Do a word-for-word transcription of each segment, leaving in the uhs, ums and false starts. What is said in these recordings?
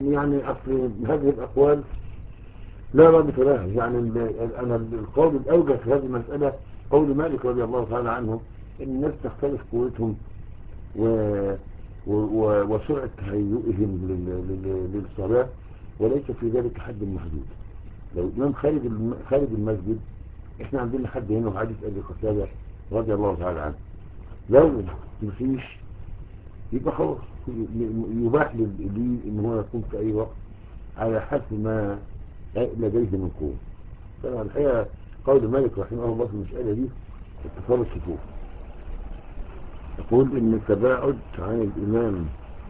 يعني أصل هذه الأقوال لا رابط لها. يعني أنا القول الأوجه في هذه المسألة قول مالك رضي الله تعالى عنه إن الناس تختلف قوتهم و... و... و... وسرعة تهيئهم لل... لل... للصلاة، وليس في ذلك حد محدود. لو الإمام خارج الم... خارج المسجد، إحنا عندنا حد هنا حديث أبي قتادة رضي الله تعالى عنه، لو مفيش يبقى خلاص يباح لي إن هو يقوم في أي وقت على حسب ما لديه من قوة. طبعا الحقيقة قول مالك رحمه الله في المسألة دي اتصال الصفوف، يقول إن التباعد عن الإمام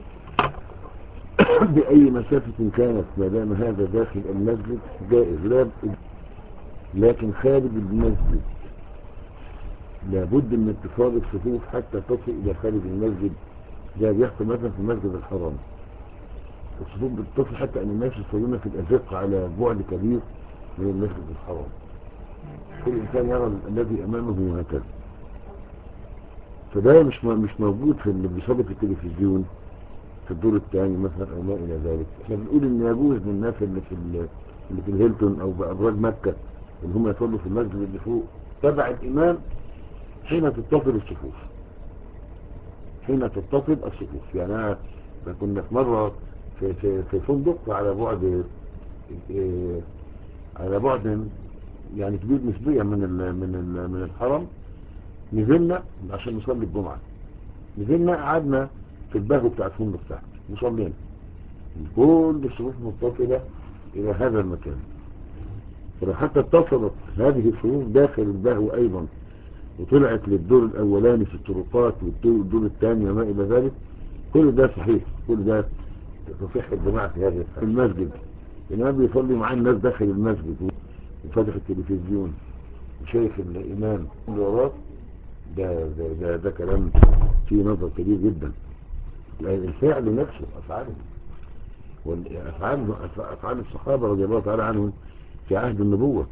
بأي مسافة كانت ما دام هذا داخل المسجد جائز، لا لكن خارج المسجد لابد من اتصال الصفوف حتى تصل إلى خارج المسجد. ده بيحصل مثلا في المسجد الحرام، الصفوف بتتصل حتى أن الناس يصلون في الأزق على بعد كبير من المسجد الحرام، كل إنسان يرى الذي أمامه هكذا. فده مش مش موجود في اللي بيصلي في التلفزيون في الدور الثاني مثلا أو ما إلى ذلك. احنا بنقول إن يجوز للناس اللي في اللي في الهيلتون أو بأبراج مكة اللي هم يصلوا في المسجد اللي فوق تبع الإمام حين تتصل الصفوف، حين تتصل الصفوف. يعني أنا كنا في مرة في في في فندق على بعد إيه على بعد يعني كبير نسبيا من ال من ال من الحرم. نزلنا عشان نصلي الجمعة، نزلنا قعدنا في الباهو بتاع الفندق تحت وصلينا، كل الصفوف متصلة إلى هذا المكان. فلو حتى اتصلت هذه الصفوف داخل الباهو أيضا وطلعت للدور الأولاني في الطرقات والدور الثاني وما إلى ذلك، كل ده صحيح، كل ده تصح الجماعة في هذا المسجد. الإمام بيصلي مع الناس داخل المسجد وفتح التلفزيون وشايف الإمام اللي وراه، ده, ده, ده, ده كلام فيه نظر كبير جدا. الفعل نفسه أفعاله والأفعال أفعال الصحابة رضي الله تعالى عنهم في عهد النبوة.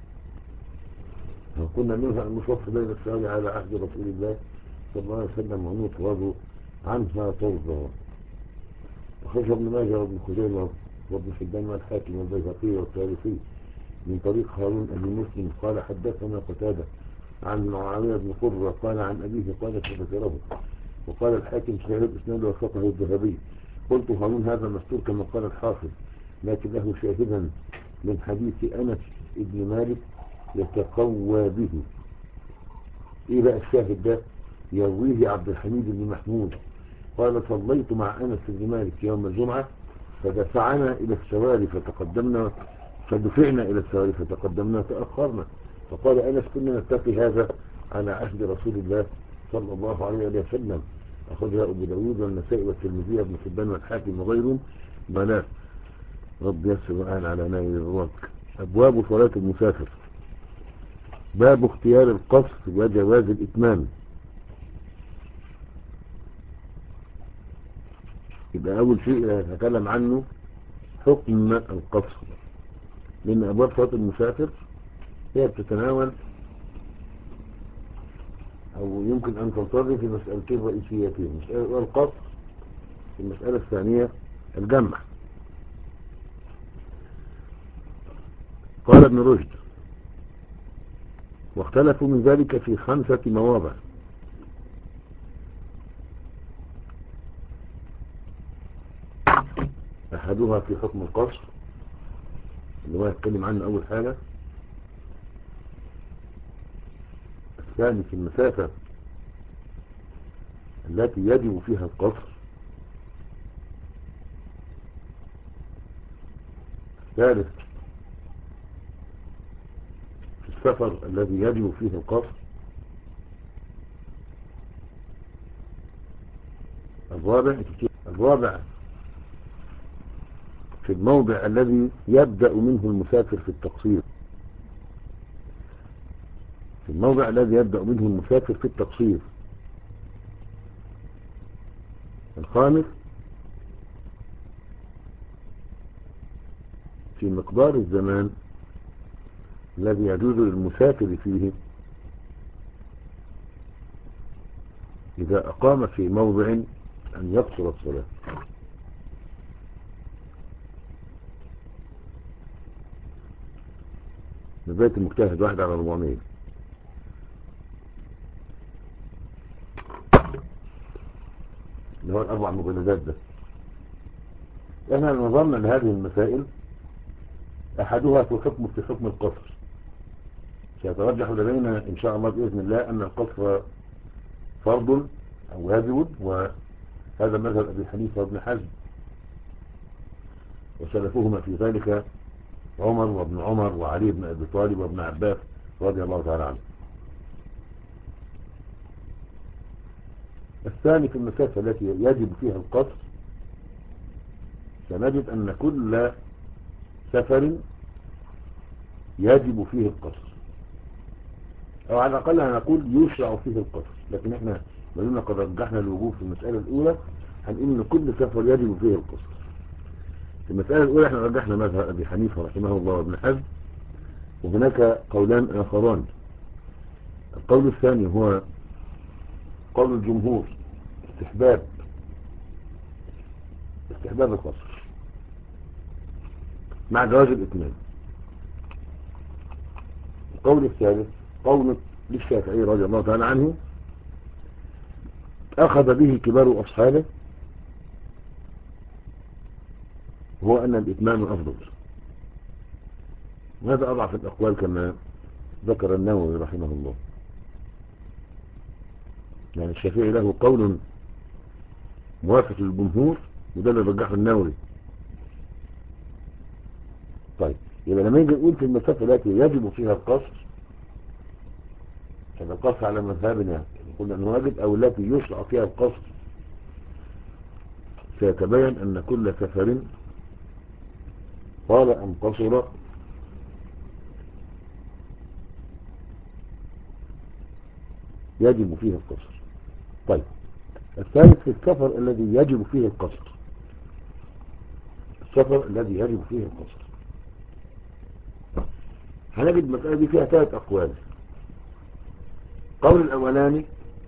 كنا منها المصف بين السؤال على عهد رسول الله صلى الله عليه وسلم ونطرد عنها طردا. وخرج ابن ماجه وابن خزيمة وابن حبان والحاكم والبيهقي والطارقي من طريق هارون أبي مسلم قال حدثنا قتادة عن معاوية بن قرة قال عن أبيه قال فذكره، وقال الحاكم صحيح الإسناد وثقه الذهبي. قلت هارون هذا مستور كما قال الحافظ، لكن له شاهدا من حديث أنس ابن مالك يتقوى به. إيه بقى الشاهد ده؟ يرويه عبد الحميد بن محمود قال صليت مع أنس بن مالك يوم الجمعة فدفعنا إلى السواري فتقدمنا فدفعنا إلى السواري فتقدمنا تأخرنا، فقال أنس كنا نتقي هذا على عهد رسول الله صلى الله عليه وسلم. أخذها أبو داود والنسائي والترمذي وابن حبان والحاكم وغيرهم بلاغ. رب يسر وأهل على نايل الرواق. أبواب صلاة المسافر. باب اختيار القصر وجواز الإتمام. يبقى أول شيء نتكلم عنه حكم القصر، لأن أبواب صلاة المسافر هي بتتناول أو يمكن أن تنتظر في مسألتين رئيسيتين، مسألة القصر، المسألة الثانية الجمع. قال ابن رشد واختلفوا من ذلك في خمسة مواضع. أحدها في حكم القصر اللي هو يتكلم عنه أول حاجة، الثاني في المسافة التي يجب فيها القصر، الثالث في السفر الذي يجب فيه القصر، الرابع الرابع في الموضع الذي يبدأ منه المسافر في التقصير، في الموضع الذي يبدأ منه المسافر في التقصير، الخامس في مقدار الزمان الذي يجوز للمسافر فيه إذا أقام في موضع أن يقصر الصلاة. بداية المجتهد واحد على أربعمية. اللي هو الأربع مجلدات ده. احنا نظرنا لهذه المسائل أحدها في حكم في حكم القصر. سيترجح لدينا إن شاء الله بإذن الله أن القصر فرض أو واجب، وهذا مذهب أبي حنيفة وابن حزم وسلفهما في ذلك عمر وابن عمر وعلي بن أبي طالب وابن عباس رضي الله تعالى عنه. الثاني في المسافة التي يجب فيها القصر، سنجد أن كل سفر يجب فيه القصر، أو على الأقل نقول يشرع فيه القصر، لكن احنا لما قد رجحنا الوجوب في المسألة الأولى هنقول أن كل سفر يجب فيه القصر. في المسألة الأولى احنا رجحنا مذهب أبي حنيفة رحمه الله وابن حزم، وهناك قولان آخران. القول الثاني هو قول الجمهور، استحباب استحباب القصر مع جواز الإتمام. القول الثالث قول للشافعي رضي الله تعالى عنه، أخذ به كبار أصحابه، هو أن الإتمام أفضل. وهذا أضعف الأقوال كما ذكر النووي رحمه الله. يعني الشافعي له قول موافق للجمهور، وده اللي رجحه النووي. طيب يبقى لما يجي نقول في المسافة التي يجب فيها القصر، كان القصر على مذهبنا قلنا انه واجب، او التي يشرع فيها القصر، سيتبين ان كل سفر طال ام قصر يجب فيه القصر. طيب الثالث في السفر الذي يجب فيه القصر، السفر الذي يجب فيه القصر، هنجد المسألة دي فيها ثلاث أقوال. قول الأولاني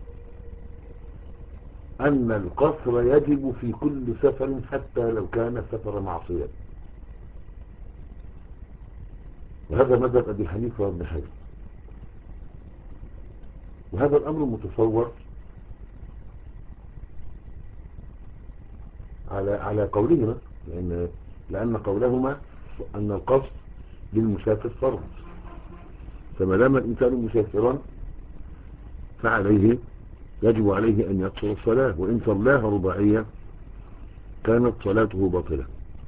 أن القصر يجب في كل سفر حتى لو كان سفر معصية، وهذا مذهب أبي حنيفة وابن حزم. وهذا الأمر متصور على على قولهما، لأن لأن قولهما أن القصر للمسافر فرض، فما دام الإنسان مسافرا فعليه يجب عليه أن يقصر الصلاة، وإن صلاها رباعية كانت صلاته باطلة.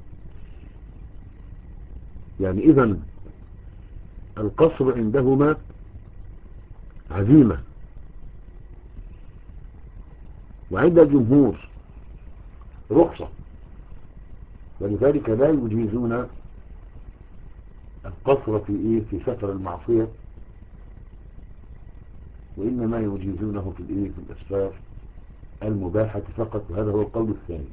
يعني إذن القصر عندهما عزيمة، وعند الجمهور رخصة، ولذلك لا يجيزون القصر في إيه في سفر المعصية، وإنما يجيزونه في الإيه في الأسفار المباحة فقط. وهذا هو القول الثاني.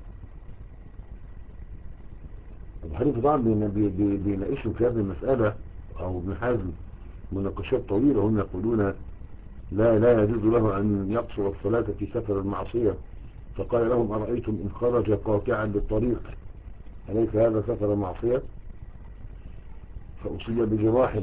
ابن حنيفة طبعا بيناقشوا في هذه المسألة أو ابن حزم مناقشات طويلة، هم يقولون لا لا يجوز له أن يقصر الصلاة في سفر المعصية، فقال لهم أرأيتم إن خرج قاطعا للطريق أليس هذا سفر معصية؟ فأصيب بجراح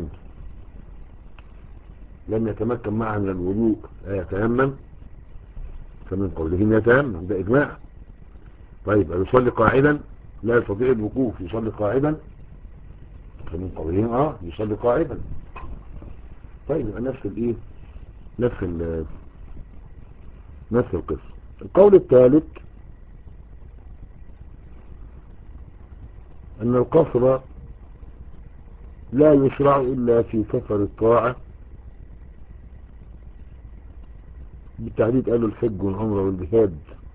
لم يتمكن معه من الوضوء يتيمم، فمن قولهم يتيمم، ده إجماع. طيب يصلي قاعدا لا يستطيع الوقوف، يصلي قاعدا، فمن قولهم اه يصلي قاعدا. طيب يبقى نفس الايه نفس ال نفس القصة. القول الثالث ان القصر لا يشرع الا في سفر الطاعة، بالتحديد قالوا الحج والعمرة والجهاد،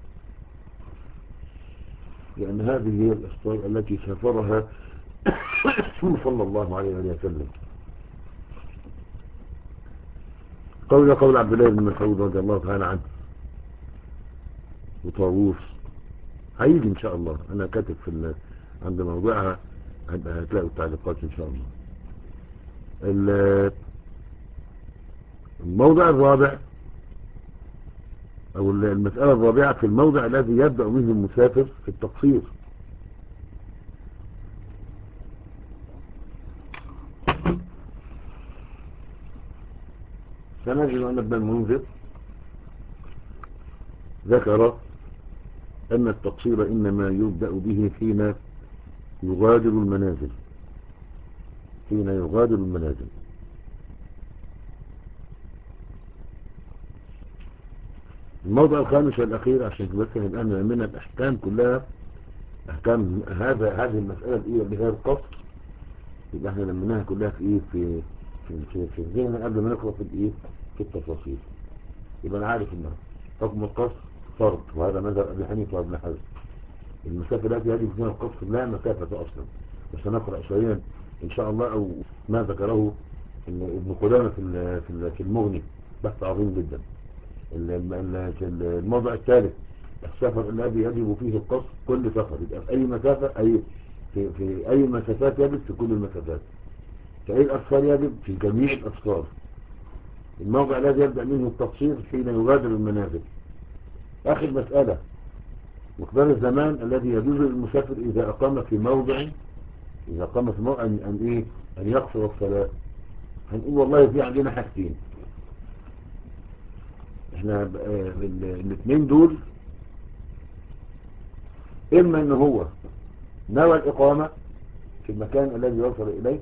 لأن هذه هي الأسفار التي سافرها صلى الله عليه وسلم. قول قول عبد الله بن مسعود رضي الله تعالى عنه وطاووس، هيجي إن شاء الله، أنا كاتب في عند موضوعها هتلاقوا التعليقات إن شاء الله. الموضع الرابع أو المسألة الرابعة في الموضع الذي يبدأ منه المسافر في التقصير. سنجد أن ابن المنذر ذكر أن التقصير إنما يبدأ به حين يغادر المنازل حين يغادر المنازل الموضع الخامس والأخير عشان بس الآن من الأحكام كلها أحكام هذا هذه المسألة الأولى اللي هي القصر، يبقى احنا لمناها كلها في إيه في في في, في الذهن قبل ما نقرأ في الإيه في التفاصيل. يبقى أنا عارف إن حكم القصر فرض، وهذا مذهب أبي حنيفة وابن حزم. المسافة التي يجب فيها القصر لا مسافة أصلا، بس نقرأ شويا إن شاء الله أو ما ذكره ابن قدامة في في المغني، بحث عظيم جدا. الموضع الثالث السفر الذي يجب فيه القصر كل سفر، يبقى في أي مسافة أي في, في أي مسافات يجب في كل المسافات، في أي الأسفار يجب في جميع الأسفار. الموضع الذي يبدأ منه التقصير حين يغادر المنازل. آخر مسألة مقدار الزمان الذي يجوز للمسافر إذا أقام في موضع إذا أقام في موضع أن, أن, إيه؟ أن يقصر الصلاة. هنقول والله في عندنا حاجتين، احنا الاثنين دول إما أنه هو نوى الإقامة في المكان الذي يوصل إليه،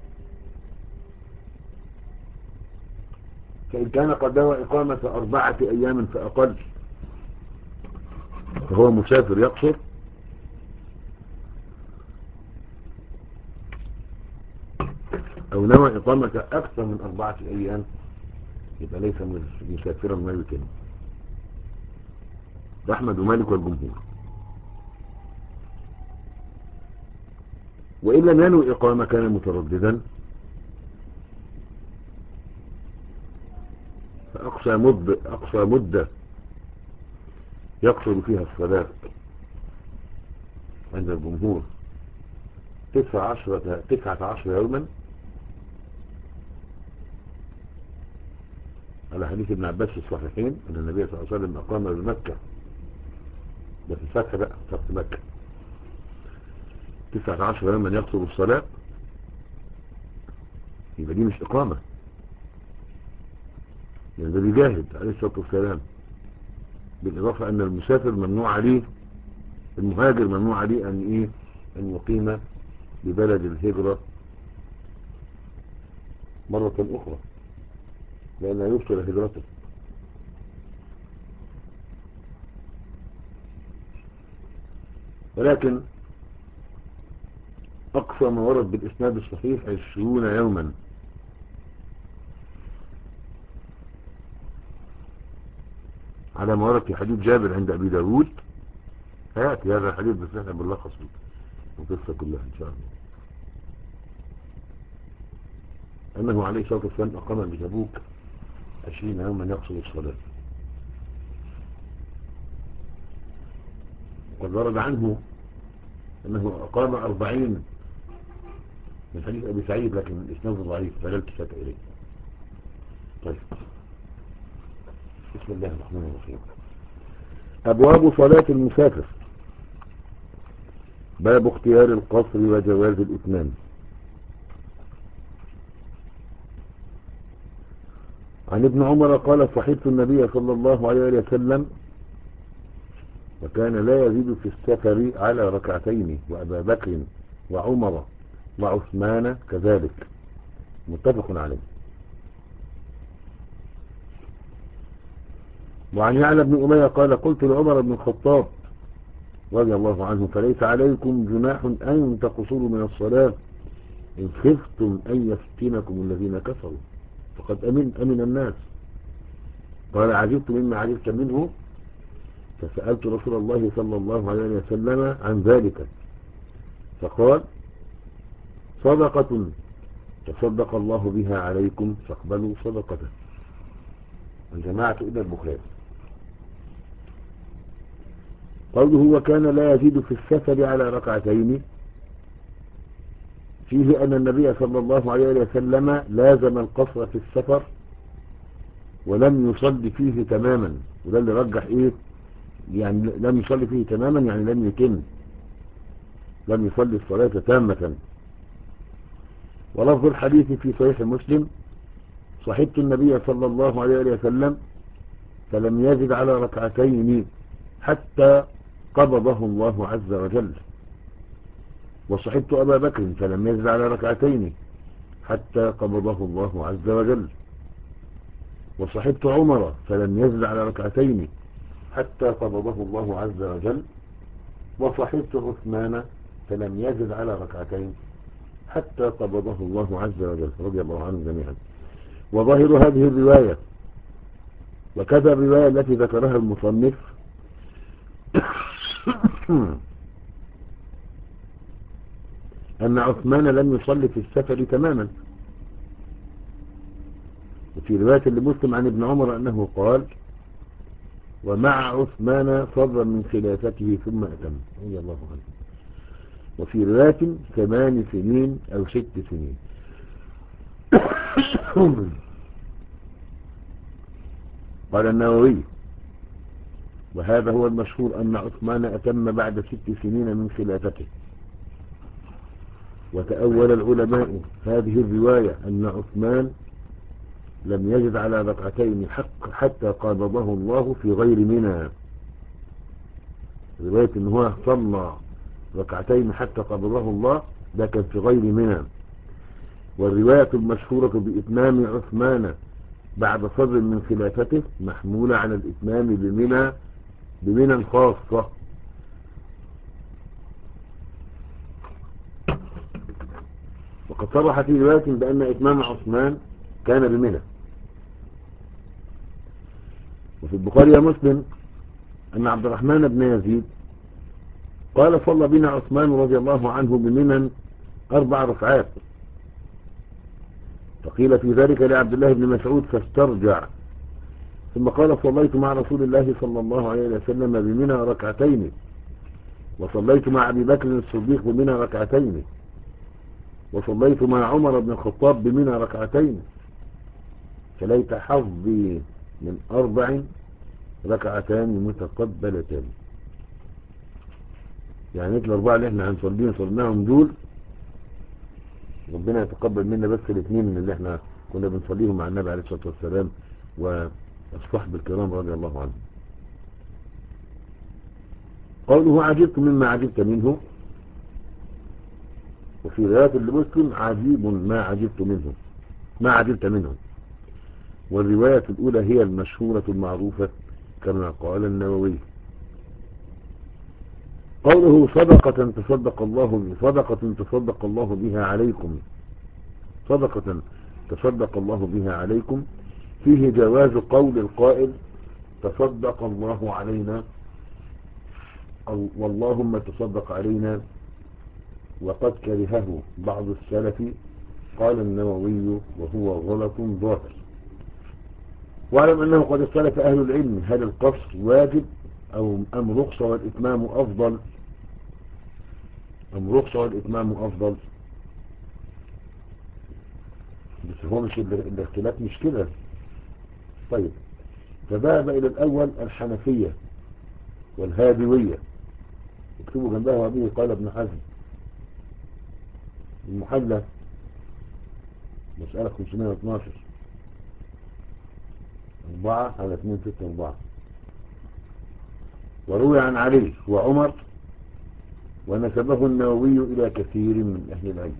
فإن كان قد نوى إقامة أربعة أيام فأقل فهو مسافر يقصر، أو نوى إقامة أكثر من أربعة أيام يبقى ليس مسافرا ما يمكن. أحمد ومالك والجمهور. وإن لم ينوي إقامة كان مترددا، فأقصى مدة أقصى مدة يقصر فيها الصلاة عند الجمهور تسعة عشر تسعة عشر يوما، على حديث ابن عباس في الصحيحين أن النبي صلى الله عليه وسلم أقام بمكة، ده في الفتح بقى فتح مكة، تسعة عشر يوما يقصر الصلاة، يبقى دي مش إقامة، يعني ده بيجاهد عليه الصلاة والسلام. بالإضافة أن المسافر ممنوع عليه، المهاجر ممنوع عليه أن إيه أن يقيم ببلد الهجرة مرة أخرى لأنه يبطل هجرته. ولكن أقصى ما ورد بالإسناد الصحيح عشرون يوما، على ما ورد في حديث جابر عند أبي داود. هيأتي هذا الحديث بس نحن باللخص القصة كلها إن شاء الله. أنه عليه الصلاة والسلام أقام بتبوك عشرين يوما يقصر الصلاة. وقد ورد عنه أنه أقام أربعين من حديث أبي سعيد، لكن الإسناد ضعيف فلا التفات إليه. طيب، بسم الله الرحمن الرحيم. أبواب صلاة المسافر. باب اختيار القصر وجواز الإتمام. عن ابن عمر قال: صحبت النبي صلى الله عليه وسلم وكان لا يزيد في السفر على ركعتين، وأبا بكر وعمر وعثمان كذلك، متفق عليه. وعن يعلى بن أمية قال: قلت لعمر بن الخطاب رضي الله عنه: فليس عليكم جناح أن تقصروا من الصلاة إن خفتم أن يفتنكم الذين كفروا فقد أمن أمن الناس. قال: عجبت مما عجبت منه، فسألت رسول الله صلى الله عليه وسلم عن ذلك، فقال: صدقة تصدق الله بها عليكم فاقبلوا صدقته. الجماعة إلى البخاري. قوله: وكان لا يزيد في السفر على ركعتين، فيه أن النبي صلى الله عليه وسلم لازم القصر في السفر ولم يصلي فيه تماما، وده اللي رجح إيه يعني لم يصلي فيه تماما، يعني لم يتم، لم يصلي الصلاة تامة. ولفظ الحديث في صحيح مسلم: صحبت النبي صلى الله عليه وسلم فلم يزد على ركعتين حتى قبضه الله عز وجل. وصحبت أبا بكر فلم يزد على ركعتين حتى قبضه الله عز وجل. وصحبت عمر فلم يزد على ركعتين حتى قبضه الله عز وجل. وصحبت عثمان فلم يزد على ركعتين حتى قبضه الله عز وجل، رضي الله عنهم جميعا. وظاهر هذه الرواية وكذا الرواية التي ذكرها المصنف أن عثمان لم يصلي في السفر تماما. وفي رواية لمسلم عن ابن عمر أنه قال: ومع عثمان فر من خلافته ثم أتم، رضي الله عنه. وفي رواية ثمان سنين أو ست سنين. قال النووي: وهذا هو المشهور أن عثمان أتم بعد ست سنين من خلافته. وتأول العلماء هذه الرواية أن عثمان لم يزد على ركعتين حق حتى قبضه الله في غير منى. رواية ان هو صلى ركعتين حتى قبضه الله ده كان في غير منى. والرواية المشهورة بإتمام عثمان بعد فضل من خلافته محمولة على الإتمام بمنى بمنى خاصة. وقد صرح في رواية بأن إتمام عثمان كان بمنى. وفي البخاري ومسلم أن عبد الرحمن بن يزيد قال: صلى بنا عثمان رضي الله عنه بمنى أربع ركعات. فقيل في ذلك لعبد الله بن مسعود فاسترجع، ثم قال: صليت مع رسول الله صلى الله عليه وسلم بمنى ركعتين، وصليت مع أبي بكر الصديق بمنى ركعتين، وصليت مع عمر بن الخطاب بمنى ركعتين، فليت حظي من أربع ركعتان متقبلتان. يعني مثل الأربعة اللي احنا هنصليهم صلناهم دول ربنا يتقبل منا بس الاثنين من اللي احنا كنا بنصليهم مع النبي عليه الصلاة والسلام والصحب الكرام رضي الله عنهم. قوله: عجبت مما عجبت منه. وفي رواية لمسلم: عجيب ما عجبت منه ما عجبت منه. والرواية الأولى هي المشهورة المعروفة كما قال النووي. قوله: صدقة تصدق الله صدقة تصدق الله بها عليكم صدقة تصدق الله بها عليكم فيه جواز قول القائل: تصدق الله علينا أو واللهم تصدق علينا. وقد كرهه بعض السلف، قال النووي، وهو غلط ظاهر. واعلم أنه قد اختلف أهل العلم هل القصر واجب أو أم رخصة والإتمام أفضل أم رخصة والإتمام أفضل. بس هو مش الاختلاف مش كده. طيب، فذهب إلى الأول الحنفية والهادوية، اكتبوا جنبها وابيه قال ابن حزم المحلى مسألة خمسمائة واثناشر أربعة على اثنين ستة أربعة. وروي عن علي وعمر، ونسبه النووي إلى كثير من أهل العلم.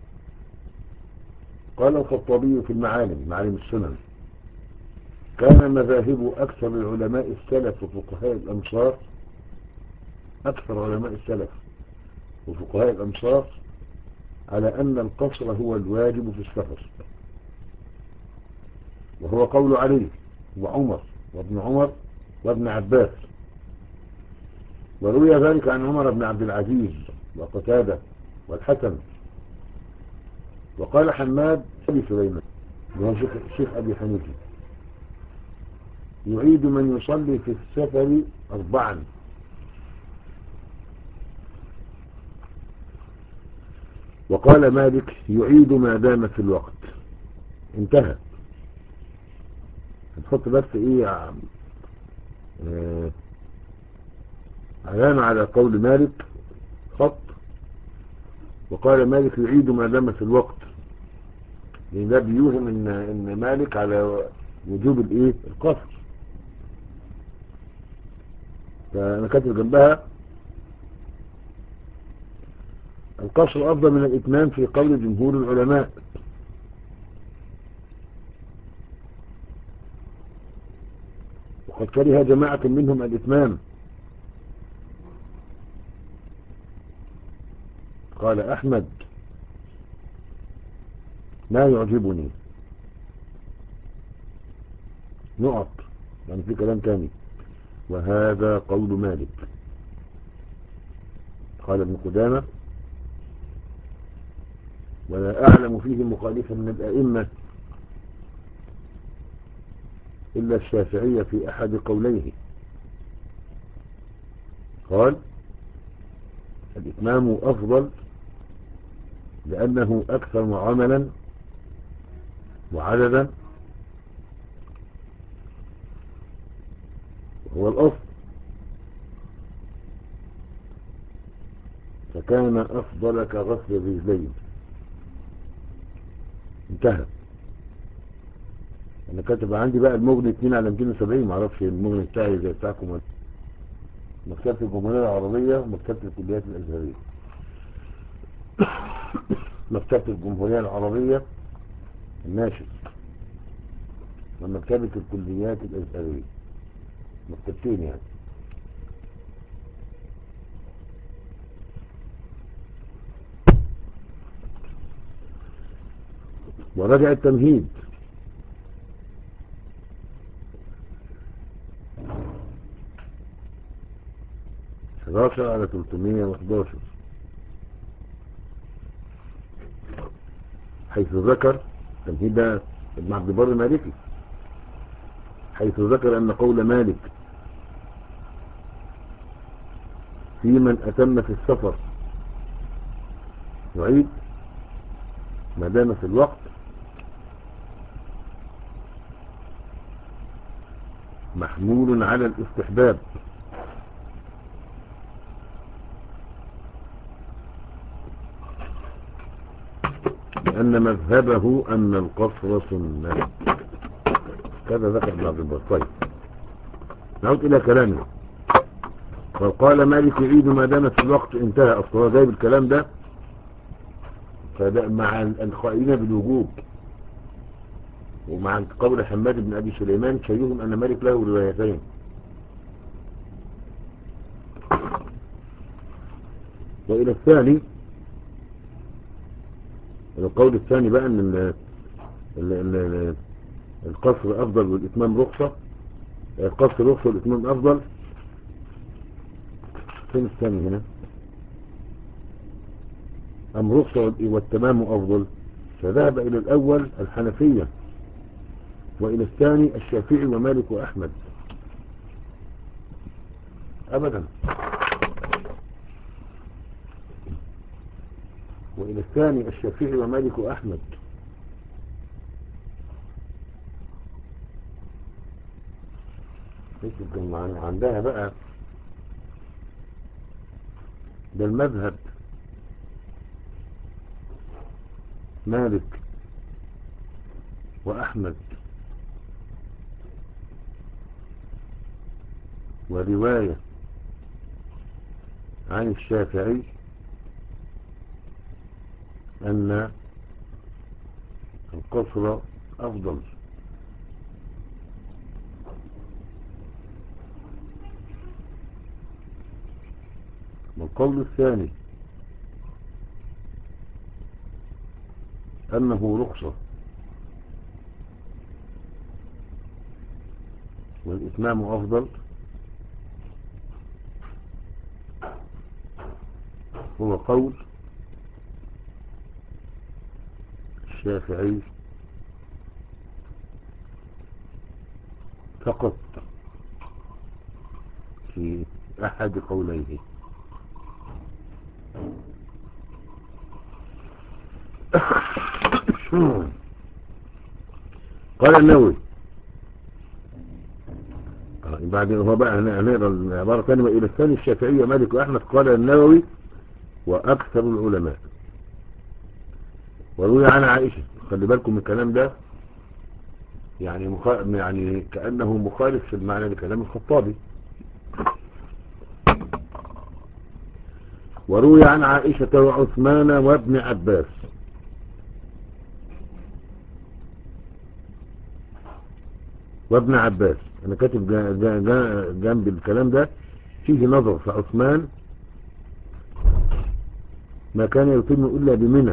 قال الخطابي في المعالم معالم السنن: كان مذاهب أكثر العلماء السلف وفقهاء الأمصار أكثر علماء السلف وفقهاء الأمصار على أن القصر هو الواجب في السفر، وهو قول علي وعمر وابن عمر وابن عباس. وروي ذلك عن عمر بن عبد العزيز وقتادة والحسن. وقال حماد أبي سليمان وهو شيخ أبي حنيفة: يعيد من يصلي في السفر أربعا. وقال مالك: يعيد ما دام في الوقت. انتهى. هنحط بس ايه آه علامة على قول مالك خط. وقال مالك: يعيد ما دام في الوقت. لان ده بيوهم ان ان مالك على وجوب الايه القصر. فانا كاتب جنبها القصر افضل من الاتمام في قول جمهور العلماء. وقد كره جماعة منهم الاتمام. قال احمد ما يعجبني نقط، يعني في كلام تاني، وهذا قول مالك. قال ابن قدامة ولا أعلم فيه مخالفا من الأئمة إلا الشافعية في أحد قوليه. قال الإتمام أفضل لأنه أكثر عملا وعددا، وهو الأصل، فكان أفضل كغسل الرجلين. انتهى. أنا كاتب عندي بقى المغني اتنين على مئتين وسبعين، معرفش المغني بتاعي زي بتاعكم ولا. مكتبة الجمهورية العربية ومكتبة الكليات الأزهرية. مكتبة الجمهورية العربية الناشر، ومكتبة الكليات الأزهرية، مكتبتين يعني. ورجع التمهيد حداشر على ثلاثمائة وأحد عشر، حيث ذكر التمهيد ده ابن عبد البر المالكي، حيث ذكر أن قول مالك في من أتم في السفر يعيد ما دام في الوقت محمول على الاستحباب، لأن مذهبه أن القصر سنة. كذا ذكر ابن عبد البر. طيب نعود إلى كلامه. فقال مالك يعيد ما دام في الوقت، انتهى. أصلا جايب الكلام ده مع القائلين بالوجوب ومع قول حماد بن أبي سليمان شيهم أن مالك له روايتين. وإلى الثاني، القول الثاني بقى أن ال ال ال القصر أفضل والإتمام رخصة. القصر رخصة والإتمام أفضل. فين الثاني هنا؟ أم رخصة والتمام أفضل؟ فذهب إلى الأول الحنفية، وإلى الثاني الشافعي ومالك وأحمد. أبدا. وإلى الثاني الشافعي ومالك وأحمد. ايش الجمعة عندها بقى؟ ده المذهب مالك وأحمد ورواية عن الشافعي أن القصر أفضل. والقول الثاني أنه رخصة والإتمام أفضل، هو قول الشافعي فقط في أحد قوليه. قال النووي بعد هو بقى هنقرا العبارة ثانية. وإلى الثاني الشافعي مالك وأحمد. قال النووي وأكثر العلماء. وروي عن عائشة خلي بالكم من الكلام ده، يعني مخ... يعني كأنه مخالف في المعنى لكلام الخطابي. وروي عن عائشة وعثمان وابن عباس. وابن عباس انا كاتب جا- جا- جا- جنب الكلام ده فيه نظر في عثمان ما كان يتم الا بمنى،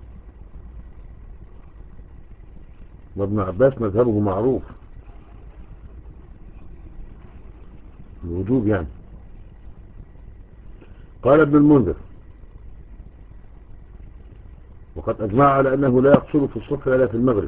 وابن عباس مذهبه معروف الوجوب يعني. قال ابن المنذر وقد اجمع على انه لا يقصر في الصبح ولا في المغرب.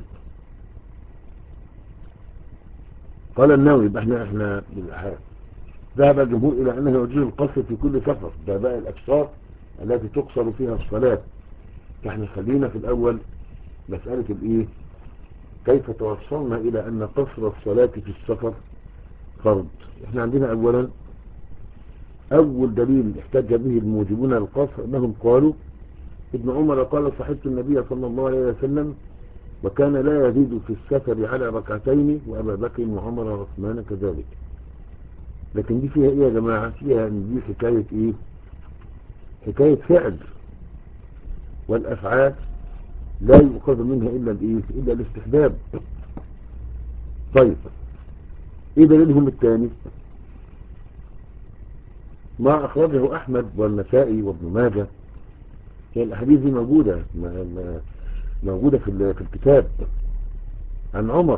قال النووي احنا احنا ذهب الجمهور الى انه يجوز القصر في كل سفر، ده بقى الاقصار التي تقصر فيها الصلاة. فاحنا خلينا في الاول مسألة الايه، كيف توصلنا الى ان قصر الصلاة في السفر فرض. احنا عندنا اولا اول دليل احتج به الموجبون للقصر انهم قالوا ابن عمر قال صحبت النبي صلى الله عليه وسلم وكان لا يزيد في السفر على ركعتين وابا بكر وعمر وعثمان كذلك. لكن دي فيها ايه يا جماعة؟ فيها ان دي حكاية ايه، حكاية فعل، والافعال لا يؤخذ منها الا الايه، الا الاستحباب. طيب ايه دليلهم الثاني؟ ما اخرجه احمد والنسائي وابن ماجه، هي الاحاديث دي موجودة موجودة في في الكتاب عن عمر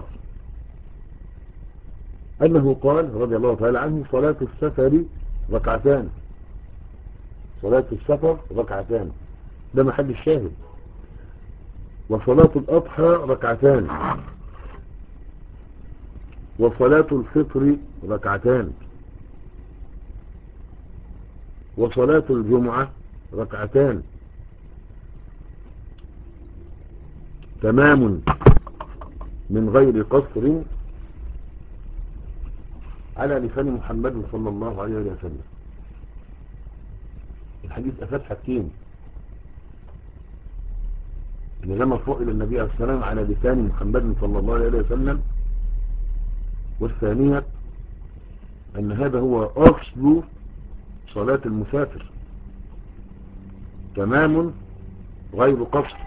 انه قال رضي الله تعالى عنه صلاة السفر ركعتان، صلاة السفر ركعتان، ده محل الشاهد. وصلاة الاضحى ركعتان، وصلاة الفطر ركعتان، وصلاة الجمعة ركعتان، تمام من غير قصر على لسان محمد صلى الله عليه وسلم. الحديث أفاد حاجتين، إن ده مرفوع إلى النبي عليه السلام على لسان محمد صلى الله عليه وسلم، والثانية أن هذا هو أصل صلاة المسافر، تمام غير قصر.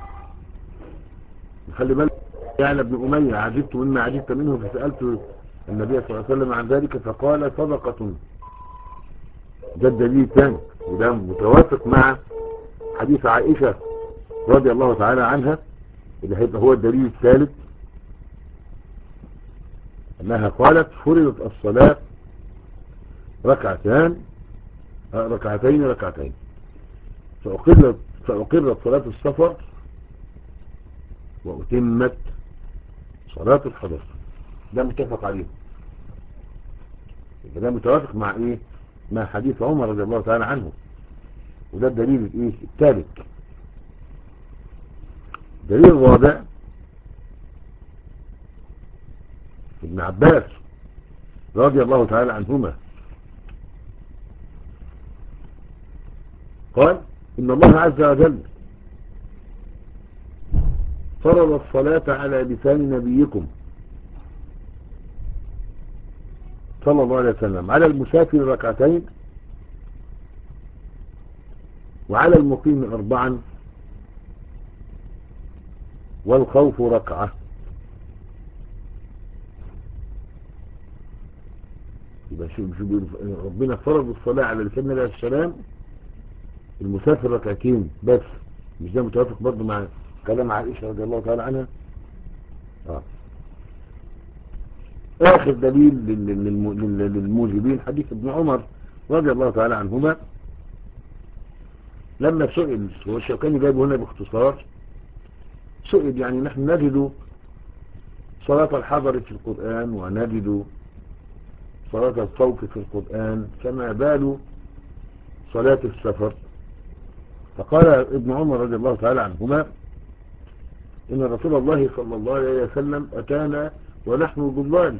خلي بالك يعني ابن أمية عجبت مما عجبت منه فسألت النبي صلى الله عليه وسلم عن ذلك فقال صدقة. ده الدليل الثاني، وده متوافق مع حديث عائشة رضي الله تعالى عنها اللي هيبقى هو الدليل الثالث، انها قالت فرضت الصلاة ركعتان ركعتين ركعتين فأقرت فأقرت صلاة السفر وأتمت صلاة الحضر. ده متفق عليه، ده متوافق مع ايه، مع حديث عمر رضي الله تعالى عنه، وده الدليل الايه الثالث. الدليل الرابع ابن عباس رضي الله تعالى عنهما قال إن الله عز وجل فرض الصلاة على لسان نبيكم صلى الله عليه وسلم على المسافر ركعتين وعلى المقيم أربعا والخوف ركعة. يبقى شو شو ربنا فرض الصلاة على لسان النبي عليه السلام المسافر ركعتين بس. مش ده متوافق برضه مع كلام عائشة رضي الله تعالى عنها؟ آه. آخر دليل للموجبين حديث ابن عمر رضي الله تعالى عنهما لما سئل، هو الشوكاني جايبه هنا باختصار، سئل يعني نحن نجد صلاة الحضر في القرآن ونجد صلاة الخوف في القرآن، فما بال صلاة السفر؟ فقال ابن عمر رضي الله تعالى عنهما إن رسول الله صلى الله عليه وسلم أتانا ونحن ضلال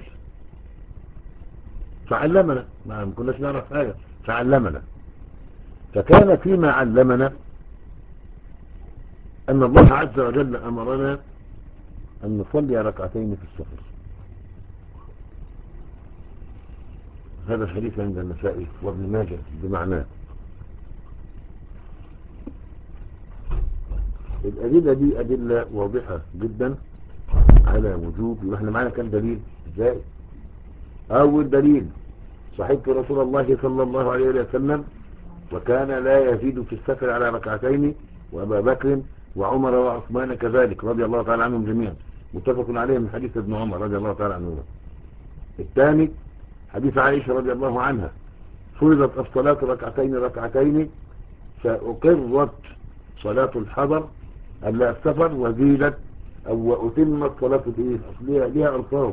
فعلمنا، ما كناش نعرف حاجة فعلمنا، فكان فيما علمنا أن الله عز وجل أمرنا أن نصلي ركعتين في السفر. هذا الحديث عند النسائي وابن ماجه بمعناه. الأدلة دي أدلة واضحة جدا على وجوب. واحنا معنا كم دليل؟ ازاي؟ أول دليل صحيح رسول الله صلى الله عليه وسلم وكان لا يزيد في السفر على ركعتين، وأبا بكر وعمر وعثمان كذلك رضي الله تعالى عنهم جميعا، متفق عليه من حديث ابن عمر رضي الله تعالى عنهما. الثاني حديث عائشة رضي الله عنها فرضت الصلاة ركعتين ركعتين فأقرت صلاة الحضر ألا السفر وزيدت أو أتمت صلاة الإيه؟ ليها ليها ألفاظ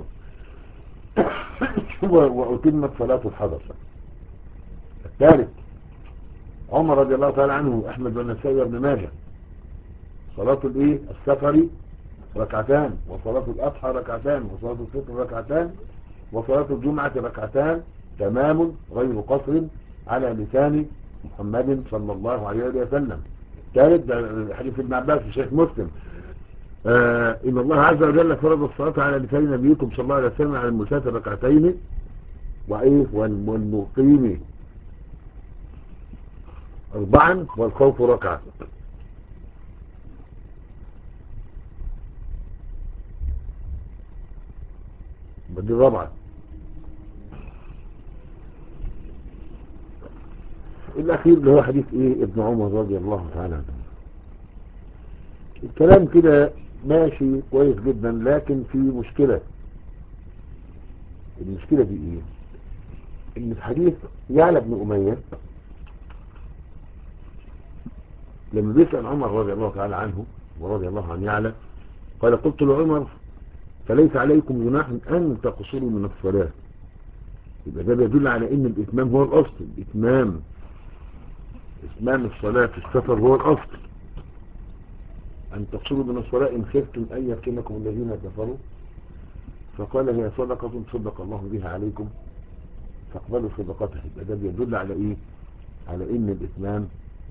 وأتمت صلاة الحضر. الثالث عمر رضي الله تعالى عنه أحمد والنسائي وابن ماجه صلاة الإيه؟ السفر ركعتان، وصلاة الأضحى ركعتان، وصلاة الفطر ركعتان، وصلاة الجمعة ركعتان تمام غير قصر على لسان محمد صلى الله عليه وسلم. الثالث حديث ابن عباس في شيخ مسلم آه إن الله عز وجل فرض الصلاة على لسان نبيكم صلى الله عليه وسلم على المسافر ركعتين وإيه والمقيم أربعا والخوف ركعة. بدي الرابعة. الأخير اللي هو حديث إيه ابن عمر رضي الله تعالى عنه. الكلام كده ماشي كويس جدا، لكن في مشكلة. المشكلة دي إيه؟ إن في حديث يعلى بن أمية لما بيسأل عمر رضي الله تعالى عنه ورضي الله عن يعلى قال قلت لعمر فليس عليكم جناح أن تقصروا من الصلاة. يبقى ده بيدل على إن الإتمام هو الأصل. الإتمام إتمام الصلاة في السفر هو الأصل. أن تقصروا من الصلاة إن خفتم أن يفتنكم الذين كفروا. فقال هي صدقة صدق الله بها عليكم فاقبلوا صدقته. يبقى ده بيدل على إيه؟ على إن الإتمام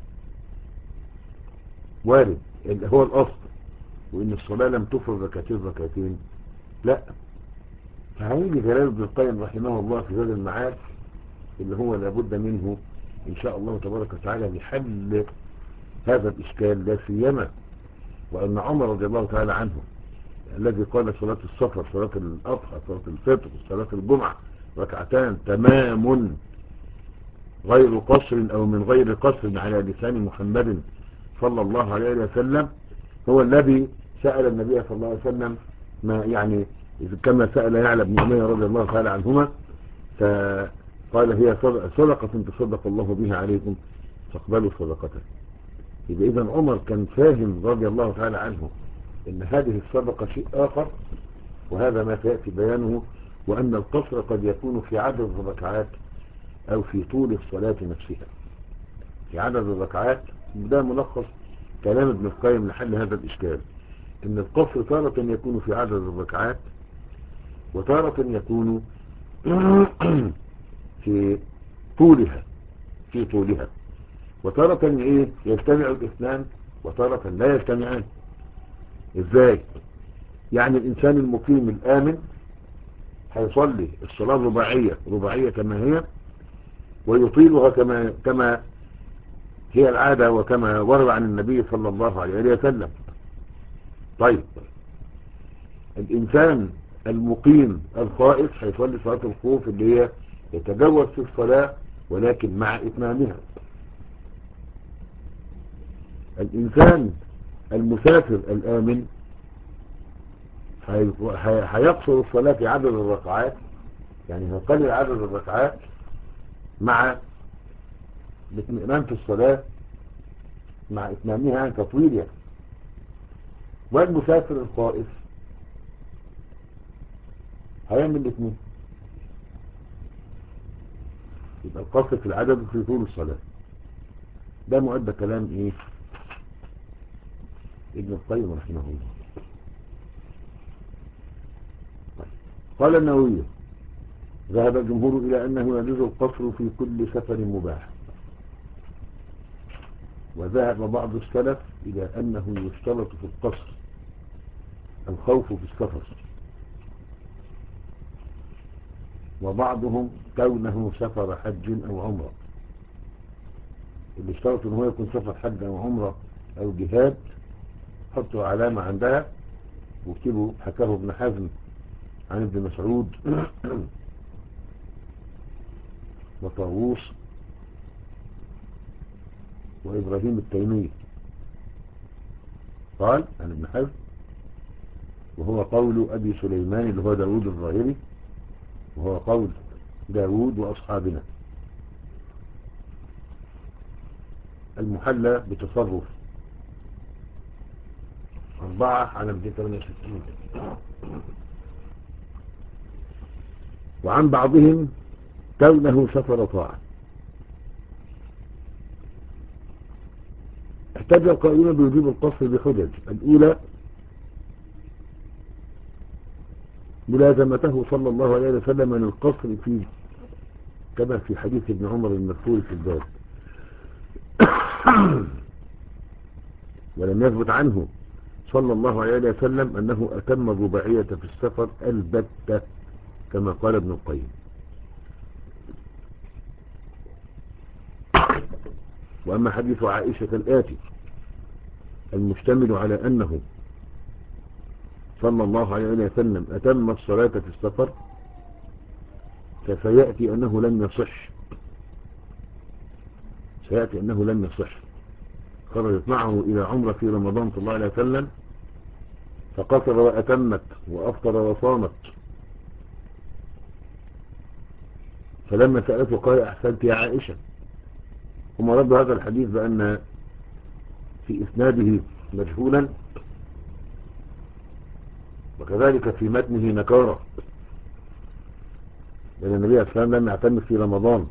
وارد اللي هو الأصل، وإن الصلاة لم تفرض ركعتين ركعتين لا. فهيجي جلال ابن القيم رحمه الله في زاد المعاد اللي هو لابد منه إن شاء الله تبارك وتعالى لحل هذا الإشكال، لا سيما وأن عمر رضي الله تعالى عنه الذي قال صلاة السفر صلاة الأضحى صلاة الفطر صلاة الجمعة ركعتان تمام غير قصر أو من غير قصر على لسان محمد صلى الله عليه وسلم، هو الذي سأل النبي صلى الله عليه وسلم ما يعني كما سأل يعلى بن أمية رضي الله تعالى عنهما فقال هي صدقة تصدق الله بها عليكم فاقبلوا صدقته. يبقى إذن عمر كان فاهم رضي الله تعالى عنه إن هذه الصدقة شيء آخر، وهذا ما سيأتي بيانه، وأن القصر قد يكون في عدد الركعات أو في طول الصلاة نفسها. في عدد الركعات ده ملخص كلام ابن القيم لحل هذا الإشكال، إن القصر تارة يكون في عدد الركعات وتارة يكون في طولها في طولها وتارة إيه يجتمع الاثنان وتارة لا يجتمعان. إزاي؟ يعني الإنسان المقيم الآمن هيصلي الصلاة الرباعية رباعية كما هي ويطيلها كما كما هي العادة وكما ورد عن النبي صلى الله عليه وسلم. طيب الإنسان المقيم الخائف هيصلي صلاة الخوف اللي هي يتجوز في الصلاة ولكن مع إتمامها. الإنسان المسافر الآمن هيقصر الصلاة في عدد الركعات، يعني هيقلل عدد الركعات مع الاطمئنان في الصلاة مع إتمامها عن تطويلها. والمسافر الخائف هيعمل الاثنين، يبقى القصر في العدد في طول الصلاة. ده مؤدى كلام ايه ابن القيم رحمه الله. قال النووي ذهب الجمهور إلى أنه يجوز القصر في كل سفر مباح، وذهب بعض السلف إلى أنه يشترط في القصر الخوف في السفر، وبعضهم كونه سفر حج أو عمرة. اللي اشترط أنه يكون سفر حج أو عمرة أو جهاد حطوا علامة عندها واكتبوا حكاه ابن حزم عن ابن مسعود وطاووس وإبراهيم التيمي قال عن ابن حزم، وهو قول أبي سليمان اللي هو داود الظاهري، وهو قول داود وأصحابنا. المحلى بتصرف أربعة على مئتين وثمانية وستين. وعن بعضهم كونه سفر طاعة. احتج القائلون بوجوب القصر بحجج. الأولى ملازمته صلى الله عليه وسلم للقصر فيه كما في حديث ابن عمر المذكور في الباب، ولم يثبت عنه صلى الله عليه وسلم أنه أتم الرباعية في السفر البتة كما قال ابن القيم. وأما حديث عائشة الآتي المشتمل على أنه صلى الله عليه وسلم أتم الصلاة في السفر فسيأتي أنه لم يصح سيأتي أنه لم يصح. خرجت معه إلى عمرة في رمضان صلى الله عليه وسلم فقصر وأتمت وأفطر وصامت، فلما سألته قال أحسنت يا عائشة. هم ردوا هذا الحديث بأن في إسناده مجهولا وكذلك في متنه نكارة، لأن النبي عليه الصلاة والسلام لم يعتمد في رمضان.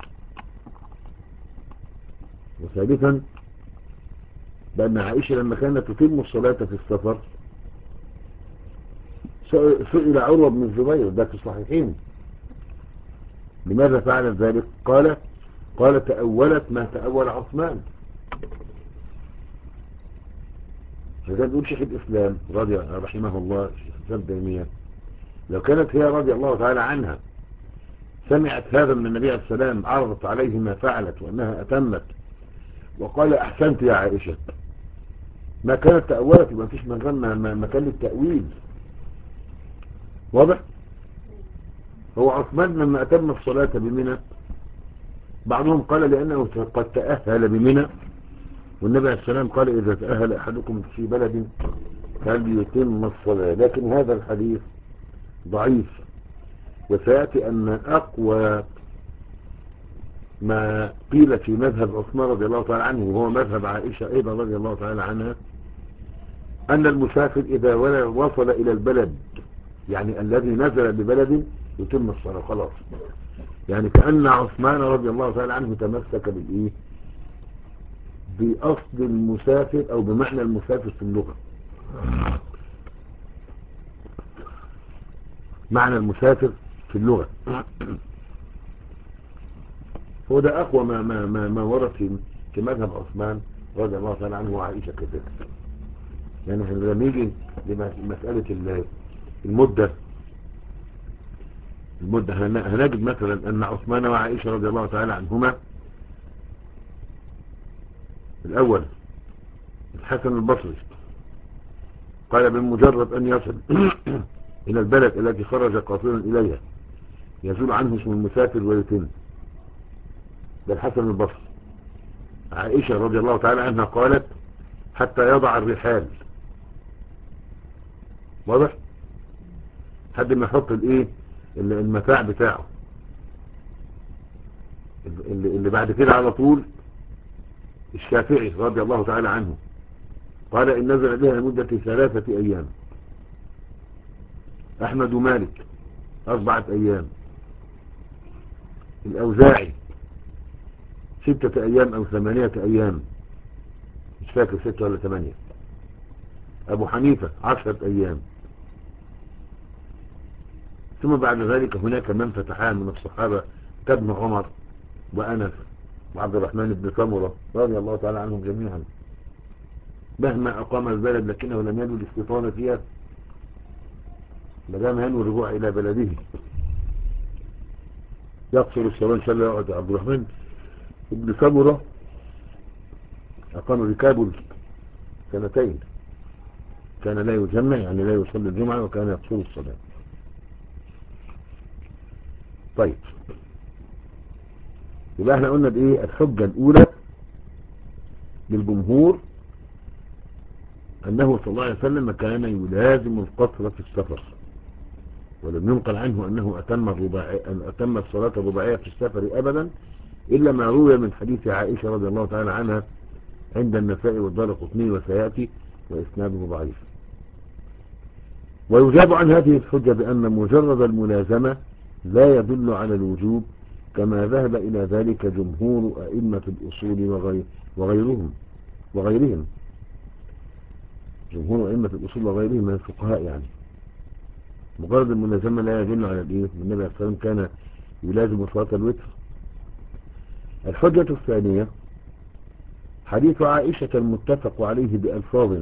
وثالثا بأن عائشة لما كانت تتم الصلاة في السفر سئل عروة بن الزبير ده في الصحيحين لماذا فعل ذلك؟ قال قال تأولت ما تأول عثمان. فده بيقول شيخ الإسلام رضي رحمه الله شيخ الإسلام تيمية لو كانت هي رضي الله تعالى عنها سمعت هذا من النبي عليه السلام عرضت عليه ما فعلت وأنها أتمت وقال أحسنت يا عائشة ما كانت تأولت، يبقى مفيش مكان مكان للتأويل. واضح؟ هو عثمان لما أتم الصلاة بمنى بعضهم قال لأنه قد تأهل بمنى، والنبي عليه السلام قال إذا تأهل أحدكم في بلد فليتم الصلاة، لكن هذا الحديث ضعيف. وسيأتي أن أقوى ما قيل في مذهب عثمان رضي الله تعالى عنه وهو مذهب عائشة أيضا رضي الله تعالى عنها أن المسافر إذا وصل إلى البلد يعني الذي نزل ببلد يتم الصلاة خلاص. يعني كأن عثمان رضي الله تعالى عنه تمسك بالإيه بأصل المسافر أو بمعنى المسافر في اللغة. معنى المسافر في اللغة هو ده أقوى ما, ما, ما, ما ورد في, في مذهب عثمان رضي الله تعالى عنه وعائشة كذلك. يعني لما يجي لمسألة المدة المدة هنجد مثلا أن عثمان وعائشة رضي الله تعالى عنهما الأول الحسن البصري قال بمجرد أن يصل إلى البلد التي خرج قاصدا إليها يزول عنه اسم المسافر ويتم. ده الحسن البصري. عائشة رضي الله تعالى عنها قالت حتى يضع الرحال. واضح؟ حد ما يحط الايه المتاع بتاعه. اللي, اللي بعد كده على طول الشافعي رضي الله تعالى عنه قال إن نزل بها لمدة ثلاثة أيام. أحمد ومالك أربعة أيام. الأوزاعي ستة أيام أو ثمانية أيام مش فاكر ستة ولا ثمانية. أبو حنيفة عشرة أيام. ثم بعد ذلك هناك من فتحان من الصحابة كابن عمر وأنس وعبد الرحمن بن سمرة رضي الله تعالى عنهم جميعا، مهما أقام البلد لكنه لم ينوي الاستيطان فيها، مدام ينوي الرجوع إلى بلده يقصر الصلاة إن شاء الله. يقعد عبد الرحمن بن سمرة أقام بكابل سنتين، كان لا يجمع يعني لا يصلي الجمعة، وكان يقصر الصلاة. طيب يبقى احنا قلنا بايه الحجة الاولى للجمهور انه صلى الله عليه وسلم كان يلازم القصر في السفر، ولم ينقل عنه انه اتم الرباعية اتم الصلاة الرباعية في السفر ابدا، الا ما روي من حديث عائشة رضي الله تعالى عنها عند النسائي والدارقطني وسيأتي واسناده ضعيف. ويجاب عن هذه الحجة بان مجرد الملازمة لا يدل على الوجوب، كما ذهب إلى ذلك جمهور أئمة الأصول وغير وغيرهم وغيرهم جمهور أئمة الأصول وغيرهم من الفقهاء. يعني مجرد الملازمة لا يدل على الإيه، النبي عليه الصلاة والسلام كان يلازم صلاة الوتر. الحجة الثانية حديث عائشة المتفق عليه بألفاظ،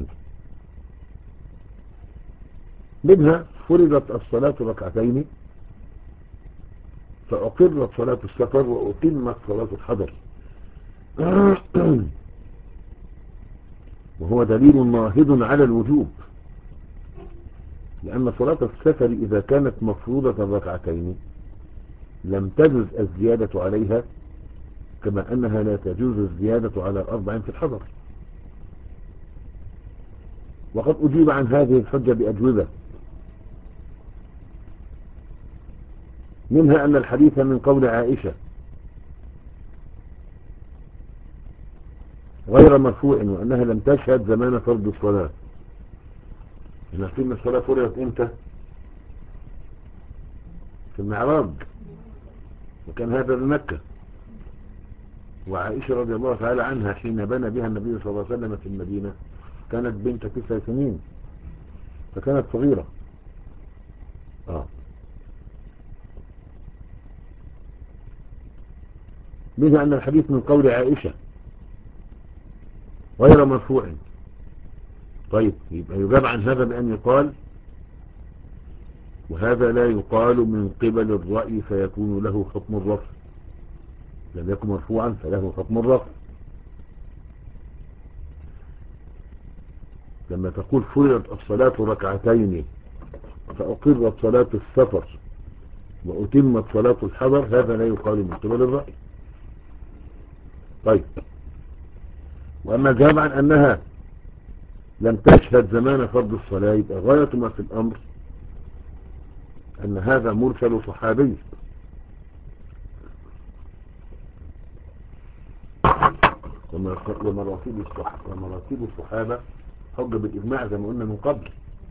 منها فرضت الصلاة ركعتين فأقرت صلاة السفر وأتمت صلاة الحضر، وهو دليل ناهض على الوجوب، لأن صلاة السفر إذا كانت مفروضة ركعتين لم تجوز الزيادة عليها، كما أنها لا تجوز الزيادة على أربع في الحضر. وقد أجيب عن هذه الحجة بأجوبة، منها أن الحديث من قول عائشة غير مرفوع، وأنها لم تشهد زمان فرض الصلاة. إن في الصلاة فرضت إمتى؟ في المعراج، وكان هذا بمكة، وعائشة رضي الله تعالى عنها حين بنى بها النبي صلى الله عليه وسلم في المدينة كانت بنت تسع سنين، فكانت صغيرة. آه. منها أن الحديث من قول عائشة غير مرفوع. طيب يبقى يجاب عن هذا بأن يقال، وهذا لا يقال من قبل الرأي فيكون له حكم الرفع، لم يكن مرفوعا فله حكم الرفع. لما تقول فرضت الصلاة ركعتين فأقرت صلاة السفر وأتمت صلاة الحضر، هذا لا يقال من قبل الرأي. طيب وأما الجواب عن أنها لم تشهد زمان فرض الصلاة، يبقى غاية ما في الأمر أن هذا مرسل صحابي، ومراتب الصحابة حجة بالإجماع زي ما قلنا من قبل.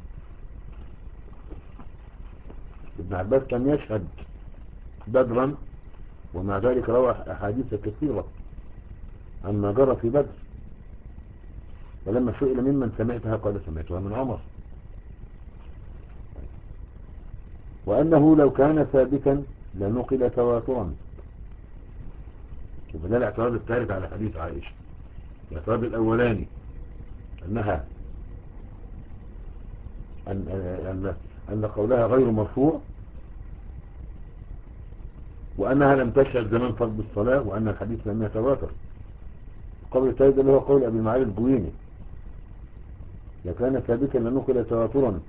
ابن عباس كان يشهد بدرا، ومع ذلك روى أحاديث كثيرة عن ما جرى في بدر، ولما سئل ممن سمعتها قال سمعتها من عمر. وأنه لو كان ثابتا لنقل تواترا. وده الاعتراض الثالث على حديث عائشة. الاعتراض الأولاني أنها أن, أن, أن قولها غير مرفوع، وأنها لم تشهد زمان فرض الصلاة، وأن الحديث لم يتواتر. القول الثالث اللي هو قول أبي المعالي الجويني، لو كان ثابتا لنقل تواترا.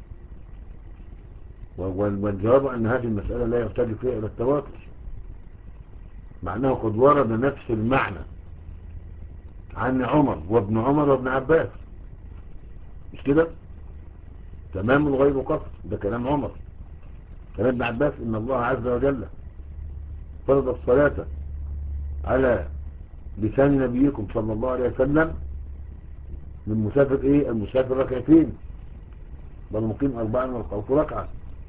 والجواب أن هذه المسألة لا يحتاج فيها إلى التواتر، مع أنه قد ورد نفس المعنى عن عمر وابن عمر وابن عباس، مش كده؟ تمام غير قصر، ده كلام عمر. كلام ابن عباس إن الله عز وجل فرض الصلاة على لسان نبيكم صلى الله عليه وسلم من مسافر ايه؟ المسافر ركعتين، بل مقيم أربعا والخوف ركعة.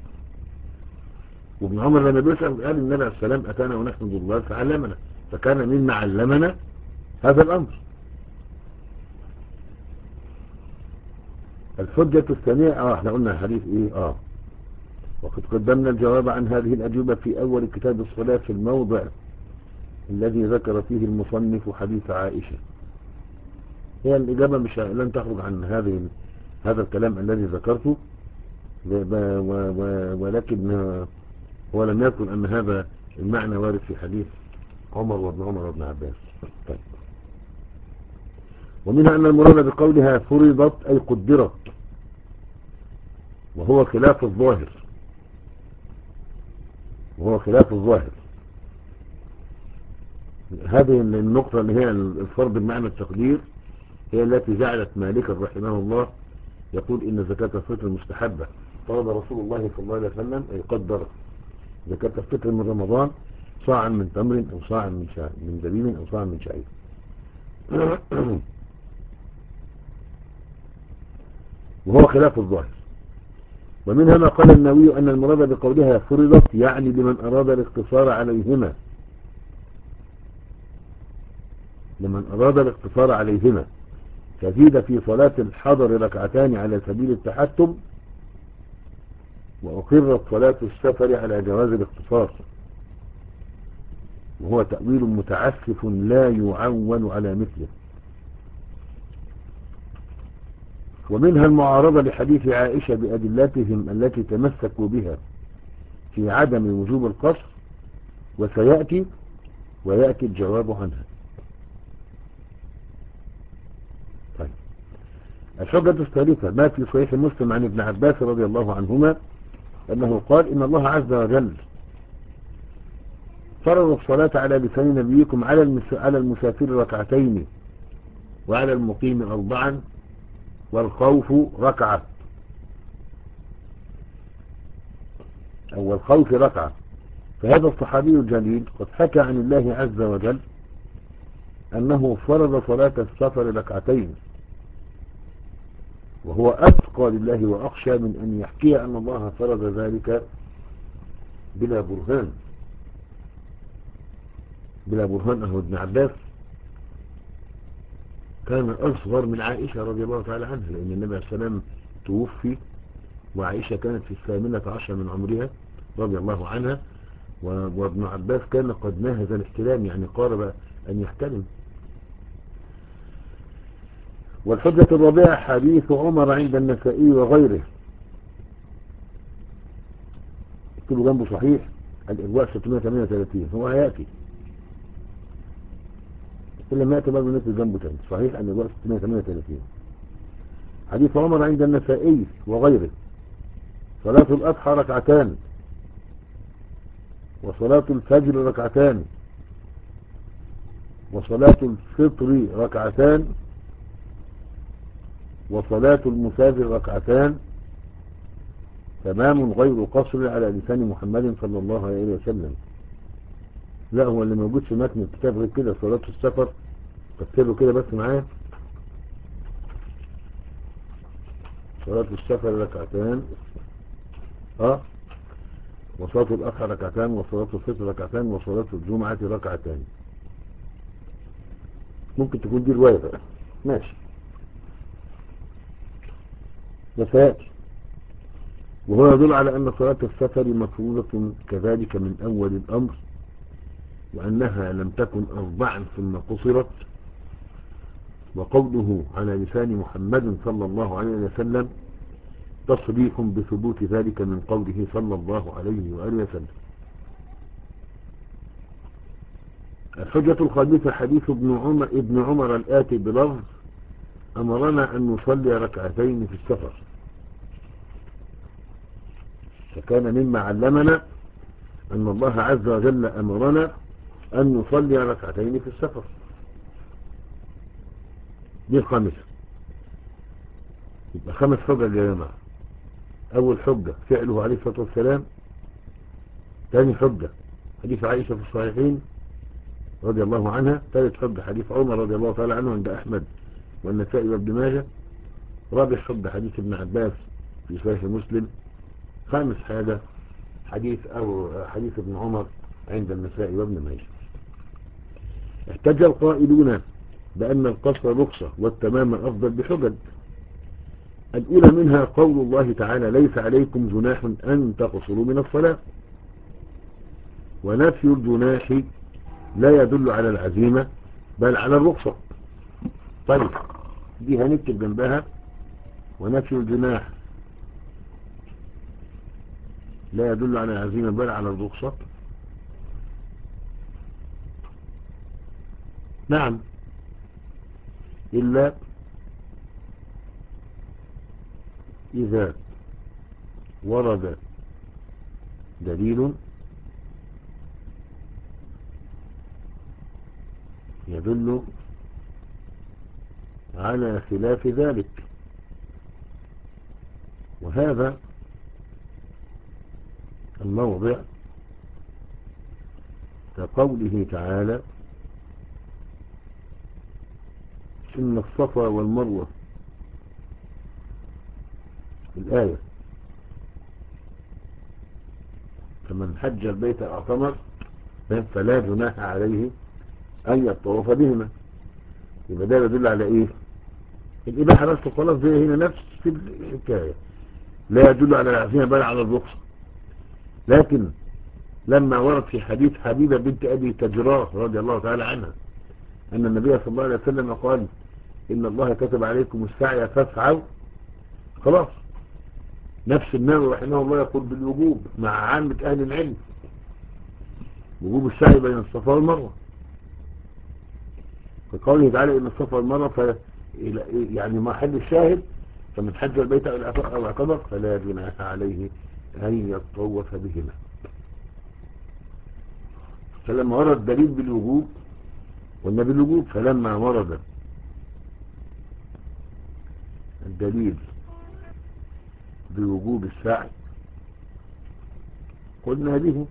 وابن عمر لما بيسأل قال النبي عليه السلام أتانا ونحن ضلال فعلمنا، فكان مما علمنا هذا الأمر. الحجة الثانية اه احنا قلنا الحديث ايه اه وقد قدمنا الجواب عن هذه الأجوبة في أول كتاب الصلاة في الموضع الذي ذكر فيه المصنف حديث عائشة؟ هي الإجابة مش لن تخرج عن هذه هذا الكلام الذي ذكرته، ولكن هو لم يكن أن هذا المعنى وارد في حديث عمر وابن عمر وابن عباس. طيب. ومنها أن المراد بقولها فرضت أي قدرت، وهو خلاف الظاهر وهو خلاف الظاهر هذه النقطة اللي هي الفرض بمعنى التقدير هي التي جعلت مالكا رحمه الله يقول إن زكاة الفطر مستحبة. فرض رسول الله صلى الله عليه وسلم أي قدر زكاة الفطر من رمضان صاعا من تمر أو صاعا من شعير من زبيب أو صاعا من شعير. وهو خلاف الظاهر. ومنها ما قال النووي أن المراد بقولها فرضت يعني لمن أراد الاقتصار عليهما لمن أراد الاقتصار عليهما تزيد في صلاة الحضر ركعتان على سبيل التحتم، وأقرت صلاة السفر على جواز الاقتصار، وهو تأويل متعسف لا يعول على مثله. ومنها المعارضة لحديث عائشة بأدلتهم التي تمسكوا بها في عدم وجوب القصر، وسيأتي ويأتي الجواب عنها. طيب. الحجة الثالثة ما في صحيح مسلم عن ابن عباس رضي الله عنهما أنه قال إن الله عز وجل فرض الصلاة على لسان نبيكم على المسافر ركعتين، وعلى المقيم أربعا، والخوف ركعة أو الخوف ركعة. فهذا الصحابي الجليل قد حكى عن الله عز وجل أنه فرض صلاة السفر ركعتين، وهو أتقى لله وأخشى من أن يحكي أن الله فرض ذلك بلا برهان بلا برهان أهو ابن عباس كان أصغر من عائشة رضي الله تعالى عنها، لأن النبي عليه السلام توفي وعائشة كانت في الثامنة عشر من عمرها رضي الله عنها، وابن عباس كان قد ناهز الاحتلام، يعني قارب أن يحتلم. والحجة الرابعة حديث عمر عند النسائي وغيره، اكتبوا جنبه صحيح الإرواء ستمائة وثمانية وثلاثين، هو هيأتي كل ما يأتي برضه نكتب جنبه تاني صحيح الإرواء ستمائة وثمانية وثلاثين. حديث عمر عند النسائي وغيره: صلاة الأضحى ركعتان، وصلاة الفجر ركعتان، وصلاة الفطر ركعتان، وصلاة المسافر ركعتان، تمام غير قصر على لسان محمد صلى الله عليه وسلم. لا هو اللي موجود في متن الكتاب غير كده. صلاة السفر تكتبوا كده بس معايا: صلاة السفر ركعتان اه وصلاة الأضحى ركعتان، وصلاة الفطر ركعتان، وصلاة الجمعة ركعتان. ممكن تكون دي رواية بقى، ماشي وسيأتي. وهو يدل على أن صلاة السفر مفروضة كذلك من أول الأمر، وأنها لم تكن أربعا ثم قصرت. وقوله على لسان محمد صلى الله عليه وسلم تصريح بثبوت ذلك من قوله صلى الله عليه وآله وسلم. الحجة الخامسة حديث ابن عمر, ابن عمر الآتي بلفظ أمرنا أن نصلي ركعتين في السفر، فكان مما علمنا أن الله عز وجل أمرنا أن نصلي ركعتين في السفر. دي الخامسة. يبقى خمس حجة يا جماعة. أول حجة فعله عليه الصلاة والسلام. ثاني حجة حديث عائشة في الصحيحين رضي الله عنها. ثالث حجة حديث عمر رضي الله تعالى عنه عند أحمد والنسائي وابن ماجه. رابع حجة حديث ابن عباس في صحيح مسلم. خامس حاجة حديث أو حديث ابن عمر عند النسائي وابن ماجه. احتج القائلون بأن القصر رخصة والتمام أفضل بحجج. الأولى منها قول الله تعالى ليس عليكم جناح أن تقصروا من الصلاة، ونفي الجناح لا يدل على العزيمة بل على الرخصة. طيب دي هنكتب جنبها ونفي الجناح لا يدل على العزيمة بل على الرخصة. نعم، إلا إذا ورد دليل يدل على خلاف ذلك، وهذا الموضع كقوله تعالى إن الصفا والمروة، الآية فمن حج البيت أو اعتمر فلا جناح عليه أن يطوف بهما. يبقى ده يدل على إيه؟ الإباحة بس خلاص، زي هنا نفس الحكاية، لا يدل على العزيمة بل على الرخصة. لكن لما ورد في حديث حبيبة بنت أبي تجراه رضي الله تعالى عنها أن النبي صلى الله عليه وسلم قال إن الله كتب عليكم السعي فاسعوا، خلاص نفس النووي رحمه الله يقول بالوجوب مع عامة أهل العلم، وجوب السعي بين الصفا والمروة، فقوله تعالى إن الصفا والمروة ف... يعني محل الشاهد فمن حج البيت أو اعتمر فلا جناح عليه أن يطوف بهما. فلما ورد الدليل بالوجوب قلنا بالوجوب، فلما ورد الدليل بوجوب السعي قلنا به.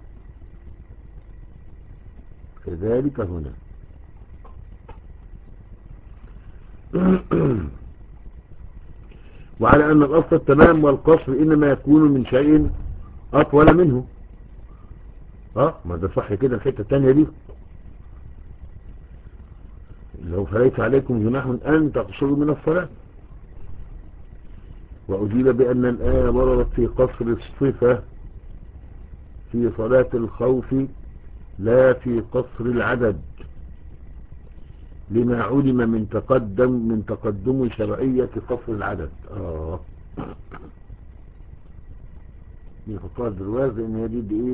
كذلك هنا وعلى أن الأصل التمام والقصر إنما يكون من شيء أطول منه. اه ما ده صح كده. الحتة التانية دي لو فليس عليكم جناح أن تقصروا من الصلاة. وأجيب بأن الآية وردت في قصر الصفة في صلاة الخوف لا في قصر العدد، لما علم من تقدم من تقدم شرعية قصر العدد. اه دي خطوة بالواز لأن هي دي بإيه.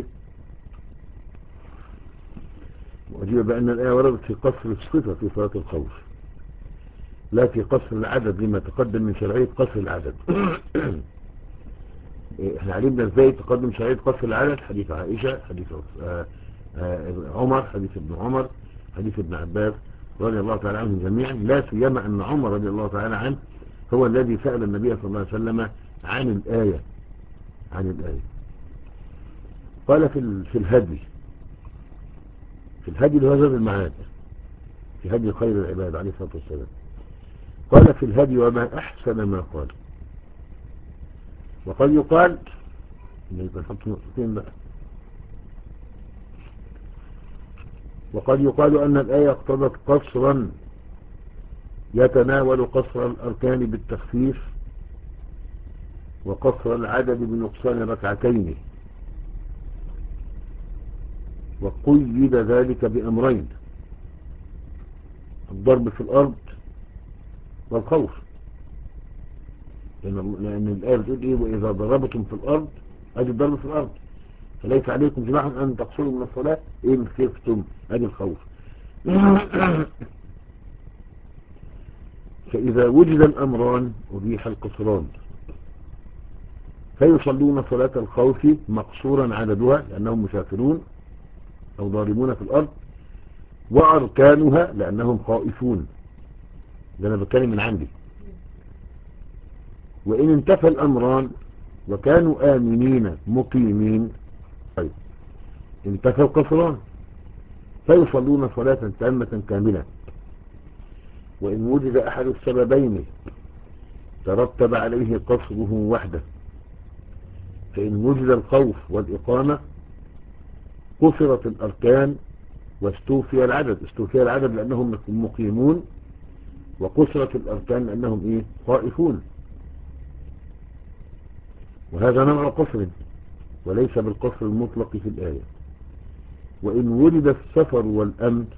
وأجيب بأن الآية وردت في قصر الصفة في صلاة الخوف لا في قصر العدد، لما تقدم من شرعية قصر العدد. احنا علمنا ازاي تقدم شرعية قصر العدد؟ حديث عائشة، حديث آه آه عمر، حديث ابن عمر، حديث ابن عباس رضي الله تعالى عنهم جميعا، لا سيما أن عمر رضي الله تعالى عنه هو الذي سأل النبي صلى الله عليه وسلم عن الآية عن الآية قال في في الهدي في الهدي اللي هو زاد المعاد في هدي خير العباد عليه الصلاة والسلام، قال في الهدي وما أحسن ما قال. وقد يقال يبقى نحط نقطتين بقى، وقد يقال أن الآية اقتضت قصرا يتناول قصر الأركان بالتخفيف وقصر العدد بنقصان ركعتين، وقيد ذلك بأمرين: الضرب في الأرض والخوف، لأن الآية بتقول إيه وإذا ضربتم في الأرض، أدي الضرب في الأرض، فليس عليكم جناح أن تقصروا من الصلاة إن خفتم، أدي الخوف. فإذا وجد الأمران أبيح القصران، فيصلون صلاة الخوف مقصورا عددها لأنهم مسافرون أو ضاربون في الأرض، وأركانها لأنهم خائفون، ده أنا بتكلم من عندي. وإن انتفى الأمران وكانوا آمنين مقيمين، طيب انتفى القصران فيصلون صلاة تامة كاملة. وإن وجد أحد السببين ترتب عليه قصره وحده، فإن وجد الخوف والإقامة قصرت الأركان واستوفي العدد، استوفي العدد لأنهم مقيمون، وقصرت الأركان لأنهم إيه؟ خائفون. وهذا نوع قصر وليس بالقصر المطلق في الآية. وإن ولد السفر والأمن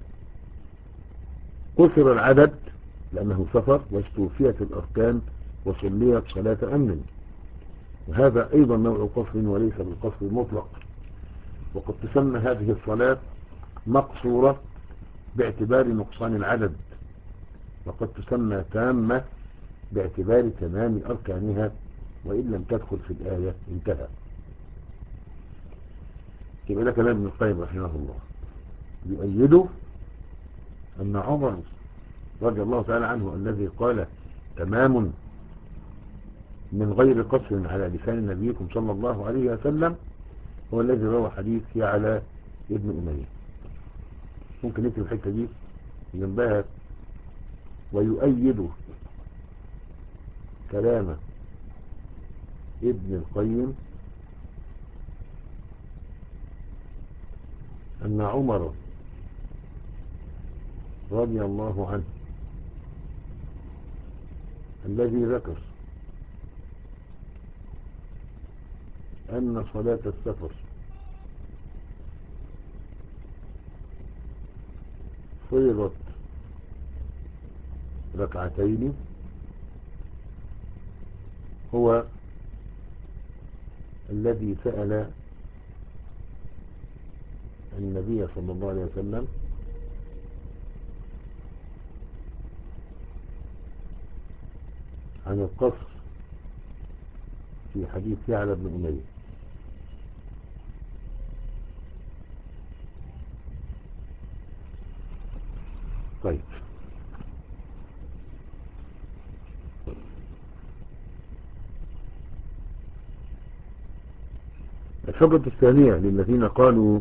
قصر العدد لأنه سفر واستوفيت الأركان وصليت صلاة أمن، وهذا أيضا نوع قصر وليس بالقصر المطلق. وقد تسمى هذه الصلاة مقصورة باعتبار نقصان العدد، وقد تسمى تامة باعتبار تمام أركانها، وإن لم تدخل في الآية انتهى. يبقى ده كلام ابن القيم رحمه الله يؤيده أن عمر رضي الله تعالى عنه الذي قال تمام من غير قصر على لسان نبيكم صلى الله عليه وسلم هو الذي روى حديث يعلى ابن أمية. ممكن نكتب الحتة دي جنبها ويؤيد كلام ابن القيم أن عمر رضي الله عنه الذي ذكر أن صلاة السفر صيغت ركعتين هو الذي سأل النبي صلى الله عليه وسلم عن القصر في حديث يعلى بن أمية. طيب الحجة الثانية للذين قالوا،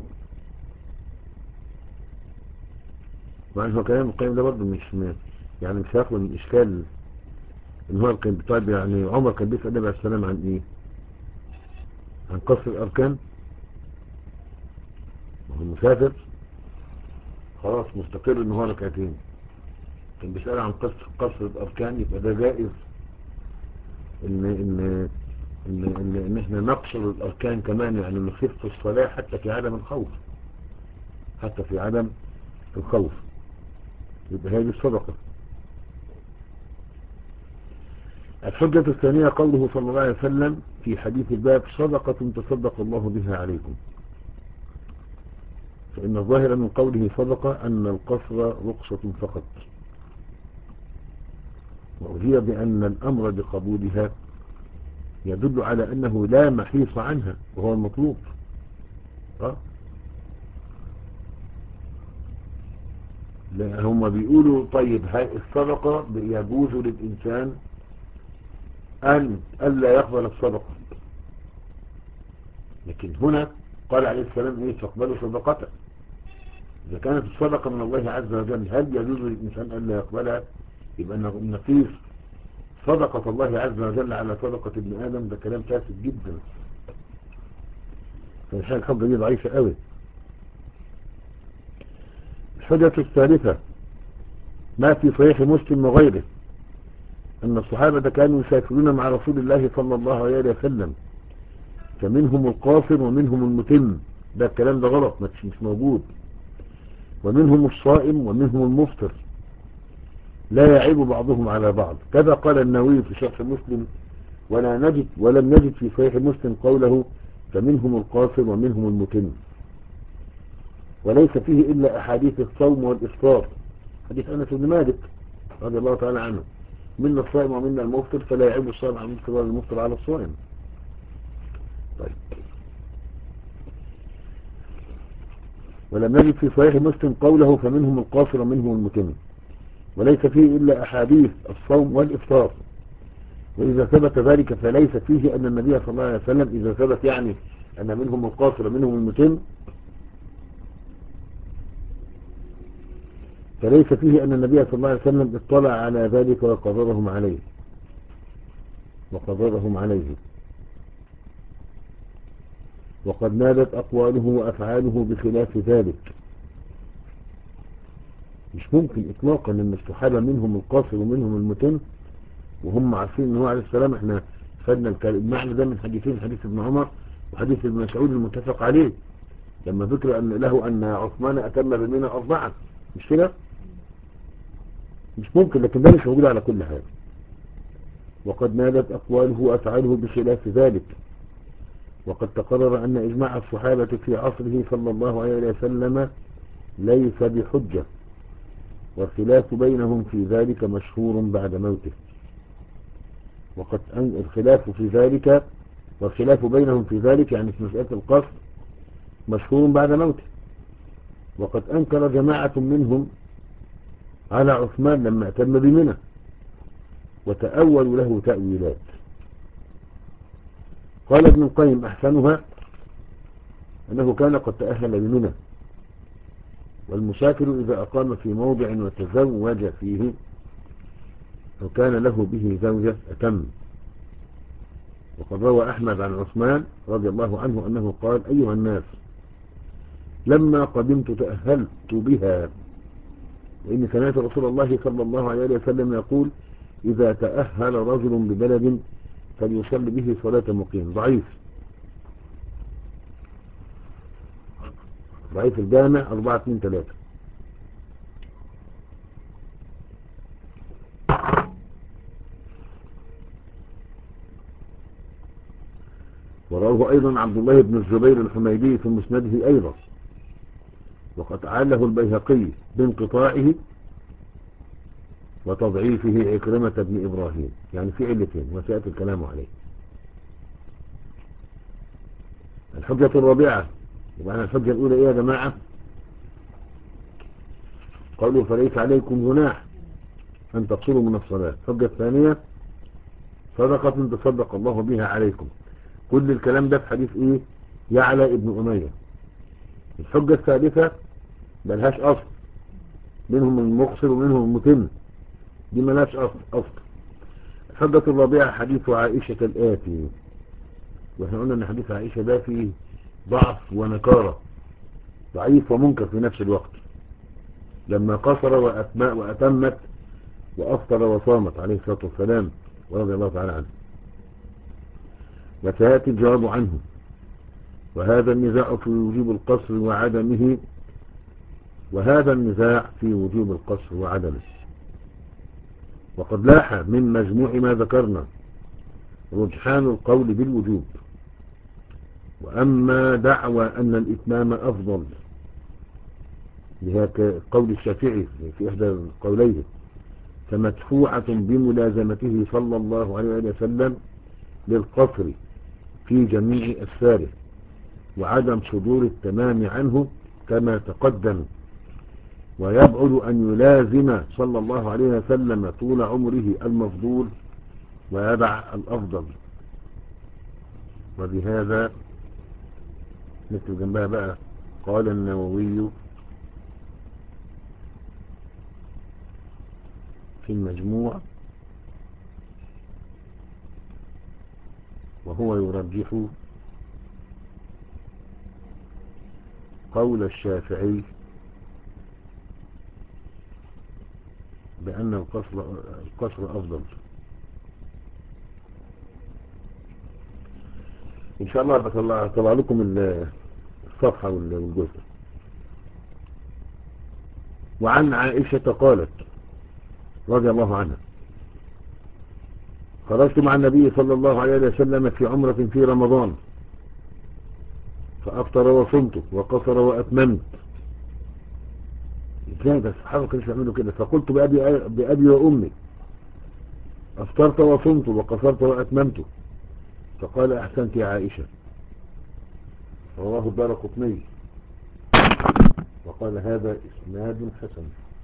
مع انه كلام القيم ده برضه مش م... يعني مش هياخد من اشكال ان هو كان طيب يعني عمر كان بيسأل النبي عليه السلام عن ايه؟ عن قصر الاركان. وهو مسافر خلاص مستقر ان هو ركعتين، كان بيسأل عن قصر قصر الاركان، يبقى ده جائز ان ان ان ان, إن احنا نقصر الاركان كمان، يعني نخف الصلاة حتى في عدم الخوف، حتى في عدم الخوف. يبقى هذه الصدقة. الحجة الثانية قوله صلى الله عليه وسلم في حديث الباب صدقة تصدق الله بها عليكم، فإن الظاهر من قوله صدقة أن القصر رخصة فقط، وأجيب بأن الأمر بقبولها يدل على أنه لا محيص عنها وهو المطلوب. أه؟ لا هم بيقولوا طيب هاي الصدقة يجوز للإنسان أن ألا يقبل الصدقة، لكن هنا قال عليه السلام إيه تقبلوا صدقته. إذا كانت الصدقة من الله عز وجل هل يجوز للإنسان ألا يقبلها؟ يبقى نقيس صدقة الله عز وجل على صدقة ابن آدم، ده كلام فاسد جدا. فالحاجة الحجة دي ضعيفة قوي. الحجة الثالثة ما في صحيح مسلم وغيره أن الصحابة كانوا يسافرون مع رسول الله صلى الله عليه وسلم، فمنهم القاصر ومنهم المتم، ده الكلام ده غلط مش موجود. ومنهم الصائم ومنهم المفطر، لا يعيب بعضهم على بعض. كذا قال النووي في شرح مسلم ولا نجد ولم نجد في صحيح مسلم قوله فمنهم القاصر ومنهم المتم، وليس فيه إلا أحاديث الصوم والإفطار، حديث أنس بن مالك رضي الله تعالى عنه منا الصائم ومنا المفطر فلا يعيب الصائم على المفطر ولا المفطر على الصائم. طيب ولم نجد في صحيح مسلم قوله فمنهم القاصر ومنهم المتم، وليس فيه إلا أحاديث الصوم والإفطار. وإذا ثبت ذلك فليس فيه أن النبي صلى الله عليه وسلم إذا ثبت يعني أن منهم القاصر ومنهم المتم، فليس فيه أن النبي صلى الله عليه وسلم اطلع على ذلك وقررهم عليه وقررهم عليه وقد نالت أقواله وأفعاله بخلاف ذلك. مش ممكن إطلاقا أن الصحابة منهم القاصر ومنهم المتم وهم عارفين أنه عليه السلام. احنا خدنا المعنى ده من حديثين، حديث ابن عمر وحديث ابن مسعود المتفق عليه، لما ذكر أن له أن عثمان أتم بمنى أربعة، مش كده؟ مش ممكن، لكن ده مش موجود على كل حال. وقد نالت أقواله وأفعاله بخلاف ذلك. وقد تقرر أن إجماع الصحابة في عصره صلى الله عليه وسلم ليس بحجة، والخلاف بينهم في ذلك مشهور بعد موته. وقد أن الخلاف في ذلك والخلاف بينهم في ذلك يعني في مسألة القصر مشهور بعد موته. وقد أنكر جماعة منهم على عثمان لما أتم بمنى، وتأولوا له تأويلات. قال ابن القيم أحسنها أنه كان قد تأهل بمنى، والمسافر إذا أقام في موضع وتزوج فيه وكان له به زوجة أتم. وقد روى أحمد عن عثمان رضي الله عنه أنه قال: أيها الناس، لما قدمت تأهلت بها، وإني سمعت رسول الله صلى الله عليه وسلم يقول: إذا تأهل رجل ببلد فليصلي به صلاة مقيم. ضعيف ضعيف الجامع أربعة اثنين ثلاثة. ورواه أيضا عبد الله بن الزبير الحميدي في مسنده أيضا، وقد عله البيهقي بانقطاعه وتضعيفه عكرمة بن إبراهيم، يعني في علتين وسيأتي الكلام عليه. الحجة الرابعة، وأنا الحجة الأولى إيه يا جماعة؟ قالوا: فليس عليكم جناح أن تقصروا من الصلاة. الحجة الثانية: صدقة تصدق الله بها عليكم. كل الكلام ده في حديث إيه؟ يعلى ابن أمية. الحجة الثالثة ملهاش أصل، منهم المقصر ومنهم المتم، دي ملهاش أصل أصل. الحجة الرابعة حديث عائشة الآتي، واحنا قلنا ان حديث عائشة ده فيه ضعف ونكارة، ضعيف ومنكر في نفس الوقت، لما قصر وأتمت, وأتمت وأفطر وصامت عليه الصلاة والسلام ورضي الله تعالى عنه. وسيأتي الجواب عنه. وهذا النزاع في وجوب القصر وعدمه وهذا النزاع في وجوب القصر وعدمه وقد لاح من مجموع ما ذكرنا رجحان القول بالوجوب. وأما دعوى أن الإتمام أفضل، بها كقول الشافعي في إحدى قوليه، فمدفوعة بملازمته صلى الله عليه وسلم للقصر في جميع أسفاره، وعدم صدور التمام عنه كما تقدم. ويبعد أن يلازم صلى الله عليه وسلم طول عمره المفضول ويدع الأفضل. وبهذا نكتب جنبها بقى: قال النووي في المجموع وهو يرجح قول الشافعي بأن القصر, القصر أفضل. إن شاء الله بطلع طلع لكم الصفحة والجزء. وعن عائشة قالت رضي الله عنها: خرجت مع النبي صلى الله عليه وسلم في عمرة في رمضان، فأفطر وصمت وقصر وأتممت. ازاي ده الصحابة كانوا يعملوا كده؟ فقلت بأبي, بأبي وأمي: أفطرت وصمت وقصرت وأتممت. فقال: أحسنت يا عائشة. رواه الدارقطني وقال: هذا إسناد حسن.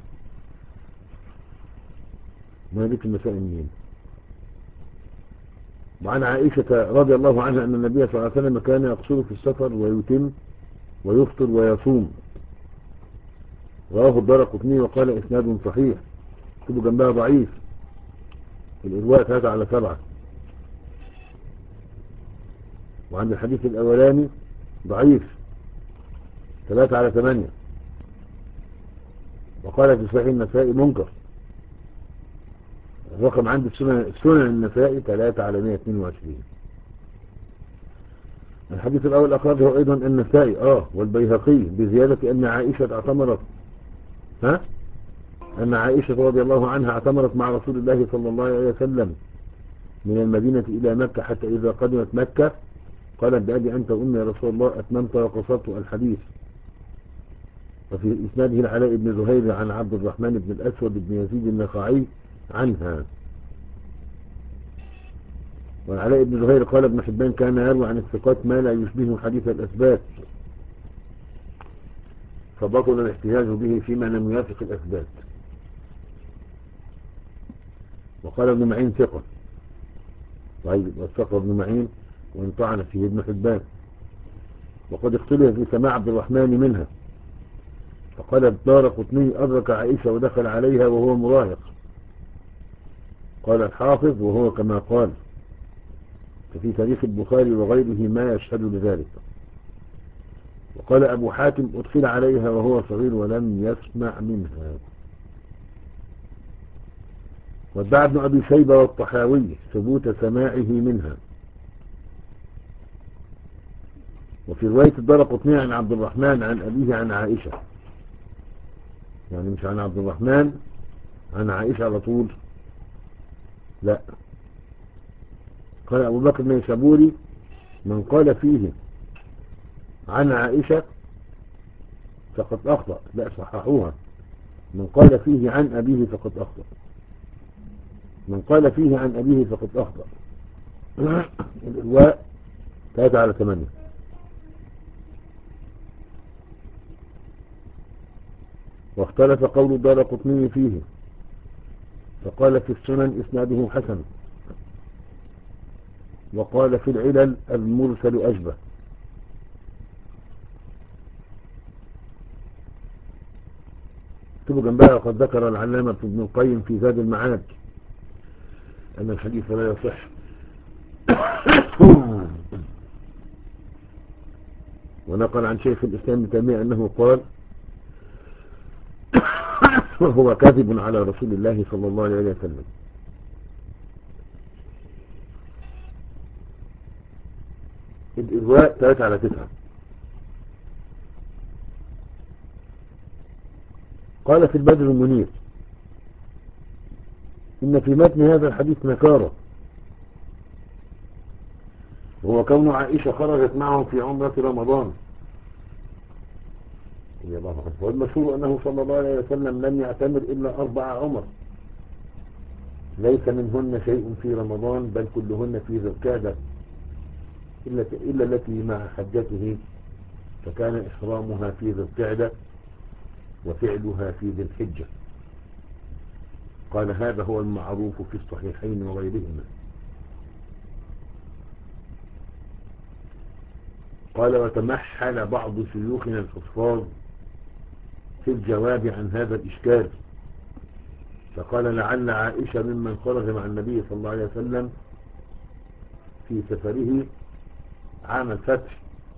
مالك المسائل مين؟ وعن عائشة رضي الله عنها أن النبي صلى الله عليه وسلم كان يقصر في السفر ويتم ويفطر ويصوم. رواه الدارقطني وقال: إسناد صحيح. اكتبوا جنبها ضعيف، الإرواء ثلاثة على سبعة. وعند الحديث الأولاني ضعيف ثلاثة على ثمانية. وقال في صحيح النسائي منكر. الرقم عند السنن, السنن النسائي ثلاثة على مئة واثنين وعشرين. الحديث الأول أخرجه أيضا النسائي آه والبيهقي بزيادة أن عائشة اعتمرت ها أن عائشة رضي الله عنها اعتمرت مع رسول الله صلى الله عليه وسلم من المدينة إلى مكة، حتى إذا قدمت مكة قالت بأبي أنت وأمي يا رسول الله أتممت وقصرت الحديث. وفي إسناده العلاء بن زهير عن عبد الرحمن بن الأسود بن يزيد النخعي عنها. والعلاء بن زهير قال ابن حبان كان يروي عن الثقات ما لا يشبه حديث الأثبات، فبطل الاحتجاج به فيما لم يوافق الأثبات. وقال ابن معين ثقة، وثق ابن معين وان طعن فيه ابن حبان. وقد اختلف في سماع عبد الرحمن منها، فقال الدارقطني أدرك عائشة ودخل عليها وهو مراهق. قال الحافظ وهو كما قال، ففي تاريخ البخاري وغيره ما يشهد لذلك. وقال أبو حاتم أدخل عليها وهو صغير ولم يسمع منها. وادعى ابن أبي شيبة والطحاوي ثبوت سماعه منها. وفي رواية الدارقطني عن عبد الرحمن عن أبيه عن عائشة، يعني مش عن عبد الرحمن عن عائشة على طول، لا. قال أبو بكر بن شابوري من قال فيه عن عائشة فقد أخطأ، لا صححوها، من قال فيه عن أبيه فقد أخطأ، من قال فيه عن أبيه فقد أخطأ. الإرواء ثلاثة على ثمانية. واختلف قول الدارقطني فيه، فقال في السنن إسناده حسن، وقال في العلل المرسل أشبه. اكتبوا جنبها وقد ذكر العلامة ابن القيم في زاد المعاد أن الحديث لا يصح. ونقل عن شيخ الإسلام ابن تيمية أنه قال وهو كاذب على رسول الله صلى الله عليه وسلم. الإرواء ثلاثة على تسعة. قال في البدر المنير إن في متن هذا الحديث نكارة، وهو كون عائشة خرجت معهم في عمرة رمضان. والمشهور أنه صلى الله عليه وسلم لم يعتمر إلا أربع عمر، ليس منهن شيء في رمضان بل كلهن في ذي القعدة إلا, إلا التي مع حجته، فكان إحرامها في ذي القعدة وفعلها في ذي الحجة. قال هذا هو المعروف في الصحيحين وغيرهما. قال وتمحل بعض شيوخنا الحفاظ في الجواب عن هذا الإشكال، فقال لعل عائشة ممن خرج مع النبي صلى الله عليه وسلم في سفره عام الفتح.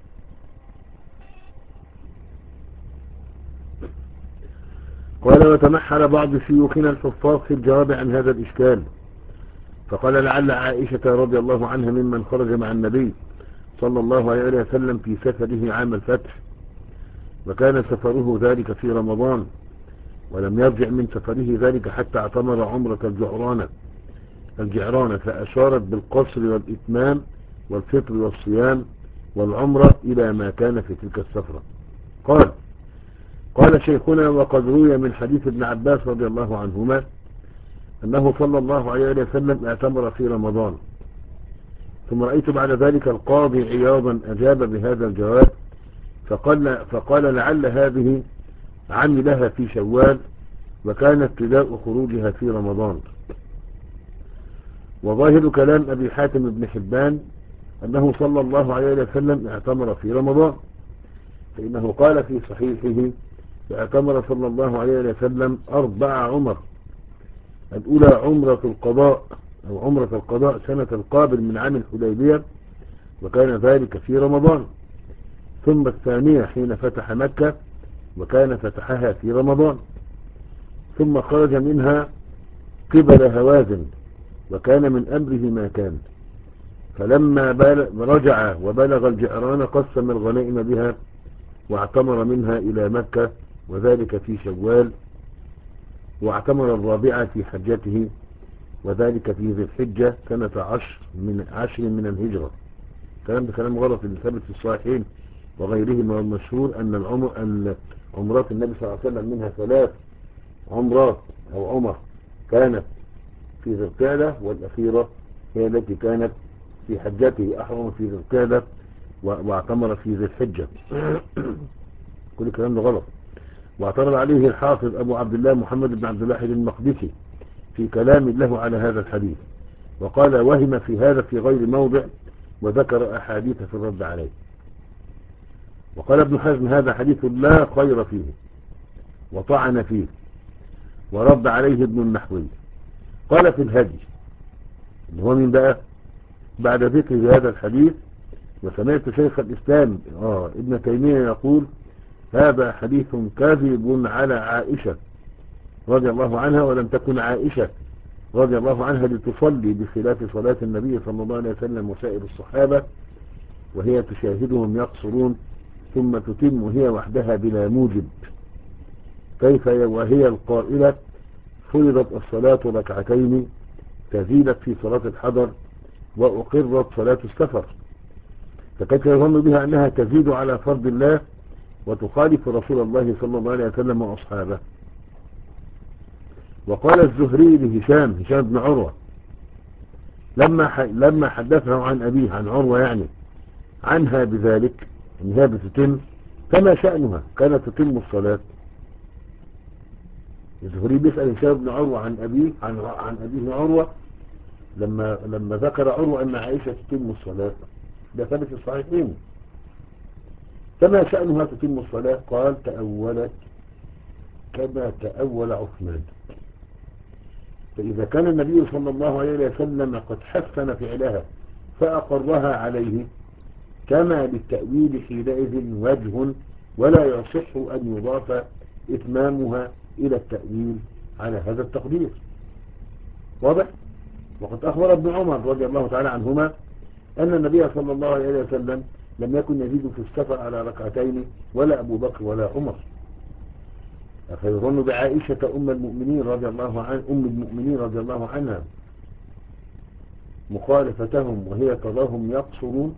قال وتمحل بعض شيوخنا الحفاظ في الجواب عن هذا الإشكال، فقال لعل عائشة رضي الله عنها ممن خرج مع النبي صلى الله عليه وسلم في سفره عام الفتح، وكان سفره ذلك في رمضان، ولم يرجع من سفره ذلك حتى اعتمر عمرة الجعرانة الجعرانة فأشارت بالقصر والإتمام والفطر والصيام والعمرة إلى ما كان في تلك السفرة. قال قال شيخنا وقد روي من حديث ابن عباس رضي الله عنهما أنه صلى الله عليه وسلم اعتمر في رمضان. ثم رأيت بعد ذلك القاضي عياضا أجاب بهذا الجواب فقال, فقال لعل هذه عملها في شوال وكان ابتداء خروجها في رمضان. وظاهر كلام أبي حاتم بن حبان أنه صلى الله عليه وسلم اعتمر في رمضان، فإنه قال في صحيحه اعتمر صلى الله عليه وسلم أربع عمر، الأولى عمرة القضاء أو عمرة القضاء سنة القابل من عام الحديبية وكان ذلك في رمضان، ثم الثانية حين فتح مكة وكان فتحها في رمضان، ثم خرج منها قبل هوازن وكان من أمره ما كان، فلما رجع وبلغ الجعران قسم الغنائم بها واعتمر منها إلى مكة، وذلك في شوال، واعتمر الرابعة في حجته، وذلك في ذي الحجة سنة عشر من عشر من الهجرة. كلام ده كلام غلط اللي ثابت في الصحيحين وغيرهما، والمشهور أن العمر أن عمرات النبي صلى الله عليه وسلم منها ثلاث عمرات أو عمر كانت في ذي القعدة، والأخيرة هي التي كانت في حجته، أحرم في ذي القعدة واعتمر في ذي الحجة. كل الكلام ده غلط. واعترض عليه الحافظ أبو عبد الله محمد بن عبد الله المقدسي في كلام له على هذا الحديث، وقال وهم في هذا في غير موضع، وذكر أحاديث في الرد عليه. وقال ابن حزم هذا حديث لا خير فيه، وطعن فيه، ورد عليه ابن النحوي. قال في الهدي، اللي هو من بقى بعد ذكر هذا الحديث، وسمعت شيخ الإسلام آه ابن تيمية يقول هذا حديث كاذب على عائشة رضي الله عنها، ولم تكن عائشة رضي الله عنها لتصلي بخلاف صلاة النبي صلى الله عليه وسلم وسائر الصحابة، وهي تشاهدهم يقصرون ثم تتم هي وحدها بلا موجب، كيف وهي القائلة فرضت الصلاة ركعتين تزيدت في صلاة الحضر وأقرت صلاة السفر، فكيف يظن بها أنها تزيد على فرض الله وتخالف رسول الله صلى الله عليه وسلم وأصحابه. وقال الزهري لهشام هشام بن عروة لما لما حدثه عن أبيه عن عروة يعني عنها بذلك أنها بتتم، فما شأنها كانت تتم الصلاة. الزهري بيسأل هشام بن عروة عن أبيه عن عن أبيه عروة لما لما ذكر عروة أن عائشة تتم الصلاة، ده ثابت في الصحيحين، فما شأنها تتم الصلاة؟ قال تأولت كما تأول عثمان. فإذا كان النبي صلى الله عليه وسلم قد حسن فعلها فأقرها عليه، كما للتأويل حينئذ وجه، ولا يصح أن يضاف إتمامها إلى التأويل على هذا التقدير. واضح؟ وقد أخبر ابن عمر رضي الله تعالى عنهما أن النبي صلى الله عليه وسلم لم يكن يزيد في السفر على ركعتين، ولا أبو بكر ولا عمر. فيظن بعائشة أم المؤمنين رضي الله عن أم المؤمنين رضي الله عنها مخالفتهم، وهي تراهم يقصرون.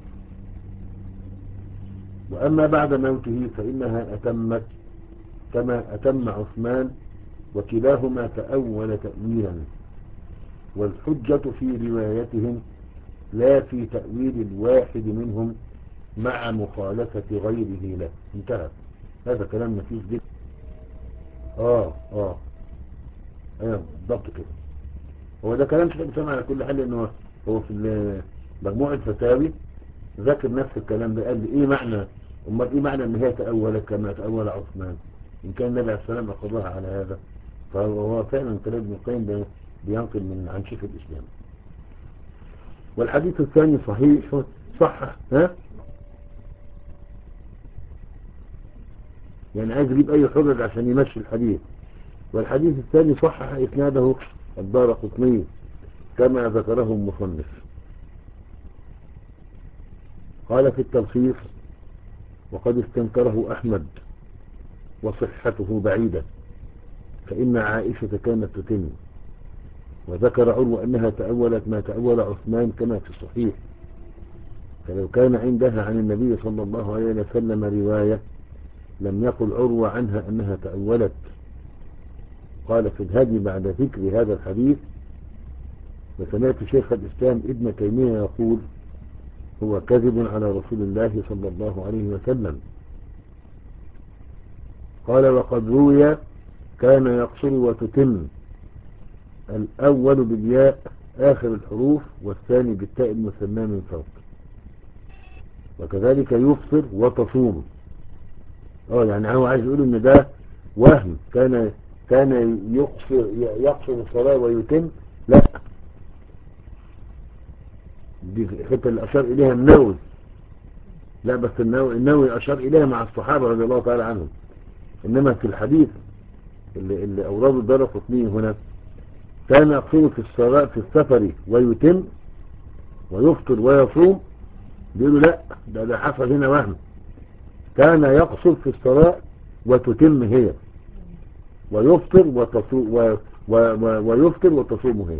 وأما بعد موته فإنها أتمت كما أتم عثمان، وكلاهما تأول تأويلا، والحجة في روايتهم لا في تأويل الواحد منهم مع مخالفة غيره له. انتهى. هذا كلام نفيس جدا. اه اه ايوه بالضبط كده. هو ده كلام شيخ الإسلام على كل حال، انه هو في مجموعة فتاوي ذكر نفس الكلام ده، قال لي ايه معنى امال ايه معنى ان هي تأولت كما تأول عثمان ان كان النبي عليه السلام اقرها على هذا. فهو فعلا كلام ابن القيم ده بينقل من عن شيخ الإسلام. والحديث الثاني صحيح صح، ها يعني عايز يجيب اي حجج عشان يمشي الحديث. والحديث الثاني صحح اسناده الدارقطني كما ذكره المصنف. قال في التلخيص وقد استنكره أحمد وصحته بعيدة، فإن عائشة كانت تتم، وذكر عروة أنها تأولت ما تأول عثمان كما في الصحيح، فلو كان عندها عن النبي صلى الله عليه وسلم رواية لم يقل عروة عنها أنها تأولت. قال في الهدي بعد ذكر هذا الحديث وسمعت شيخ الإسلام ابن تيمية يقول هو كذب على رسول الله صلى الله عليه وسلم. قال وقد روي كان يقصر وتتم، الأول بالياء آخر الحروف، والثاني بالتاء المثنى من فوق، وكذلك يفطر وتصوم. اه يعني هو عايز يقول ان ده وهم، كان كان يقصر يقصر الصلاة ويتم، لا دي حتى اللي أشار إليها النووي، لا بس النووي, النووي أشار إليها مع الصحابة رضي الله تعالى عنهم، إنما في الحديث اللي, اللي أورده الدارقطني هنا كان يقصر في الصلاة في السفر ويتم، ويفطر ويصوم، بيقولوا لا، ده ده حصل هنا وهم، كان يقصر في الصلاة وتتم هي، ويفطر وتصوم و... و... و... ويفطر وتصوم هي.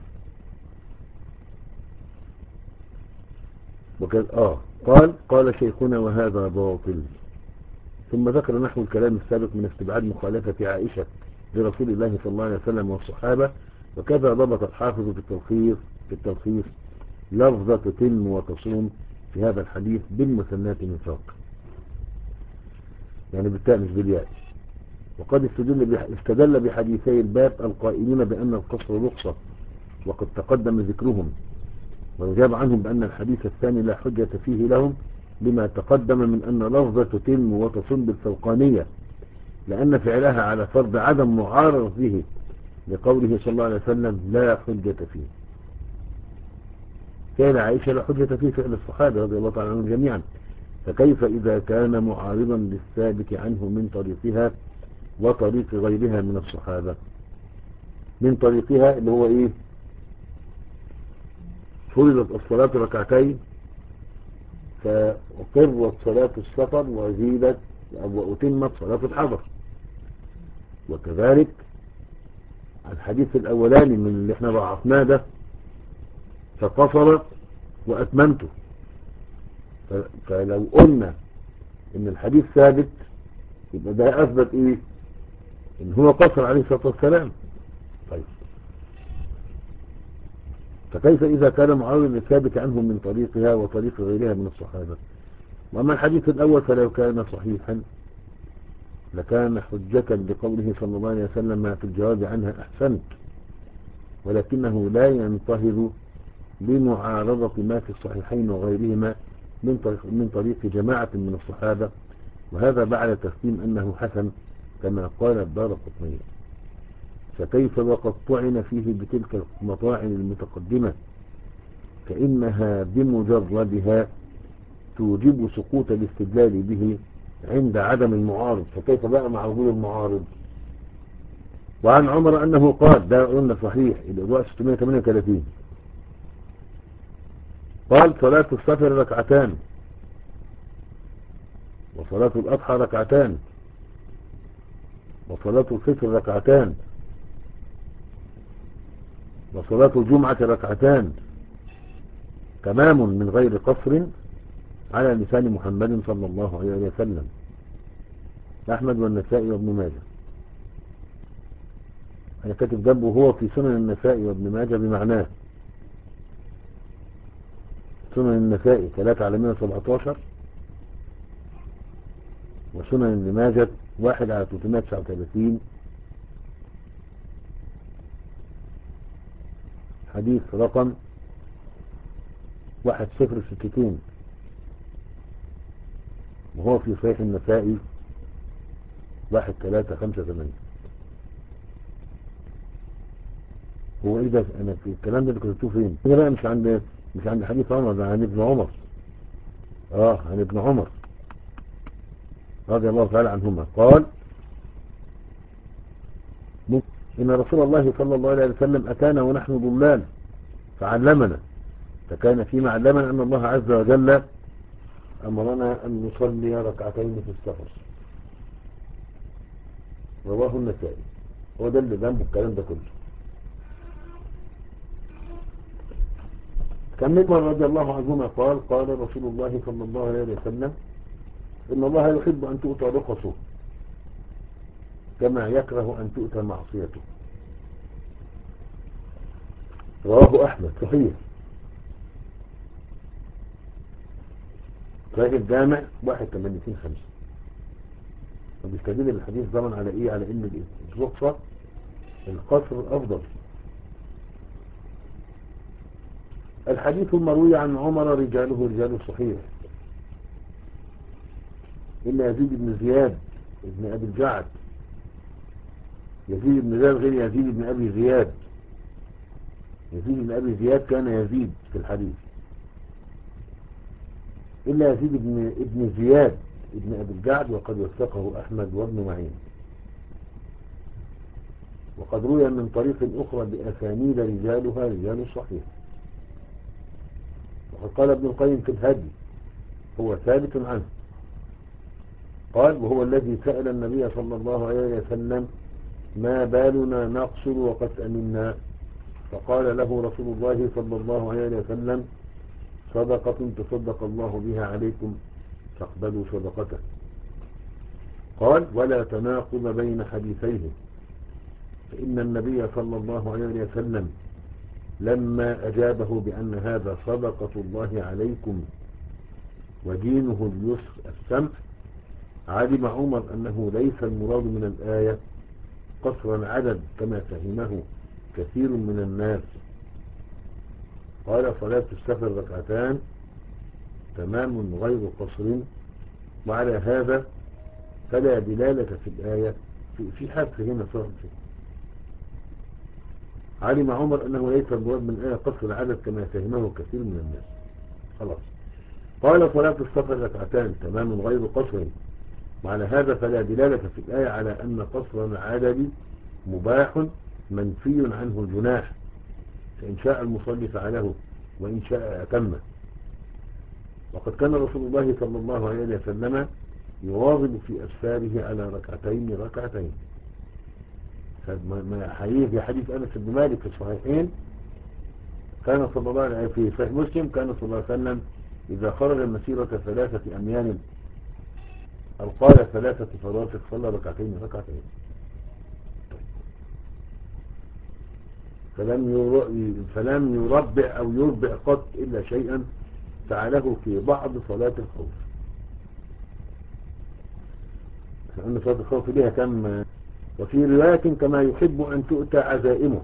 وكذا اه قال قال شيخنا وهذا باطل. ثم ذكر نحو الكلام السابق من استبعاد مخالفة عائشة لرسول الله صلى الله عليه وسلم والصحابة. وكذا ضبط الحافظ في التلخيص في التلخيص لفظة تتم وتصوم في هذا الحديث بالمثنات من فوق، يعني بالتاء مش بالياء. وقد استدل بح... استدل بحديثي الباب القائلين بأن القصر رخصة، وقد تقدم ذكرهم، ويجاب عنهم بأن الحديث الثاني لا حجة فيه لهم لما تقدم من أن لفظة تتم وتصم بالفوقانية، لأن فعلها على فرض عدم معارض به لقوله صلى الله عليه وسلم لا حجة فيه. فعل عائشة لا حجة فيه، فعل الصحابة رضي الله تعالى عنهم جميعا، فكيف إذا كان معارضا للثابت عنه من طريقها وطريق غيرها من الصحابة؟ من طريقها اللي هو إيه؟ فرضت الصلاة ركعتين فأقرت صلاة السفر وزيدت وأتمت صلاة الحضر. وكذلك الحديث الأولاني من اللي احنا ضعفناه ده فقصرت وأتممته. فلو قلنا ان الحديث ثابت يبقى ده أثبت إيه؟ إن هو قصر عليه الصلاة والسلام. طيب فكيف إذا كان معارض الثابت عنهم من طريقها وطريق غيرها من الصحابة؟ وأما الحديث الأول فلو كان صحيحا لكان حجة لقوله صلى الله عليه وسلم ما في الجواب عنها أحسنت، ولكنه لا ينتهض بمعارضة ما في الصحيحين وغيرهما من طريق, من طريق جماعة من الصحابة، وهذا بعد تسليم أنه حسن كما قال الدارقطني. فكيف وقد طعن فيه بتلك المطاعن المتقدمة فإنها بمجردها توجب سقوط الاستدلال به عند عدم المعارض، فكيف بقى مع وجود المعارض؟ وعن عمر أنه قال، ده قلنا صحيح الإضواء ستمائة وثمانية وثلاثين، قال صلاة السفر ركعتان، وصلاة الأضحى ركعتان، وصلاة الفطر ركعتان، وصلاة الجمعة ركعتان، تمام من غير قصر على لسان محمد صلى الله عليه وسلم. أحمد والنسائي وابن ماجه. أنا كاتب جنبه هو في سنن النسائي وابن ماجه بمعناه. سنن النسائي ثلاثة على مئة وسبعتاشر، وسنن ابن ماجه واحد على ثلاثمائة وتسعة وثلاثين، حديث رقم واحد صفر ستين، وهو في صحيح النسائي واحد ثلاثة خمسة ثمانية. هو ايه ده؟ انا في الكلام ده اللي كنتوه فين؟ هنا بقى مش عند مش عند حديث عمر، ده عن ابن عمر. اه عن ابن عمر رضي الله تعالى عنهما قال إن رسول الله صلى الله عليه وسلم أتانا ونحن ضلال فعلمنا، فكان فيما علمنا أن الله عز وجل أمرنا أن نصلي ركعتين في السفر. رواه النسائي. هو ده اللي جنبه الكلام ده كله. كان من رضي الله عنهما قال قال رسول الله صلى الله عليه وسلم إن الله يحب أن تؤتى رخصه كما يكره أن تؤتى معصيته. رواه أحمد صحيح صحيح الجامع واحد ثمانية خمسة. وبيستدل الحديث ضمن على إيه؟ على إن الرخصة القصر الأفضل. الحديث المروي عن عمر رجاله رجال صحيح إلا يزيد بن زياد ابن أبي الجعد. يزيد بن زياد غير يزيد بن أبي زياد. يزيد بن أبي زياد كان يزيد في الحديث، إلا يزيد بن ابن زياد ابن أبي الجعد، وقد وثقه أحمد وابن معين. وقد روي من طريق أخرى بأسانيد رجالها رجال الصحيح. وقد قال ابن القيم في الهدي هو ثابت عنه، قال وهو الذي سأل النبي صلى الله عليه وسلم ما بالنا نقصر وقد أمنا، فقال له رسول الله صلى الله عليه وسلم صدقة تصدق الله بها عليكم فاقبلوا صدقته. قال ولا تناقض بين حديثيه، فإن النبي صلى الله عليه وسلم لما أجابه بأن هذا صدقة الله عليكم ودينه اليسر السمح، علم عمر أنه ليس المراد من الآية قصر العدد كما فهمه كثير من الناس. قال صلاة السفر ركعتان تمام غير قصر، وعلى هذا فلا دلالة في الآية في, في حادثة هنا صار فيه. علم عمر أنه ليس المراد من الآية قصر العدد كما فهمه كثير من الناس. خلاص. قال صلاة السفر ركعتان تمام غير قصر، وعلى هذا فلا دلالة في الآية على أن قصر العدد مباح منفي عنه الجناح، فإن شاء المصلي فعله وإن شاء أتمه. وقد كان رسول الله صلى الله عليه وسلم يواظب في أسفاره على ركعتين ركعتين، فما حديث حديث أنس بن مالك في الصحيحين كان صلى الله عليه وسلم في صحيح مسلم كان صلى الله عليه وسلم إذا خرج المسيرة ثلاثة أميال أو قال ثلاثة فراسخ صلى ركعتين ركعتين. فلم فلم يربع أو يربع قط إلا شيئا فعله في بعض صلاة الخوف. لأن صلاة الخوف لها كم، وفي رواية كما يحب أن تؤتى عزائمه،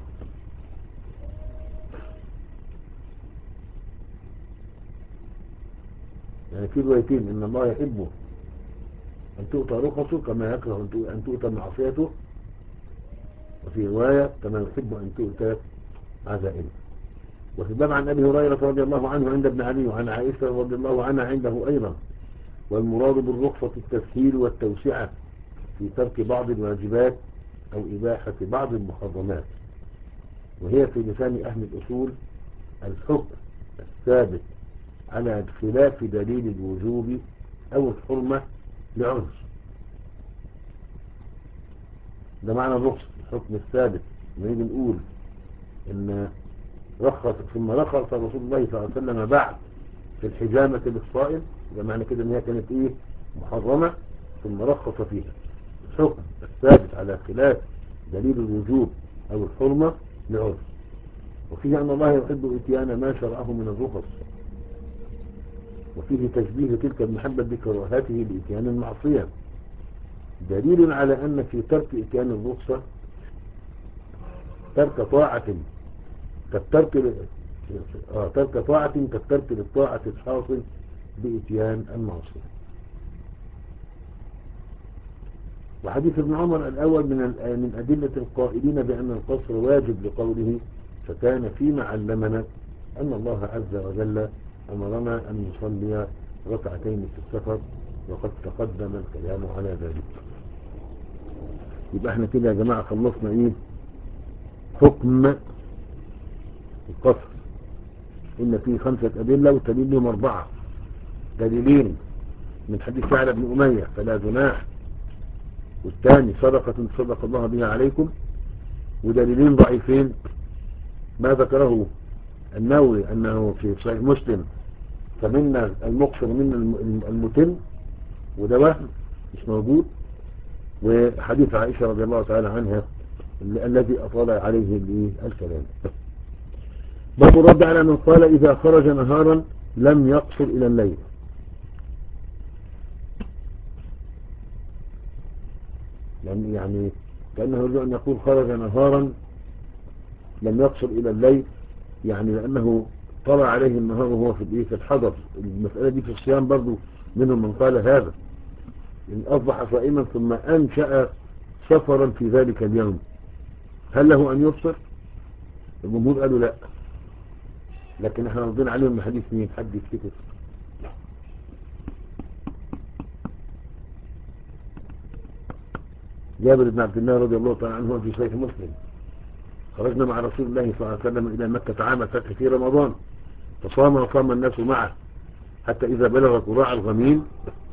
يعني في روايتين إن الله يحب أن تؤتى رخصه كما يكره أن تؤتى معصيته، وفي رواية كما يحب أن تؤتى عزائمه. وفي الباب عن أبي هريرة رضي الله عنه عند ابن علي وعن عائشة رضي الله عنها عنده أيضا. والمراد بالرخصة التسهيل والتوسعة في ترك بعض الواجبات أو إباحة بعض المحرمات، وهي في لسان أهل الأصول الحكم الثابت على خلاف دليل الوجوب أو الحرمة لعذر. ده معنى الرخصة، الحكم الثابت. نريد نقول إن رخص ثم رخص رسول الله صلى الله عليه وسلم بعد في الحجامة للصائم، ده معنى كده ان هي كانت ايه محرمة ثم رخص فيها. الحكم الثابت على خلاف دليل الوجوب او الحرمة لعذر. وفيه ان الله يحب اتيان ما شرعه من الرخص، وفيه تشبيه تلك المحبة بكراهته لاتيان المعصية، دليل على ان في ترك اتيان الرخصة ترك طاعة كالترك آه ترك طاعة كالترك للطاعة الحاصل بإتيان المعصية. وحديث ابن عمر الأول من من أدلة القائلين بأن القصر واجب لقوله فكان فيما علمنا أن الله عز وجل أمرنا أن نصلي ركعتين في السفر، وقد تقدم الكلام على ذلك. يبقى احنا كده يا جماعة خلصنا ايه حكم القصر. إن فيه خمسة أدلة وتدلهم أربعة، دليلين من حديث سعد بن أمية فلا جناح، والثاني صدقة صدق الله بها عليكم، ودليلين ضعيفين ما ذكره النووي أنه في صحيح مسلم فمنا المقصر منا المتم، وده وهم مش موجود، وحديث عائشة رضي الله تعالى عنها الذي أطال عليه الكلام. باب الرد على من قال إذا خرج نهارا لم يقصر إلى الليل. يعني, يعني كأنه يرجع أن يقول خرج نهارا لم يقصر إلى الليل، يعني لأنه طلع عليه النهار وهو في في الحضر. المسألة دي في الصيام برضو منهم من قال هذا، إن أصبح صائما ثم أنشأ سفرا في ذلك اليوم هل له أن يفطر؟ الجمهور قالوا لا، لكن احنا رضينا عليهم من حديث مين؟ حد يفتكر؟ جابر بن عبد الله رضي الله تعالى عنه في صحيح مسلم خرجنا مع رسول الله صلى الله عليه وسلم إلى مكة عام فتح في رمضان، فصام وصام الناس معه حتى إذا بلغ قراع الغميم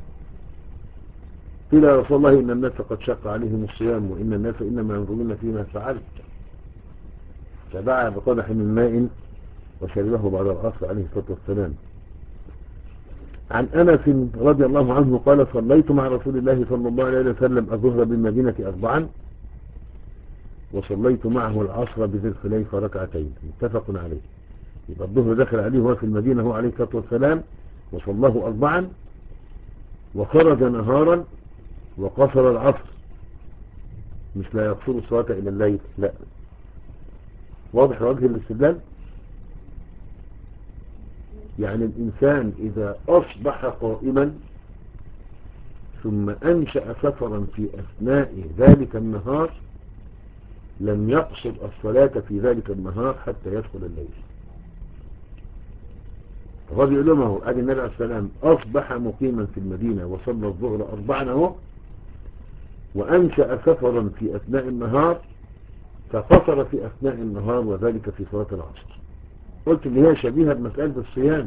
قيل يا رسول الله إن الناس قد شق عليهم الصيام وإن الناس إنما ينظرون فيما فعلت، فدعا بقدح من ماء وشربه بعد العصر عليه الصلاة والسلام. عن أنس رضي الله عنه قال صليت مع رسول الله صلى الله عليه وسلم الظهر بالمدينة أربعا وصليت معه العصر بذي الحليفة ركعتين، متفق عليه. يبقى الظهر دخل عليه وهو في المدينة هو عليه الصلاة والسلام وصلاه أربعا وخرج نهارا وقصر العصر، مش لا يقصر الصلاة إلى الليل، لا. واضح وجه الاستدلال؟ يعني الإنسان إذا أصبح قائما ثم أنشأ سفرا في أثناء ذلك النهار لم يقصد الصلاة في ذلك النهار حتى يدخل الليل. الرجل يقول لهم اهو ادي النبي عليه السلام أصبح مقيما في المدينة وصلى الظهر أربعا اهو، وأنشأ سفرا في أثناء النهار فقصر في أثناء النهار وذلك في صلاة العصر. قلت ان هي شبيهة بمسألة الصيام.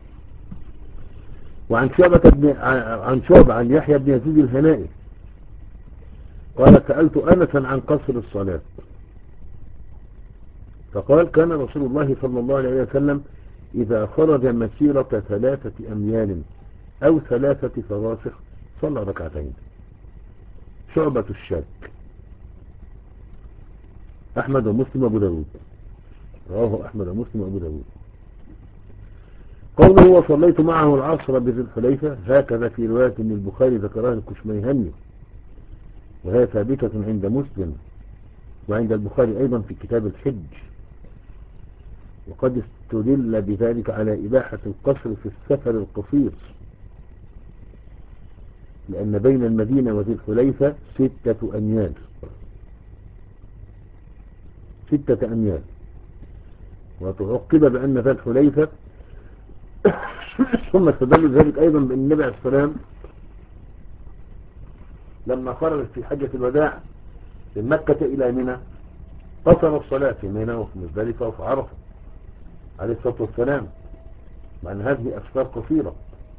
وعن شعبة بن عن شعبة عن يحيى بن يزيد الهنائي قال سألت أنسا عن قصر الصلاة فقال كان رسول الله صلى الله عليه وسلم إذا خرج مسيرة ثلاثة أميال أو ثلاثة فراسخ صلى ركعتين. شعبة الشاك أحمد ومسلم وأبو داود، رواه أحمد ومسلم وأبو داود. قوله وصليت معه العصر بذي الحليفة هكذا في رواية من البخاري ذكرها الكشميهني، وهي ثابتة عند مسلم وعند البخاري أيضا في كتاب الحج. وقد استدل بذلك على إباحة القصر في السفر القصير، لأن بين المدينة وذي الحليفة ستة أميال ستة أميال وتعقب بأن ذا الحليفة ثم استدل ذلك أيضا بأن النبي عليه السلام لما خرج في حجة الوداع من مكة إلى منى قصر الصلاة في منى وفي مزدلفة وفي عرفة عليه الصلاة والسلام، مع أن هذه أسفار قصيرة.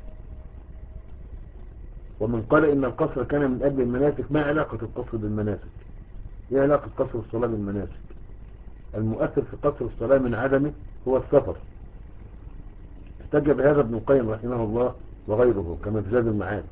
ومن قال إن القصر كان من أجل المناسك، ما علاقة القصر بالمناسك؟ ايه علاقة قصر الصلاة بالمناسك؟ المؤثر في قصر الصلاة من عدمه هو السفر. استجب هذا ابن القيم رحمه الله وغيره كما في زاد المعاد.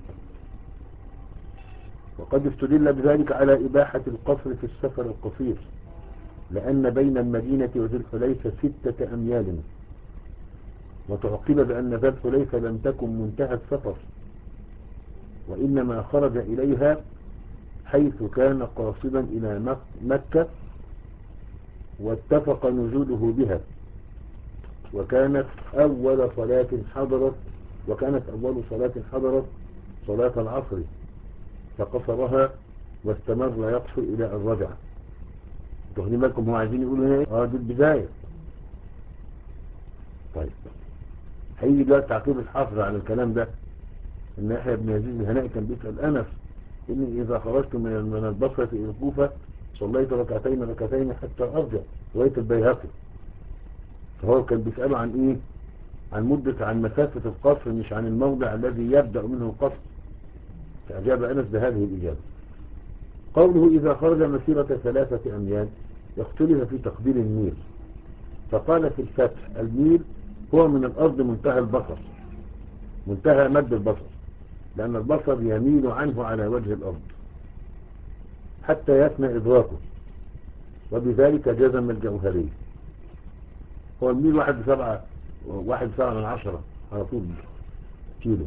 وقد استدل بذلك على إباحة القصر في السفر القصير، لأن بين المدينة وذي الحليفة ستة أميال، وتعقب بأن ذا الحليفة لم تكن منتهى السفر وإنما خرج إليها حيث كان قاصدا إلى مكة واتفق نزوله بها، وكانت أول صلاة حضرت وكانت أول صلاة حضرت صلاة العصر فقصرها واستمر يقصر إلى الرجعة. تخلي بالكم هو عايزين يقولوا ايه؟ اه دي البداية. طيب هيجي دلوقتي تعقيب الحافظ على الكلام ده ان يحيى بن يزيد الهنائي كان بيسأل أنس إني إذا خرجت من من البصرة إلى الكوفة صليت ركعتين ركعتين حتى أرجع، رواية البيهقي. فهو كان بيسأله عن إيه؟ عن مدة عن مسافة القصر مش عن الموضع الذي يبدأ منه القصر. فأجاب أنس بهذه الإجابة. قوله إذا خرج مسيرة ثلاثة أميال يختلف في تقدير الميل، فقال في الفتح الميل هو من الأرض منتهى البصر، منتهى مد البصر، لأن البصر يميل عنه على وجه الأرض حتى يفنى إدراكه، وبذلك جزم الجوهري. هو الميل واحد بسبعة واحد بسبعة من عشرة على طول كيلو،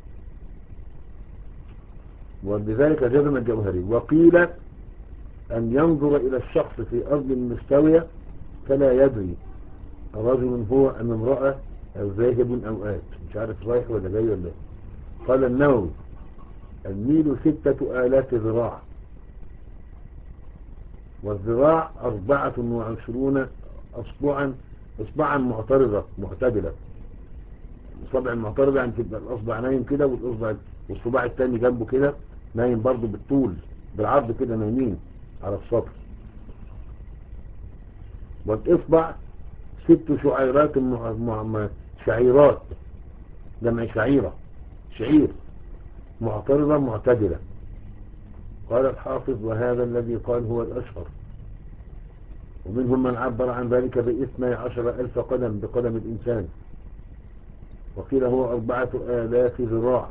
وبذلك جزم الجوهري. وقيل أن ينظر إلى الشخص في أرض مستوية فلا يدري رجل هو أم امرأة أو ذاهب أو آت، مش عارف رايح ولا جاي ولا. قال النووي الميل ستة آلاف ذراع، والذراع أربعة وعشرون أصبعا أصبعا معترضة معتدلة. الأصبع المعترضة يعني تبقى الأصبع نايم كده والأصبع والصباع التاني جنبه كده نايم برضه بالطول بالعرض كده نايمين على السطح. والإصبع ست شعيرات شعيرات، جمع شعيرة، شعير، معترضة معتدلة. قال الحافظ وهذا الذي قال هو الأشهر، ومنهم من عبر عن ذلك باثني عشر ألف قدم بقدم الإنسان، وقيل هو أربعة آلاف ذراع،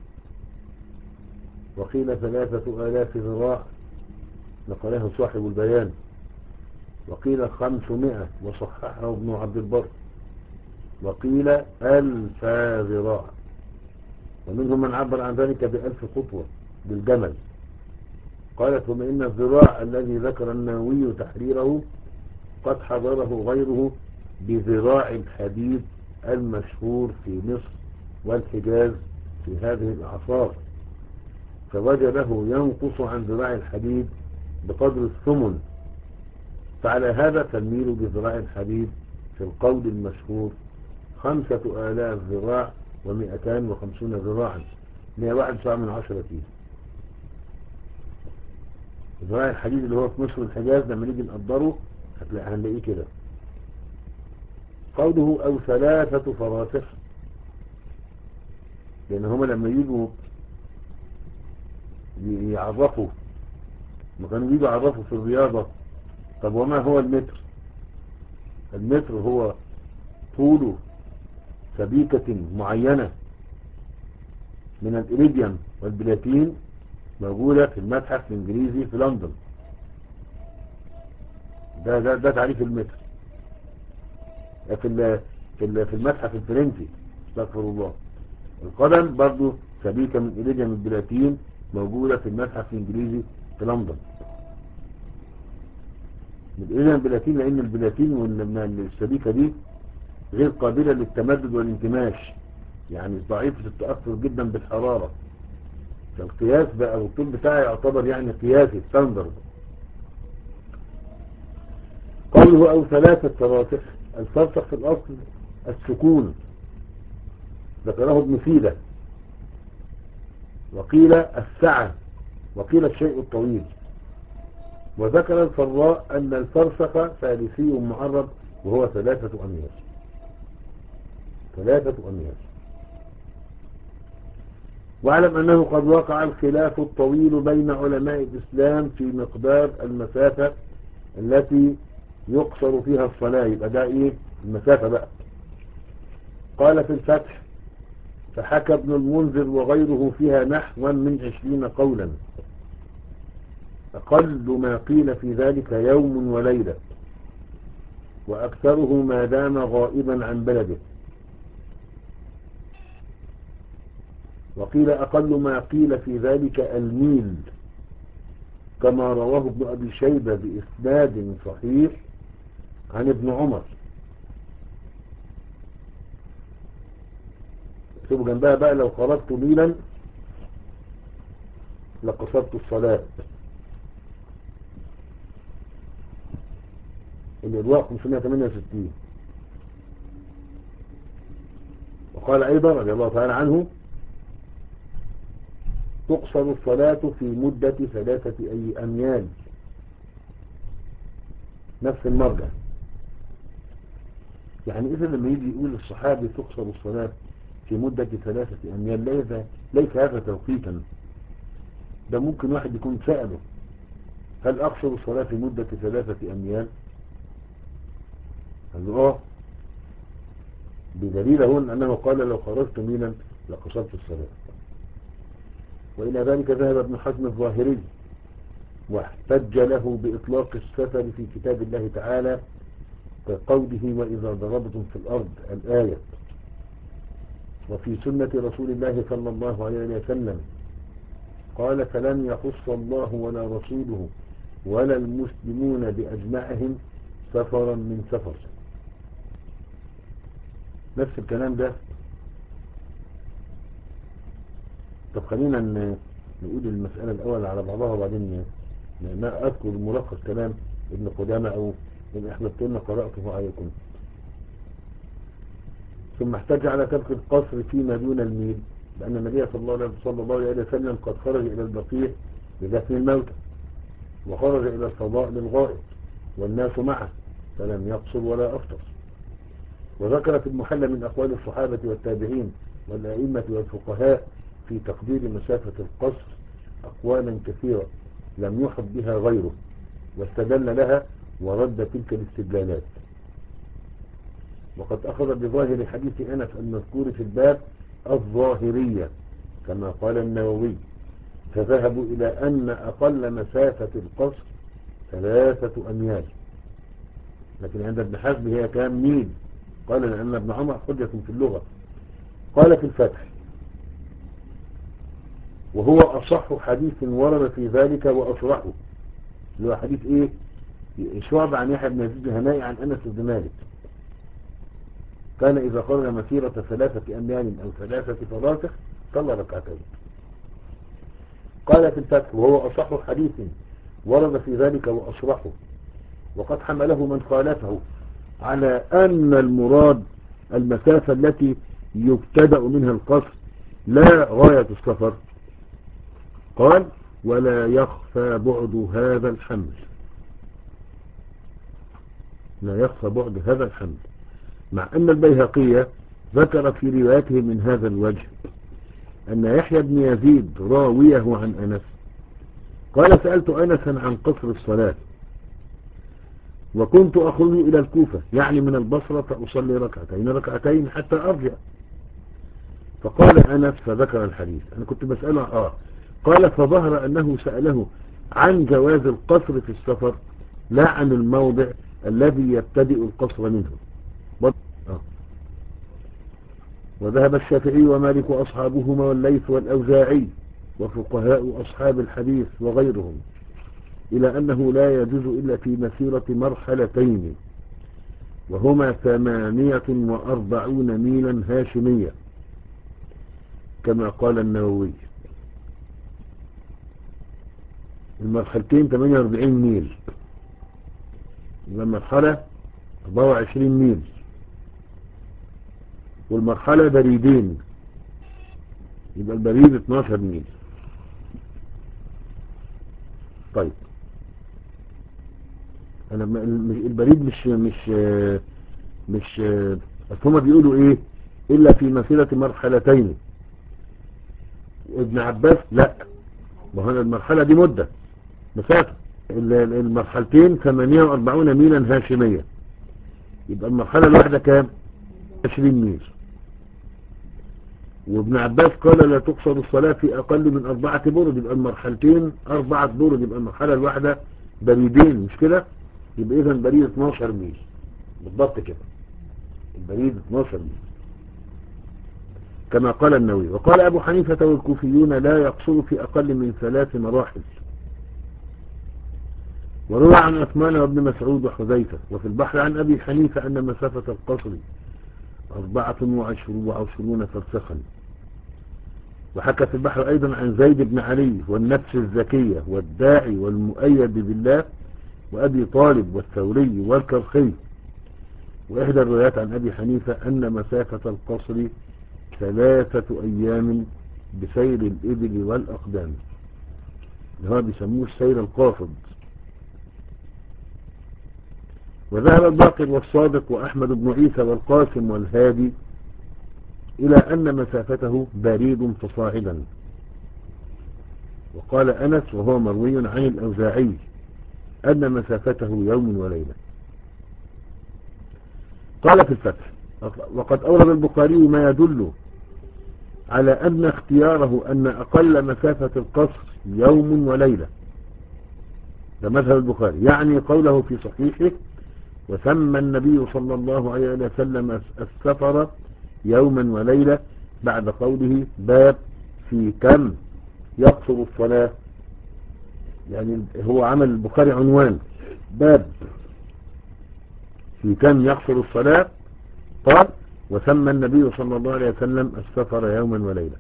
وقيل ثلاثة آلاف ذراع نقله صاحب البيان، وقيل خمسمائة وصححه ابن عبد البر، وقيل ألف ذراع، ومنهم من عبر عن ذلك بألف خطوة بالجمل. قالت ثم إن الذراع الذي ذكر النووي تحريره قد حضره غيره بذراع الحديد المشهور في مصر والحجاز في هذه الأعصار، فوجده ينقص عن ذراع الحديد بقدر الثمن، فعلى هذا تلميل بذراع الحديد في القول المشهور خمسة آلاف ذراع ومئتان وخمسون ذراعا، مئة واحد وتسعة من عشرة كيلو. ذراع الحديد اللي هو في مصر والحجاز لما نيجي نقدره هتلاقي هنلاقيه كده. قوله أو ثلاثة فراسخ، لأن هما لما يجوا يعرفوا، ما كانوا يجوا يعرفوا في الرياضة، طب وما هو المتر؟ المتر هو طول سبيكة معينة من الإريديوم والبلاتين موجودة في المتحف الإنجليزي في لندن. ده ده ده تعريف المتر. في في في المتحف الفرنسي استغفر الله، القدم برضو سبيكة من إريديوم البلاتين موجودة في المتحف الإنجليزي في لندن. من إريديوم البلاتين لأن البلاتين والسبيكة دي غير قابلة للتمدد والانكماش، يعني ضعيفة التأثر جدا بالحرارة، فالقياس بقى والطول بتاعي يعتبر يعني قياسي ستاندرد. قوله أو ثلاثة فراسخ، الفرسخ في الأصل السكون، ذكره ابن سيدة، وقيل السعة، وقيل الشيء الطويل. وذكر الفراء أن الفرسخ ثالثي معرب وهو ثلاثة أميال، ثلاثة أميال. واعلم أنه قد وقع الخلاف الطويل بين علماء الإسلام في مقدار المسافة التي يقصر فيها الصلاة. يبقى ده إيه المسافة بقى؟ قال في الفتح فحكى ابن المنذر وغيره فيها نحوا من عشرين قولا، أقل ما قيل في ذلك يوم وليلة، وأكثره ما دام غائبا عن بلده. وقيل أقل ما قيل في ذلك الميل، كما رواه ابن أبي شيبة بإسناد صحيح عن ابن عمر. اكتبوا جنبها بقى لو خرجت ميلا لقصرت الصلاة. الإرواء خمسمائة وثمانية وستين. وقال أيضا رضي الله تعالى عنه تقصر الصلاة في مدة ثلاثة أي أميال، نفس المرجع. يعني إذا لما يجي يقول الصحابي تقصر الصلاة في مدة ثلاثة أميال ليس, ليس هذا توقيتا، ده ممكن واحد يكون سأله هل أقصر الصلاة في مدة ثلاثة أميال؟ قال له آه، بدليل هون أنه قال لو خرجت ميلا لقصرت الصلاة. وإلى ذلك ذهب ابن حزم الظاهري واحتج له بإطلاق السفر في كتاب الله تعالى كقوله وإذا ضربتم في الأرض الآية، وفي سنة رسول الله صلى الله عليه وسلم قال فلم يخص الله ولا رسوله ولا المسلمون بأجمعهم سفرا من سفر. نفس الكلام ده. طب خلينا نقول المسألة الأول على بعضها وبعدين ما أذكر ملخص كلام ابن قدامة أو إن أحببتن قرأته عليكم. ثم احتج على ترك القصر فيما دون الميل لأن النبي صلى الله عليه وسلم قد خرج إلى البقيع لدفن الموتى، وخرج إلى الفضاء للغائط والناس معه، فلم يقصر ولا أفطر. وذكر في المحلى من أقوال الصحابة والتابعين والأئمة والفقهاء في تقدير مسافة القصر أقوالا كثيرة لم يحط بها غيره، واستدل لها ورد تلك الاستدلالات. وقد أخذ بظاهر حديث أنس المذكور في الباب الظاهرية كما قال النووي، فذهبوا إلى أن أقل مسافة القصر ثلاثة أميال، لكن عند ابن حزم هي كام ميل؟ قال لأن ابن عمر حجة في اللغة. قال في الفتح: وهو أصح حديث ورد في ذلك وأصرحه، اللي هو حديث إيه؟ شعب عن يحيى بن يزيد الهنائي عن أنس بن مالك، كان إذا خرج مسيرة ثلاثة أميال أو ثلاثة فراسخ صلى ركعتين. قال في الفتح: وهو أصح حديث ورد في ذلك وأصرحه، وقد حمله من خالفه على أن المراد المسافة التي يبتدأ منها القصر لا غاية السفر. قال: ولا يخفى بعد هذا الحمل، لا يخفى بعد هذا الحمل، مع أن البيهقي ذكر في روايته من هذا الوجه أن يحيى بن يزيد راويه عن أنس قال: سألت أنسا عن قصر الصلاة وكنت أخرج إلى الكوفة، يعني من البصرة، فأصلي ركعتين ركعتين حتى أرجع. فقال أنس فذكر الحديث. أنا كنت بسأله آه قال: فظهر أنه سأله عن جواز القصر في السفر لا عن الموضع الذي يبتدئ القصر منه. آه. وذهب الشافعي ومالك وأصحابهما والليث والأوزاعي وفقهاء أصحاب الحديث وغيرهم إلى أنه لا يجوز إلا في مسيرة مرحلتين، وهما ثمانية وأربعون ميلا هاشمية كما قال النووي. المرحلتين ثمانية وأربعين ميل، يبقى المرحلة أربعة وعشرين ميل، والمرحلة بريدين، يبقى البريد اثناشر ميل. طيب انا البريد مش مش مش هما بيقولوا ايه الا في مسيرة مرحلتين. ابن عباس لا، ما هو المرحلة دي مدة مسافة، المرحلتين ثمانية وأربعين ميلا هاشمية، يبقى المرحلة الواحدة كام؟ عشرين ميل. وابن عباس قال: لا تقصر الصلاة في أقل من أربعة برد، يبقى المرحلتين أربعة برد، يبقى المرحلة الواحدة بريدين، مش كده؟ يبقى إذا البريد اثناشر ميل بالضبط كده، البريد اثناشر ميل كما قال النووي. وقال أبو حنيفة والكوفيون: لا يقصر في أقل من ثلاث مراحل. وروى عن عثمان وابن مسعود وحذيفة. وفي البحر عن أبي حنيفة أن مسافة القصر أربعة وعشرون فرسخا. وحكى في البحر أيضا عن زيد بن علي والنفس الزكية والداعي والمؤيد بالله وأبي طالب والثوري والكرخي. وإحدى الروايات عن أبي حنيفة أن مسافة القصر ثلاثة أيام بسير الإبل والأقدام، اللي هو بيسموه السير القاصد. وذهب الباقر والصادق وأحمد بن عيسى والقاسم والهادي إلى أن مسافته بريد فصاعدا. وقال أنس وهو مروي عن الأوزاعي أن مسافته يوم وليلة. قال في الفتح: وقد أورد البخاري ما يدل على أن اختياره أن أقل مسافة القصر يوم وليلة، ده مذهب البخاري، يعني قوله في صحيحه: وسمى النبي صلى الله عليه وسلم السفر يوما وليلة، بعد قوله: باب في كم يقصر الصلاة. يعني هو عمل البخاري عنوان: باب في كم يقصر الصلاة. قال: وسمى النبي صلى الله عليه وسلم السفر يوما وليلة.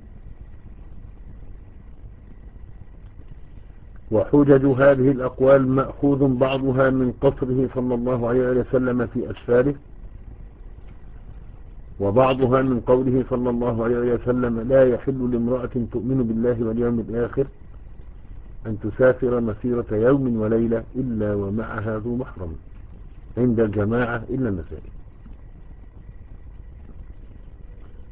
وحجج هذه الأقوال مأخوذ بعضها من قصره صلى الله عليه وسلم في أسفاره، وبعضها من قوله صلى الله عليه وسلم: لا يحل لامرأة تؤمن بالله واليوم الآخر أن تسافر مسيرة يوم وليلة إلا ومعها ذو محرم، عند الجماعة إلا النسائي.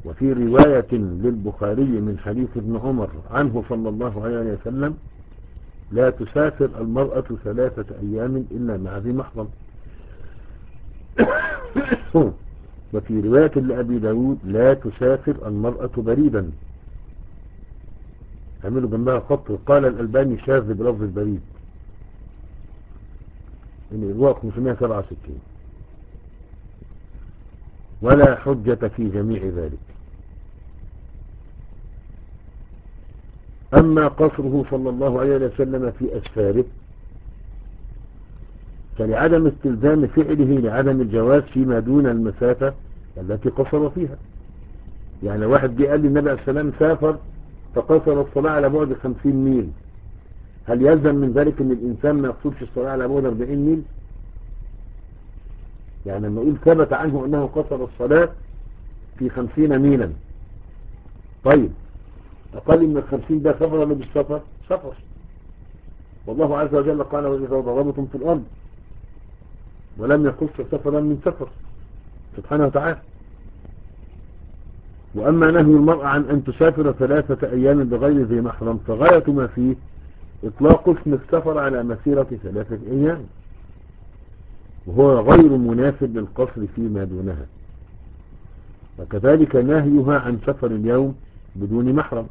وفي رواية للبخاري من حديث ابن عمر عنه صلى الله عليه وسلم: لا تسافر المرأة ثلاثة أيام إلا مع ذي محرم. وفي رواية لأبي داود: لا تسافر المرأة بريدا. عملوا جنبها خط، قال الألباني شاذ بلفظ البريد، إن الرواية خمسمائة وسبعة وستين، ولا حجة في جميع ذلك. أما قصره صلى الله عليه وسلم في أسفاره فلعدم استلزام فعله لعدم الجواز فيما دون المسافة التي قصر فيها. يعني واحد جه قال لي النبي عليه السلام سافر فقصر الصلاة على بعد خمسين ميل، هل يلزم من ذلك ان الانسان ما يقصرش الصلاة على بعد أربعين ميل؟ يعني لما يقول ثبت عنه انه قصر الصلاة في خمسين ميلا، طيب اقل من الخمسين ده سفر ولا مش سفر؟ سفر. والله عز وجل قال: وإذا ضربتم في الأرض، ولم يخص سفرا من سفر سبحانه وتعالى. وأما نهي المرأة عن أن تسافر ثلاثة أيام بغير ذي محرم فغاية ما فيه إطلاق اسم السفر على مسيرة ثلاثة أيام، وهو غير مناسب للقصر فيما دونها. وكذلك نهيها عن سفر اليوم بدون محرم.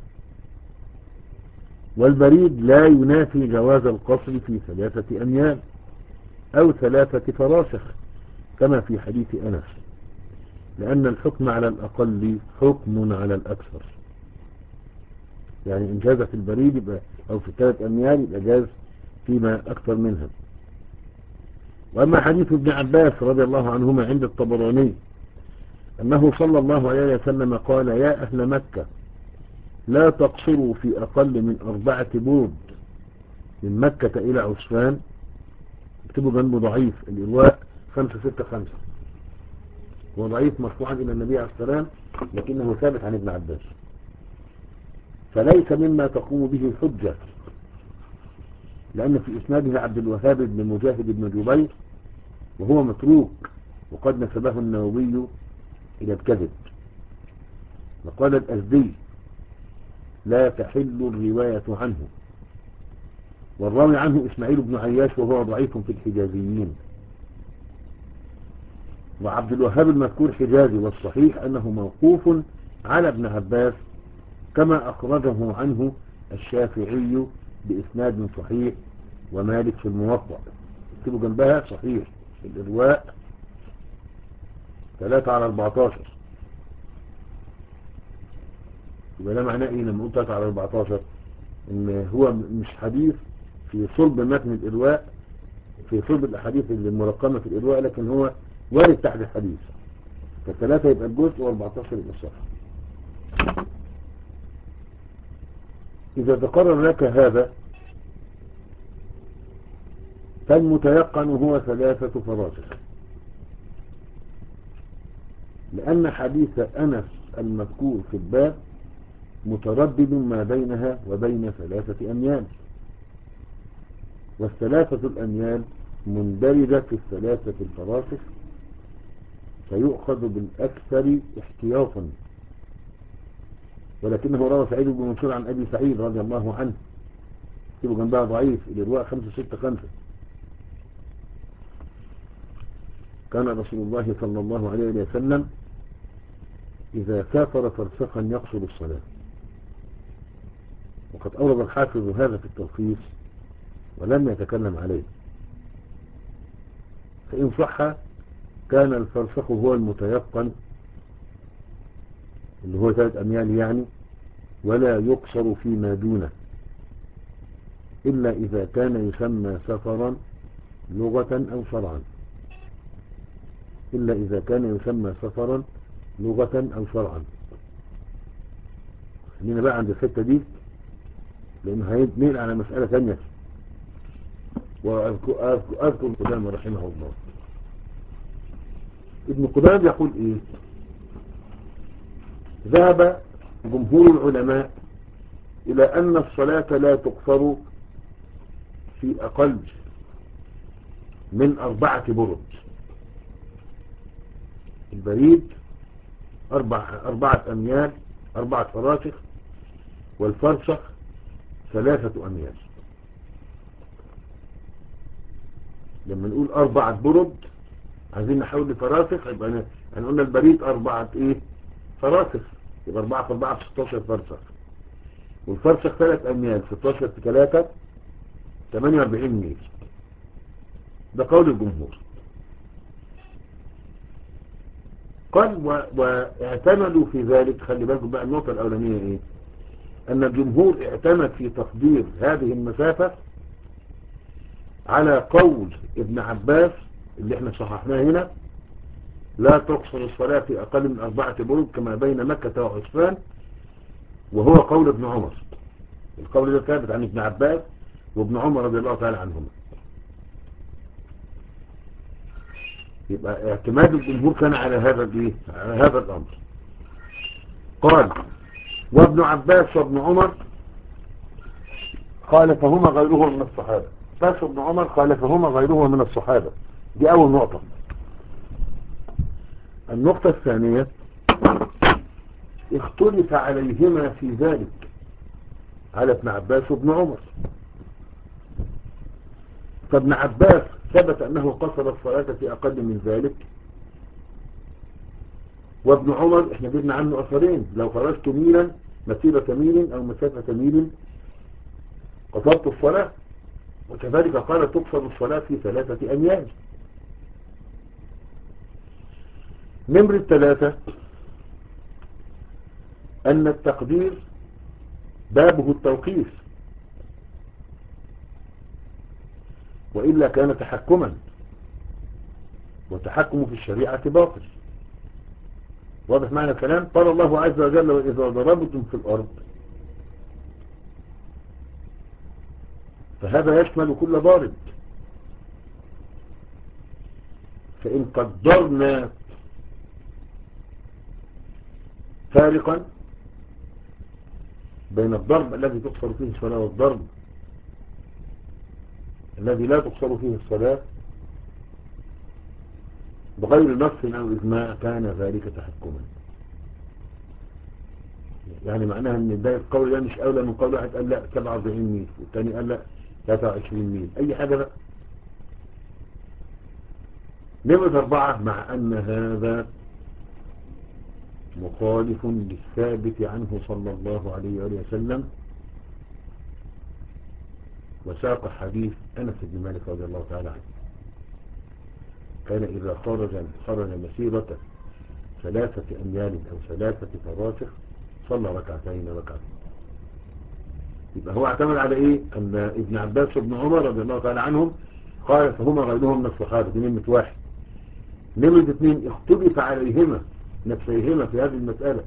والبريد لا ينافي جواز القصر في ثلاثة أميال أو ثلاثة فراسخ كما في حديث أنس، لأن الحكم على الأقل حكم على الأكثر. يعني إن جاز في البريد يبقى أو في ثلاثة أميال يبقى جاز فيما أكثر منها. وأما حديث ابن عباس رضي الله عنهما عند الطبراني أنه صلى الله عليه وسلم قال: يا أهل مكة، لا تقصروا في أقل من أربعة برد من مكة إلى عسفان. اكتبوا جنبه ضعيف الإرواء خمسة ستة خمسة، هو ضعيف مرفوعا إلى النبي عليه السلام لكنه ثابت عن ابن عباس، فليس مما تقوم به الحجة، لأن في إسناده عبد الوهاب بن مجاهد بن جبير وهو متروك، وقد نسبه النووي إلى الكذب. وقال الأزدي: لا تحل الرواية عنه. والراوي عنه إسماعيل بن عياش وهو ضعيف في الحجازيين. وعبد الوهاب المذكور حجازي، والصحيح أنه موقوف على ابن عباس كما أخرجه عنه الشافعي بإسناد صحيح ومالك في الموطأ. اكتبوا جنبها صحيح الإرواء ثلاثة على أربعتاشر. يبقى ده معناه ايه لما قلت ثلاثة على أربعتاشر؟ ان هو مش حديث في صلب متن الإرواء، في صلب الأحاديث المرقمة في الإرواء، لكن هو وارد تحت الحديث. فالثلاثة يبقى الجزء وأربعتاشر يبقى الصفحة. إذا تقرر لك هذا فالمتيقن هو ثلاثة فراسخ، لأن حديث أنس المذكور في الباب متردد ما بينها وبين ثلاثة أميال، والثلاثة الأميال مندرجة في الثلاثة الفراسخ، فيؤخذ بالأكثر احتياطا. ولكنه روى سعيد بن منصور عن أبي سعيد رضي الله عنه، يكتبوا جنبها ضعيف الإرواء خمسة ستة خمسة. كان رسول الله صلى الله عليه وسلم إذا سافر فرسخا يقصر الصلاة. وقد أورد الحافظ هذا في التلخيص ولم يتكلم عليه، فإن صح كان الفرسخ هو المتيقن اللي هو ثلاث أميال يعني، ولا يقصر فيما دونه إلا إذا كان يسمى سفرا لغة أو شرعا، إلا إذا كان يسمى سفرا لغة أو شرعا. خلينا بقى عند الحتة دي لأنه هيتنقل على مسألة ثانية. وأذكر ابن قدامة رحمه الله، ابن قدامة يقول إيه؟ ذهب جمهور العلماء إلى أن الصلاة لا تقصر في أقل من أربعة برد. البريد أربع أربعة أميال أربعة فراسخ، والفرسخ ثلاثة أميال. لما نقول أربعة برد عايزين نحول لفراسخ، يبقى هنقول البريد أربعة إيه فراسخ، يبقى أربعة في أربعة في ستاشر فرسخ، والفرسخ ثلاث أميال، ستاشر في ثلاثة ثمانية وأربعين ميل. ده قول الجمهور. قال و... واعتمدوا في ذلك، خلي بالكم بقى النقطة الأولانية إيه، أن الجمهور اعتمد في تقدير هذه المسافة على قول ابن عباس اللي احنا صححناه هنا: لا تقصر الصلاة في أقل من أربعة برود كما بين مكة وعسفان، وهو قول ابن عمر. القول ده ثابت عن ابن عباس وابن عمر رضي الله تعالى عنهما. يبقى اعتماد الجمهور كان على هذا الايه، على هذا الأمر. قال: وابن عباس وابن عمر خالفهما غيرهم من الصحابة. بس ابن عمر خالفهما غيرهما من الصحابة. دي أول نقطة. النقطة الثانية: اختلف عليهما في ذلك على ابن عباس وابن عمر. فابن عباس ثبت أنه قصر الصلاة في أقل من ذلك، وابن عمر احنا جبنا عنه أثرين: لو خرجت ميلا مسيرة ميل أو مسافة ميل قصرت الصلاة. وكذلك قال: تقصر الصلاة في ثلاثة أميال. نمرة ثلاثة: أن التقدير بابه التوقيف، وإلا كان تحكما، والتحكم في الشريعة باطل. واضح معنى الكلام؟ قال الله عز وجل: وإذا ضربتم في الأرض. فهذا يشمل كل ضارب. فإن قدرنا فارقا بين الضرب الذي تقصر فيه الصلاة والضرب الذي لا تقصر فيه الصلاة بغير نص أو إجماع، كان ذلك تحكما. يعني معناها ان ده القول ده مش أولى من قول واحد قال لا سبعة وأربعين ميل والثاني قال لا ثلاثة وعشرين ميل، أي حاجة بقى. نمرة أربعة: مع أن هذا مخالف للثابت عنه صلى الله عليه وآله وسلم، وساق حديث أنس بن مالك رضي الله تعالى عنه: كان إذا خرج خرج مسيرة ثلاثة أميال أو ثلاثة فراسخ صلى ركعتين ركعتين. يبقى هو اعتمد على إيه؟ أن ابن عباس وابن عمر رضي الله تعالى عنهم قال فهما غيرهم من الصحابة. دي نمرة واحد. نمرة اثنين: اختلف عليهما نفسيهما في هذه المسألة.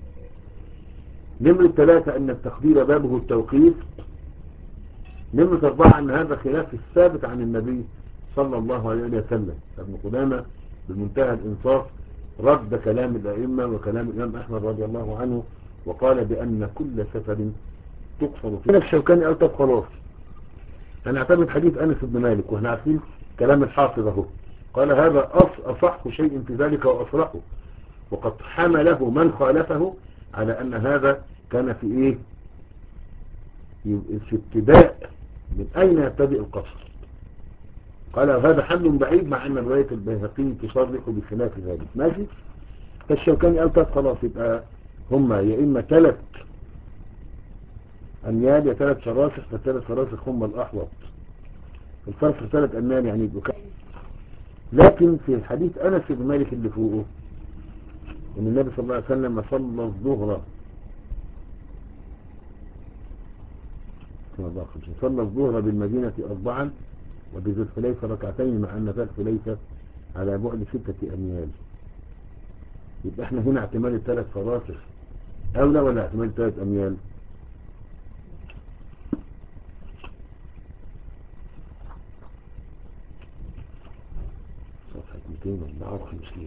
نمرة ثلاثة: أن التقدير بابه التوقيف. نمرة أربعة: أن هذا خلاف الثابت عن النبي صلى الله عليه وسلم. ابن قدامة بمنتهى الإنصاف رد كلام الأئمة وكلام الإمام أحمد رضي الله عنه، وقال بأن كل سفر تقصر فيه. الشوكاني قال: طب خلاص هنعتمد حديث أنس بن مالك، واحنا عارفين كلام الحافظ اهو. قال: هذا أصح شيء في ذلك وأصرحه، وقد حمله من خالفه على أن هذا كان في إيه، في ابتداء من أين يبتدئ القصر. قال: هذا حمل بعيد، مع أن رواية البيهقي تصرح بخلاف ذلك. ماشي. فالشوكاني قال: طب خلاص يبقى هما يا إما ثلاث أميال يا ثلاث فراسخ، فالثلاث فراسخ هما الأحوط، الفرق ثلاث أميال يعني بكاء. لكن في الحديث أنس بن مالك اللي فوقه ان النبي صلى الله عليه وسلم صلى الظهر صلى الظهر بالمدينة أربعا وبذي الحليفة ركعتين، مع أن ذا الحليفة على بعد ستة أميال. يبقى احنا هنا اعتماد الثلاث فراسخ أولى ولا اعتماد الثلاث أميال؟ صفحة مئتين وأربعة وخمسين.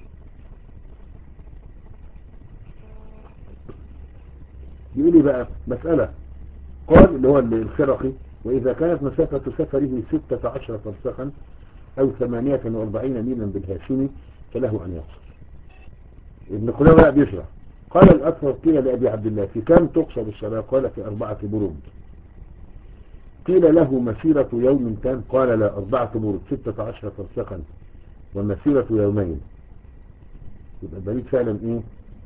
يقول لي بقى مسألة. قال اللي هو الخرقي: وإذا كانت مسافة سفره ستة عشر فرسخا أو ثمانية وأربعين ميلا بالهاشمي فله أن يقصر. ابن قدامة بقى بيشرح. قال الأكثر قيل لأبي عبد الله في كم تقصر الصلاة؟ قال في أربعة برود. قيل له مسيرة يوم كان؟ قال لا، أربعة برود ستة عشر فرسخا ومسيرة يومين. يبقى البريد فعلا ايه؟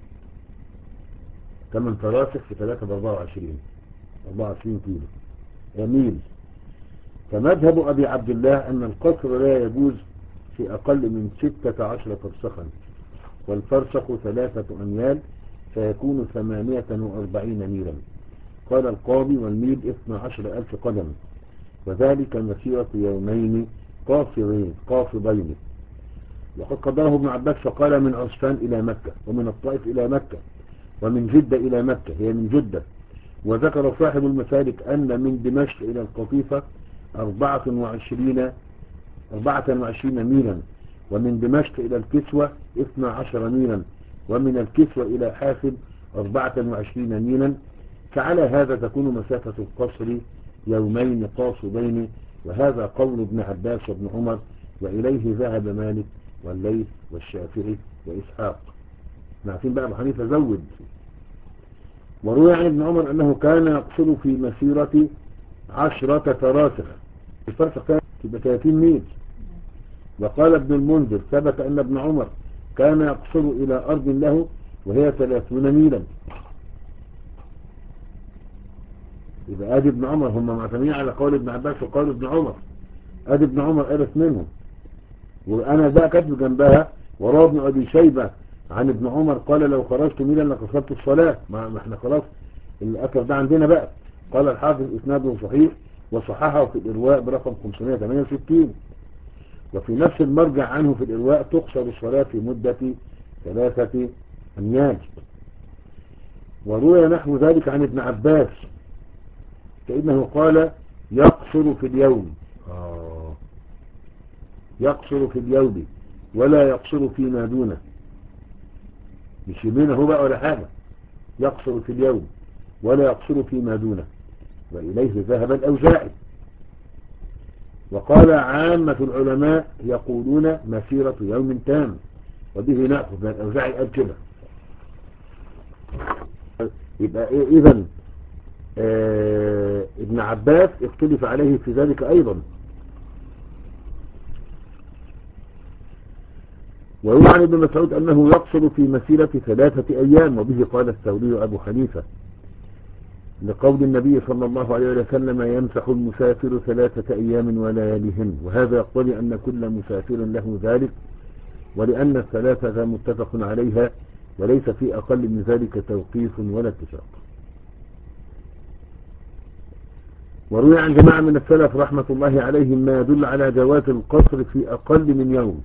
ثمان فراسخ في ثلاثة بأربعة وعشرين، أربعة وعشرين كيلو يميل. فمذهب أبي عبد الله أن القصر لا يجوز في أقل من ستة عشر فرسخا، والفرسخ ثلاثة أميال فيكون ثمانية وأربعين ميلا. قال القاضي والميل اثنى عشر ألف قدم، وذلك مسيرة يومين قاصرين قاصدين. وقد قدره ابن عباس فقال من عسفان إلى مكة، ومن الطائف إلى مكة، ومن جدة إلى مكة، هي من جدة. وذكر صاحب المسالك أن من دمشق إلى القطيفة أربعة وعشرين أربعة وعشرين ميلا، ومن دمشق إلى الكسوة اثنى عشر ميلا، ومن الكسوة إلى حافظ أربعة وعشرين ميلا. فعلى هذا تكون مسافة القصر يومين قاصدين، وهذا قول ابن عباس وابن عمر، وإليه ذهب مالك والليث والشافعي وإسحاق. نعرفين بقى أبو حنيفة زود. وروي عن ابن عمر أنه كان يقصر في مسيرة عشرة فراسخ، الفرسخ كان تبقى ثلاثين ميل. وقال ابن المنذر ثبت أن ابن عمر كان يقصر إلى أرض له وهي ثلاثون ميلا. يبقى آدي ابن عمر، هم معتمدين على قول ابن عباس وقول ابن عمر. آدي ابن عمر ألف منهم، وأنا ده كاتب جنبها وراء ابن أبي شيبة عن ابن عمر قال لو خرجت ميلا لقصرت الصلاة. ما احنا خلاص الأثر ده عندنا بقى. قال الحافظ إسناده صحيح، وصححه في الإرواء برقم خمسمائة وثمانية وستين. وفي نفس المرجع عنه في الإرواء تقصر الصلاة في مدة ثلاثة أميال. وروي نحو ذلك عن ابن عباس كأنه قال يقصر في اليوم، آه يقصر في اليوم ولا يقصر فيما دونه، مش يمينه هو بقى ولا حاجة، يقصر في اليوم ولا يقصر فيما دونه. وإليه ذهب الأوزاعي. وقال عامة العلماء يقولون مسيرة يوم تام، وبه نأخذ من الأوزاعي قال كده. يبقى إيه إذن؟ آه ابن عباس اختلف عليه في ذلك أيضا. ويروى عن ابن مسعود أنه يقصر في مسيرة ثلاثة أيام، وبه قال الثوري أبو حنيفة لقول النبي صلى الله عليه وسلم يمسح المسافر ثلاثة أيام ولياليهن، وهذا يقتضي أن كل مسافر له ذلك، ولأن الثلاثة متفق عليها وليس في أقل من ذلك توقيف ولا اتفاق. وروي عن جماعة من السلف رحمة الله عليهم ما يدل على جواز القصر في أقل من يوم.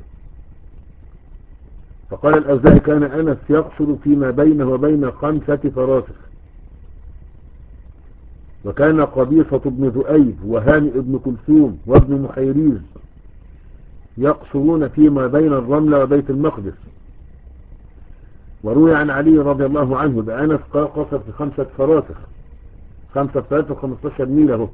فقال الأوزاعي كان أنس يقصر فيما بينه وبين خمسة فراسخ، وكان قبيصة بن ذؤيب وهانئ بن كلثوم وابن محيريز يقصرون فيما بين الرملة وبيت المقدس. وروي عن علي رضي الله عنه بأنس قصر في خمسة فراسخ، خمسة فراسخ وخمستاشر ميل اهو.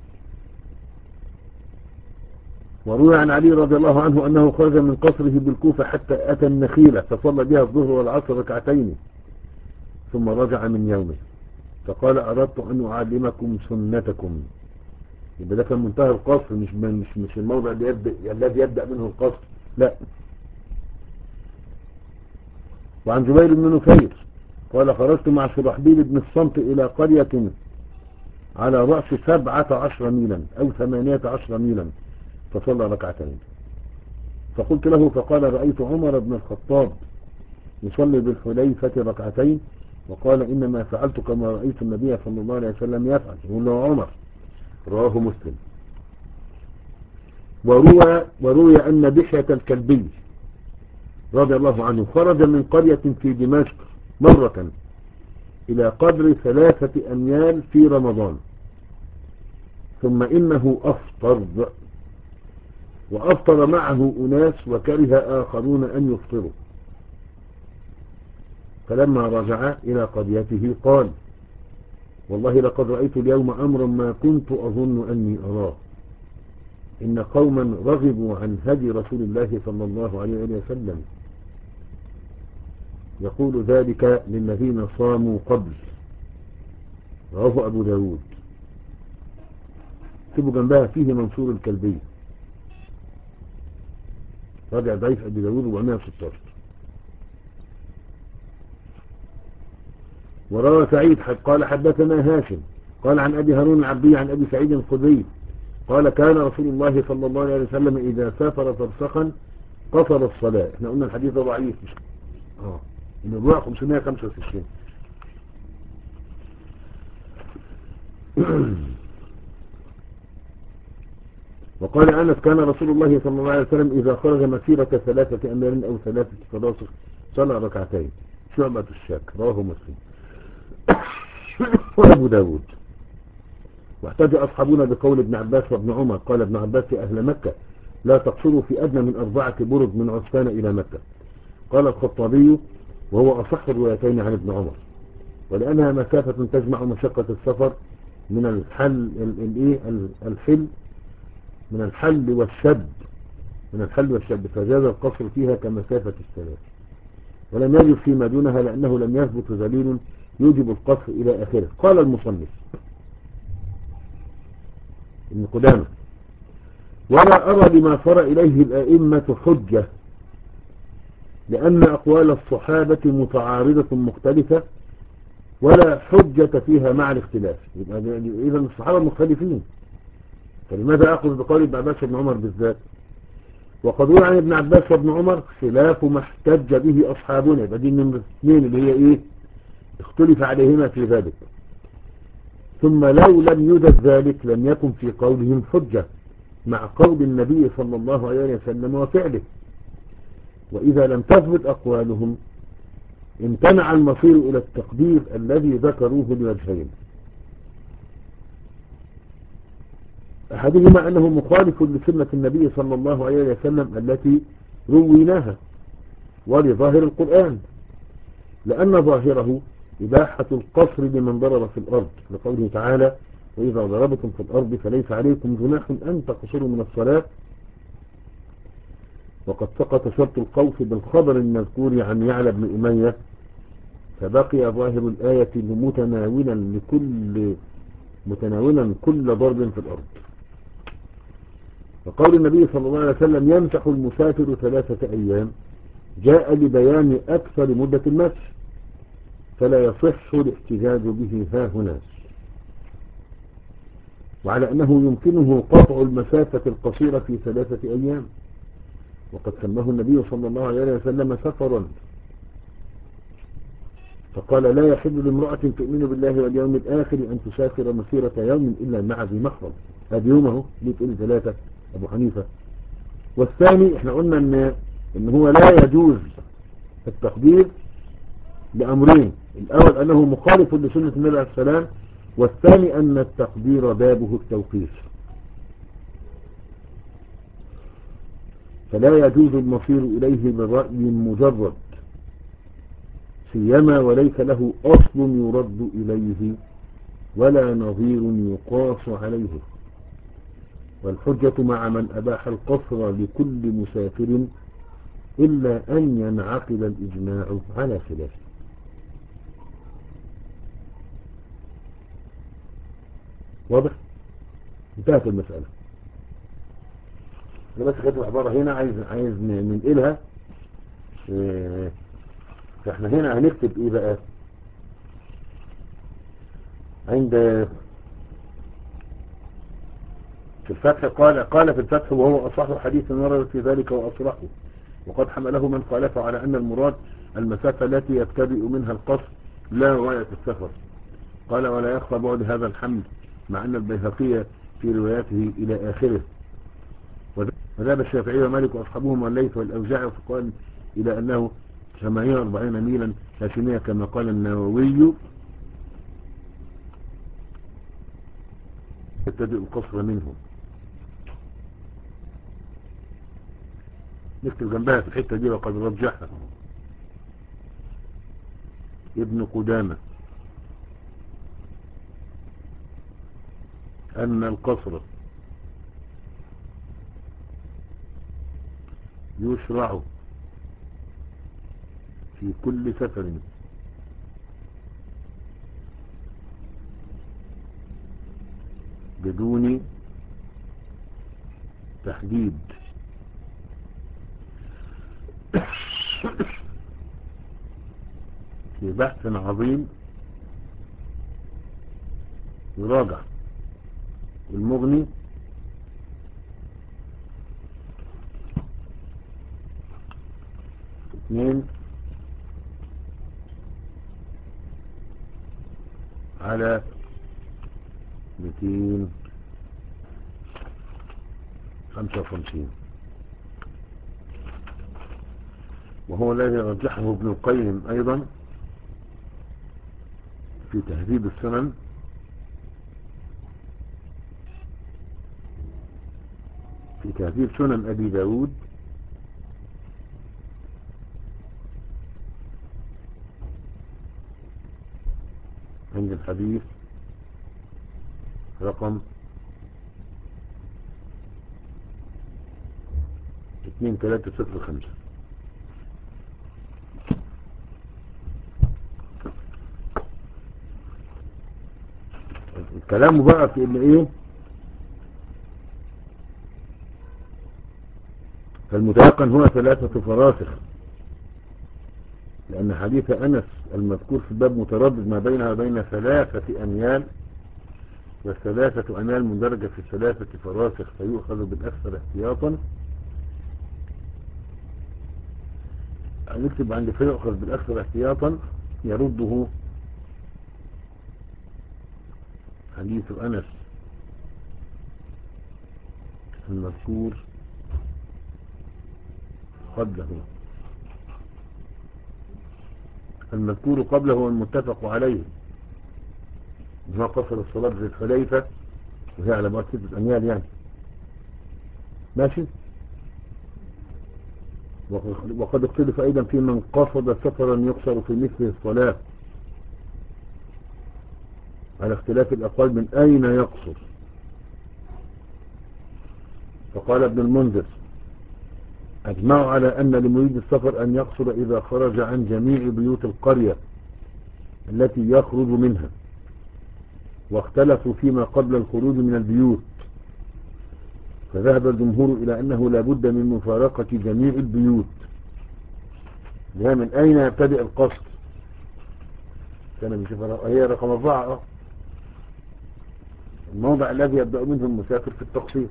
وروي عن علي رضي الله عنه أنه خرج من قصره بالكوفة حتى أتى النخيلة فصلى بها الظهر والعصر ركعتين ثم رجع من يومه، فقال أردت أن أعلمكم سنتكم. يبقى ده كان منتهى القصر، مش مش مش الموضع الذي يبدأ الذي يبدأ منه القصر، لا. وعن جبير بن نفير قال خرجت مع شرحبيل بن الصمت إلى قرية على رأس سبعة عشر ميلا أو ثمانية عشر ميلا فصلى ركعتين، فقلت له فقال رأيت عمر بن الخطاب يصلي بالحليفة ركعتين، وقال إنما فعلت كما رأيت النبي صلى الله عليه وسلم يفعل. يقول له عمر، رواه مسلم. وروى, وروي أن بحية الكلبي رضي الله عنه خرج من قرية في دمشق مرة إلى قدر ثلاثة أميال في رمضان، ثم إنه أفطر وأفطر معه أناس وكره آخرون أن يفطروا، فلما رجع إلى قريته قال والله لقد رأيت اليوم أمرا ما كنت أظن أني أراه، إن قوما رغبوا عن هدي رسول الله صلى الله عليه وسلم يقول ذلك للذين صاموا قبل. رواه أبو داود. اكتبوا جنبها فيه منصور الكلبي، راجع ضعيف أبي داود أربعمائة وستاشر. وروى سعيد قال حدثنا هاشم قال عن أبي هارون العبدي عن أبي سعيد الخدري قال كان رسول الله صلى الله عليه وسلم إذا سافر فرسخا قصر الصلاة. احنا قلنا الحديث ده ضعيف، مش اه من الرواية خمسمائة وخمسة وستين. وقال أنس كان رسول الله صلى الله عليه وسلم إذا خرج مسيرة ثلاثة أميال أو ثلاثة فراسخ صلى ركعتين. شعبة الشاك. رواه مسلم وأبو داود. واحتج أصحابنا بقول ابن عباس وابن عمر. قال ابن عباس أهل مكة لا تقصروا في أدنى من أربعة برد من عسفان إلى مكة. قال الخطابي وهو أصح الروايتين عن ابن عمر، ولأنها مسافة تجمع مشقة السفر من الحل الايه الحل من الحل والشد من الحل والشد فجاز القصر فيها كمسافة الثلاث، ولم يجب فيما دونها لأنه لم يثبت دليل يوجب القصر إلى آخره. قال المصنف ابن قدامة ولا أرى لما صار إليه الأئمة حجة، لأن أقوال الصحابة متعارضة مختلفة ولا حجة فيها مع الاختلاف. إذا الصحابة مختلفين، فلماذا أخذ بقول ابن عباس وابن عمر بالذات؟ وقد روى عن ابن عباس وابن عمر خلاف ما احتج به أصحابنا. يبقى دي من الاثنين اللي هي إيه اختلف عليهما في ذلك. ثم لو لم يوجد ذلك لم يكن في قولهم حجة مع قول النبي صلى الله عليه وسلم وفعله. وإذا لم تثبت أقوالهم امتنع المصير إلى التقدير الذي ذكروه لوجهين: أحدهما أنه مخالف لسنة النبي صلى الله عليه وسلم التي رويناها ولظاهر القرآن، لأن ظاهره إباحة القصر لمن ضرب في الأرض، لقوله تعالى: وإذا ضربتم في الأرض فليس عليكم جناح أن تقصروا من الصلاة. وقد سقط شرط القوس بالخبر المذكور عن يعلى بن أمية، فبقي ظاهر الآية متناولا لكل متناولا كل ضرب في الأرض. وقول النبي صلى الله عليه وسلم يمسح المسافر ثلاثة أيام جاء لبيان أكثر مدة المسح، فلا يصح الاحتجاج به ها هنا. وعلى أنه يمكنه قطع المسافة القصيرة في ثلاثة أيام، وقد سماه النبي صلى الله عليه وسلم سفرا، فقال: لا يحل لامرأة تؤمن بالله واليوم الآخر أن تسافر مسيرة يوم إلا مع ذي محرم. هذه يومه ليه تقول ثلاثة أبو حنيفة. والثاني احنا قلنا ان, إن هو لا يجوز التقدير لأمرين: الأول أنه مخالف لسنة النبي عليه السلام، والثاني أن التقدير بابه التوقيف، فلا يجوز المصير إليه بالرأي مجرد، سيما وليس له أصل يرد إليه ولا نظير يقاس عليه. والحجة مع من أباح القصر لكل مسافر إلا أن ينعقد الإجماع على خلافه. واضح؟ انتهت المسألة. أنا بس كاتب عبارة هنا عايز عايز ننقلها. اه فاحنا هنا هنكتب ايه بقى؟ عند في الفتح قال قال في الفتح: وهو أصح حديث ورد في ذلك وأصرحه، وقد حمله من خالفه على أن المراد المسافة التي يبتدئ منها القصر لا غاية السفر. قال: ولا يخفى بعد هذا الحمل مع أن البيهقي في رواياته إلى آخره. وذهب الشافعي ومالك وأصحابهم والليث والأوزاعي فقال إلى أنه ثمانية وأربعين ميلا هاشمية كما قال النووي يبتدئ القصر منه. نكتب جنبها في الحتة دي: وقد رجحها ابن قدامة أن القصر يشرع في كل سفر بدون تحديد في بحث عظيم يراجع المغني اثنين على مئتين خمسة وخمسين، وهو الذي رجحه ابن القيم أيضا في تهذيب السنن في تهذيب سنن أبي داود عند الحديث رقم اثنين ثلاثة صفر خمسة. الكلام بقى في ان ايه فالمتيقن هو ثلاثة فراسخ، لأن حديث أنس المذكور في الباب متردد ما بينها وبين ثلاثة أميال، والثلاثة أميال مندرجة في الثلاثة فراسخ، فيؤخذ بالأكثر احتياطا. نكتب عند فيؤخذ بالأكثر احتياطا يرده حديث أنس المذكور قبله المذكور قبله والمتفق عليه، ما قصر الصلاة ذي الحليفة وهي على بعد ستة أميال يعني ماشي. وقد اختلف أيضا في من قصد سفرا يقصر في مثل الصلاة على اختلاف الأقوال من أين يقصر. فقال ابن المنذر أجمعوا على أن لمريد السفر أن يقصر إذا خرج عن جميع بيوت القرية التي يخرج منها، واختلفوا فيما قبل الخروج من البيوت، فذهب الجمهور إلى أنه لا بد من مفارقة جميع البيوت. لها من أين يبتدئ القصد؟ كان بنشوف هي رقم أربعة الموضع الذي يبدأ منه المسافر في التقصير.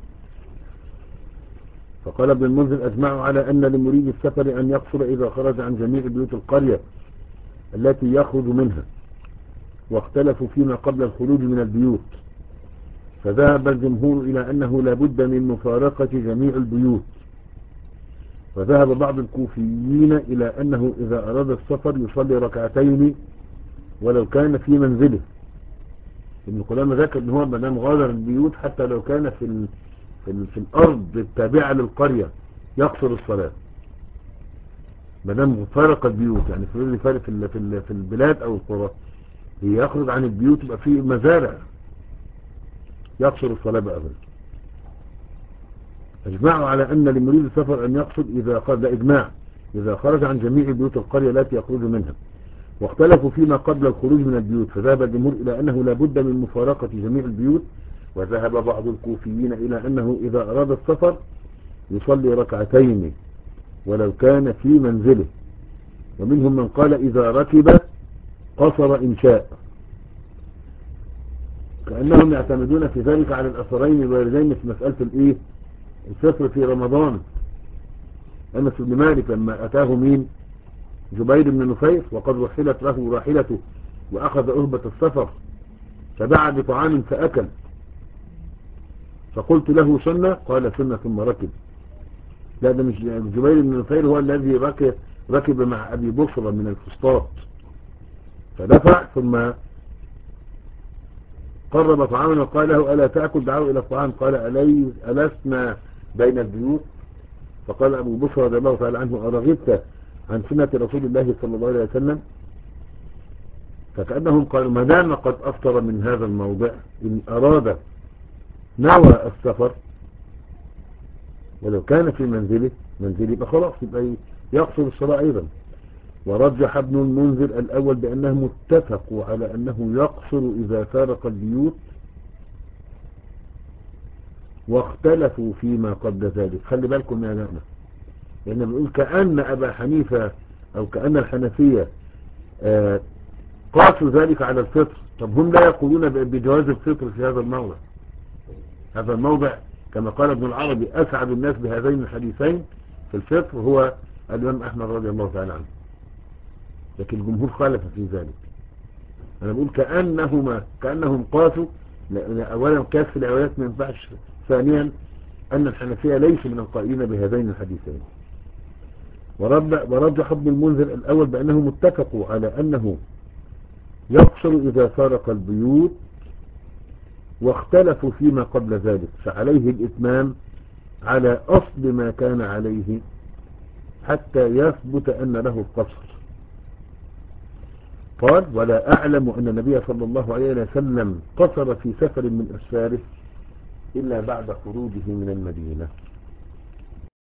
فقال ابن المنذر أجمعوا على أن لمريد السفر أن يقصر إذا خرج عن جميع بيوت القرية التي يخرج منها، واختلفوا فيما قبل الخروج من البيوت، فذهب الجمهور إلى أنه لا بد من مفارقة جميع البيوت. وذهب بعض الكوفيين إلى أنه إذا أراد السفر يصلي ركعتين ولو كان في منزله. ابن قدامة ذكر أنه ما دام غادر البيوت حتى لو كان في ال... في, ال... في الأرض التابعة للقرية يقصر الصلاة ما دام فارق البيوت، يعني في فارق في, ال... في, ال... في البلاد أو القرى يخرج عن البيوت يبقى في مزارع يقصر الصلاة بأبدا. اجمعوا على أن لمريد السفر أن يقصد إذا خرج إجماع إذا خرج عن جميع بيوت القرية التي يخرج منها، واختلفوا فيما قبل الخروج من البيوت، فذهب الجمهور إلى أنه لا بد من مفارقة جميع البيوت. وذهب بعض الكوفيين إلى أنه إذا أراد السفر يصلي ركعتين ولو كان في منزله، ومنهم من قال إذا ركب قصر إن شاء، كأنهم يعتمدون في ذلك على الأثرين الواردين في مسألة الإيه الفطر في رمضان. أنس بن مالك لما أتاه مين جبير بن نفير وقد رحلت له راحلته وأخذ أهبة السفر فدعا بطعام فأكل، فقلت له سنة قال سنة ثم ركب. لا ده مش جبير بن نفير هو الذي ركب, ركب مع أبي بصرة من الفسطاط فدفع ثم قرب طعاما وقال له ألا تأكل؟ دعوا إلى الطعام قال ألسنا بين البيوت؟ فقال أبو بصرة رضي الله تعالى عنه أرغبت عن سنة رسول الله صلى الله عليه وسلم؟ فكأنهم قالوا ما دام قد أفطر من هذا الموضع إن أراد نوى السفر ولو كان في منزله منزله يبقى خلاص يبقى يقصر الصلاة أيضا. ورجح ابن المنذر الأول بأنهم اتفقوا على أنه يقصر إذا فارق البيوت، واختلفوا فيما قبل ذلك. خلي بالكم يا جماعة، لأن بنقول كأن أبا حنيفة أو كأن الحنفية آه قاسوا ذلك على الفطر. طب هم لا يقولون بجواز الفطر في هذا الموضع. هذا الموضع كما قال ابن العربي أسعد الناس بهذين الحديثين في الفطر هو الإمام أحمد رضي الله تعالى عنه، لكن الجمهور خالف في ذلك. أنا بقول كأنهما كأنهم قاسوا، لأن أولا كاس في العوالات ما ينفعش، ثانيا أن الحنفية ليس من القائلين بهذين الحديثين. ورجح ابن المنذر الأول بأنهم اتفقوا على أنه يقصر إذا فارق البيوت، واختلفوا فيما قبل ذلك، فعليه الإتمام على أصل ما كان عليه حتى يثبت أن له القصر. قال: ولا أعلم أن النبي صلى الله عليه وسلم قصر في سفر من أسفاره إلا بعد خروجه من المدينة.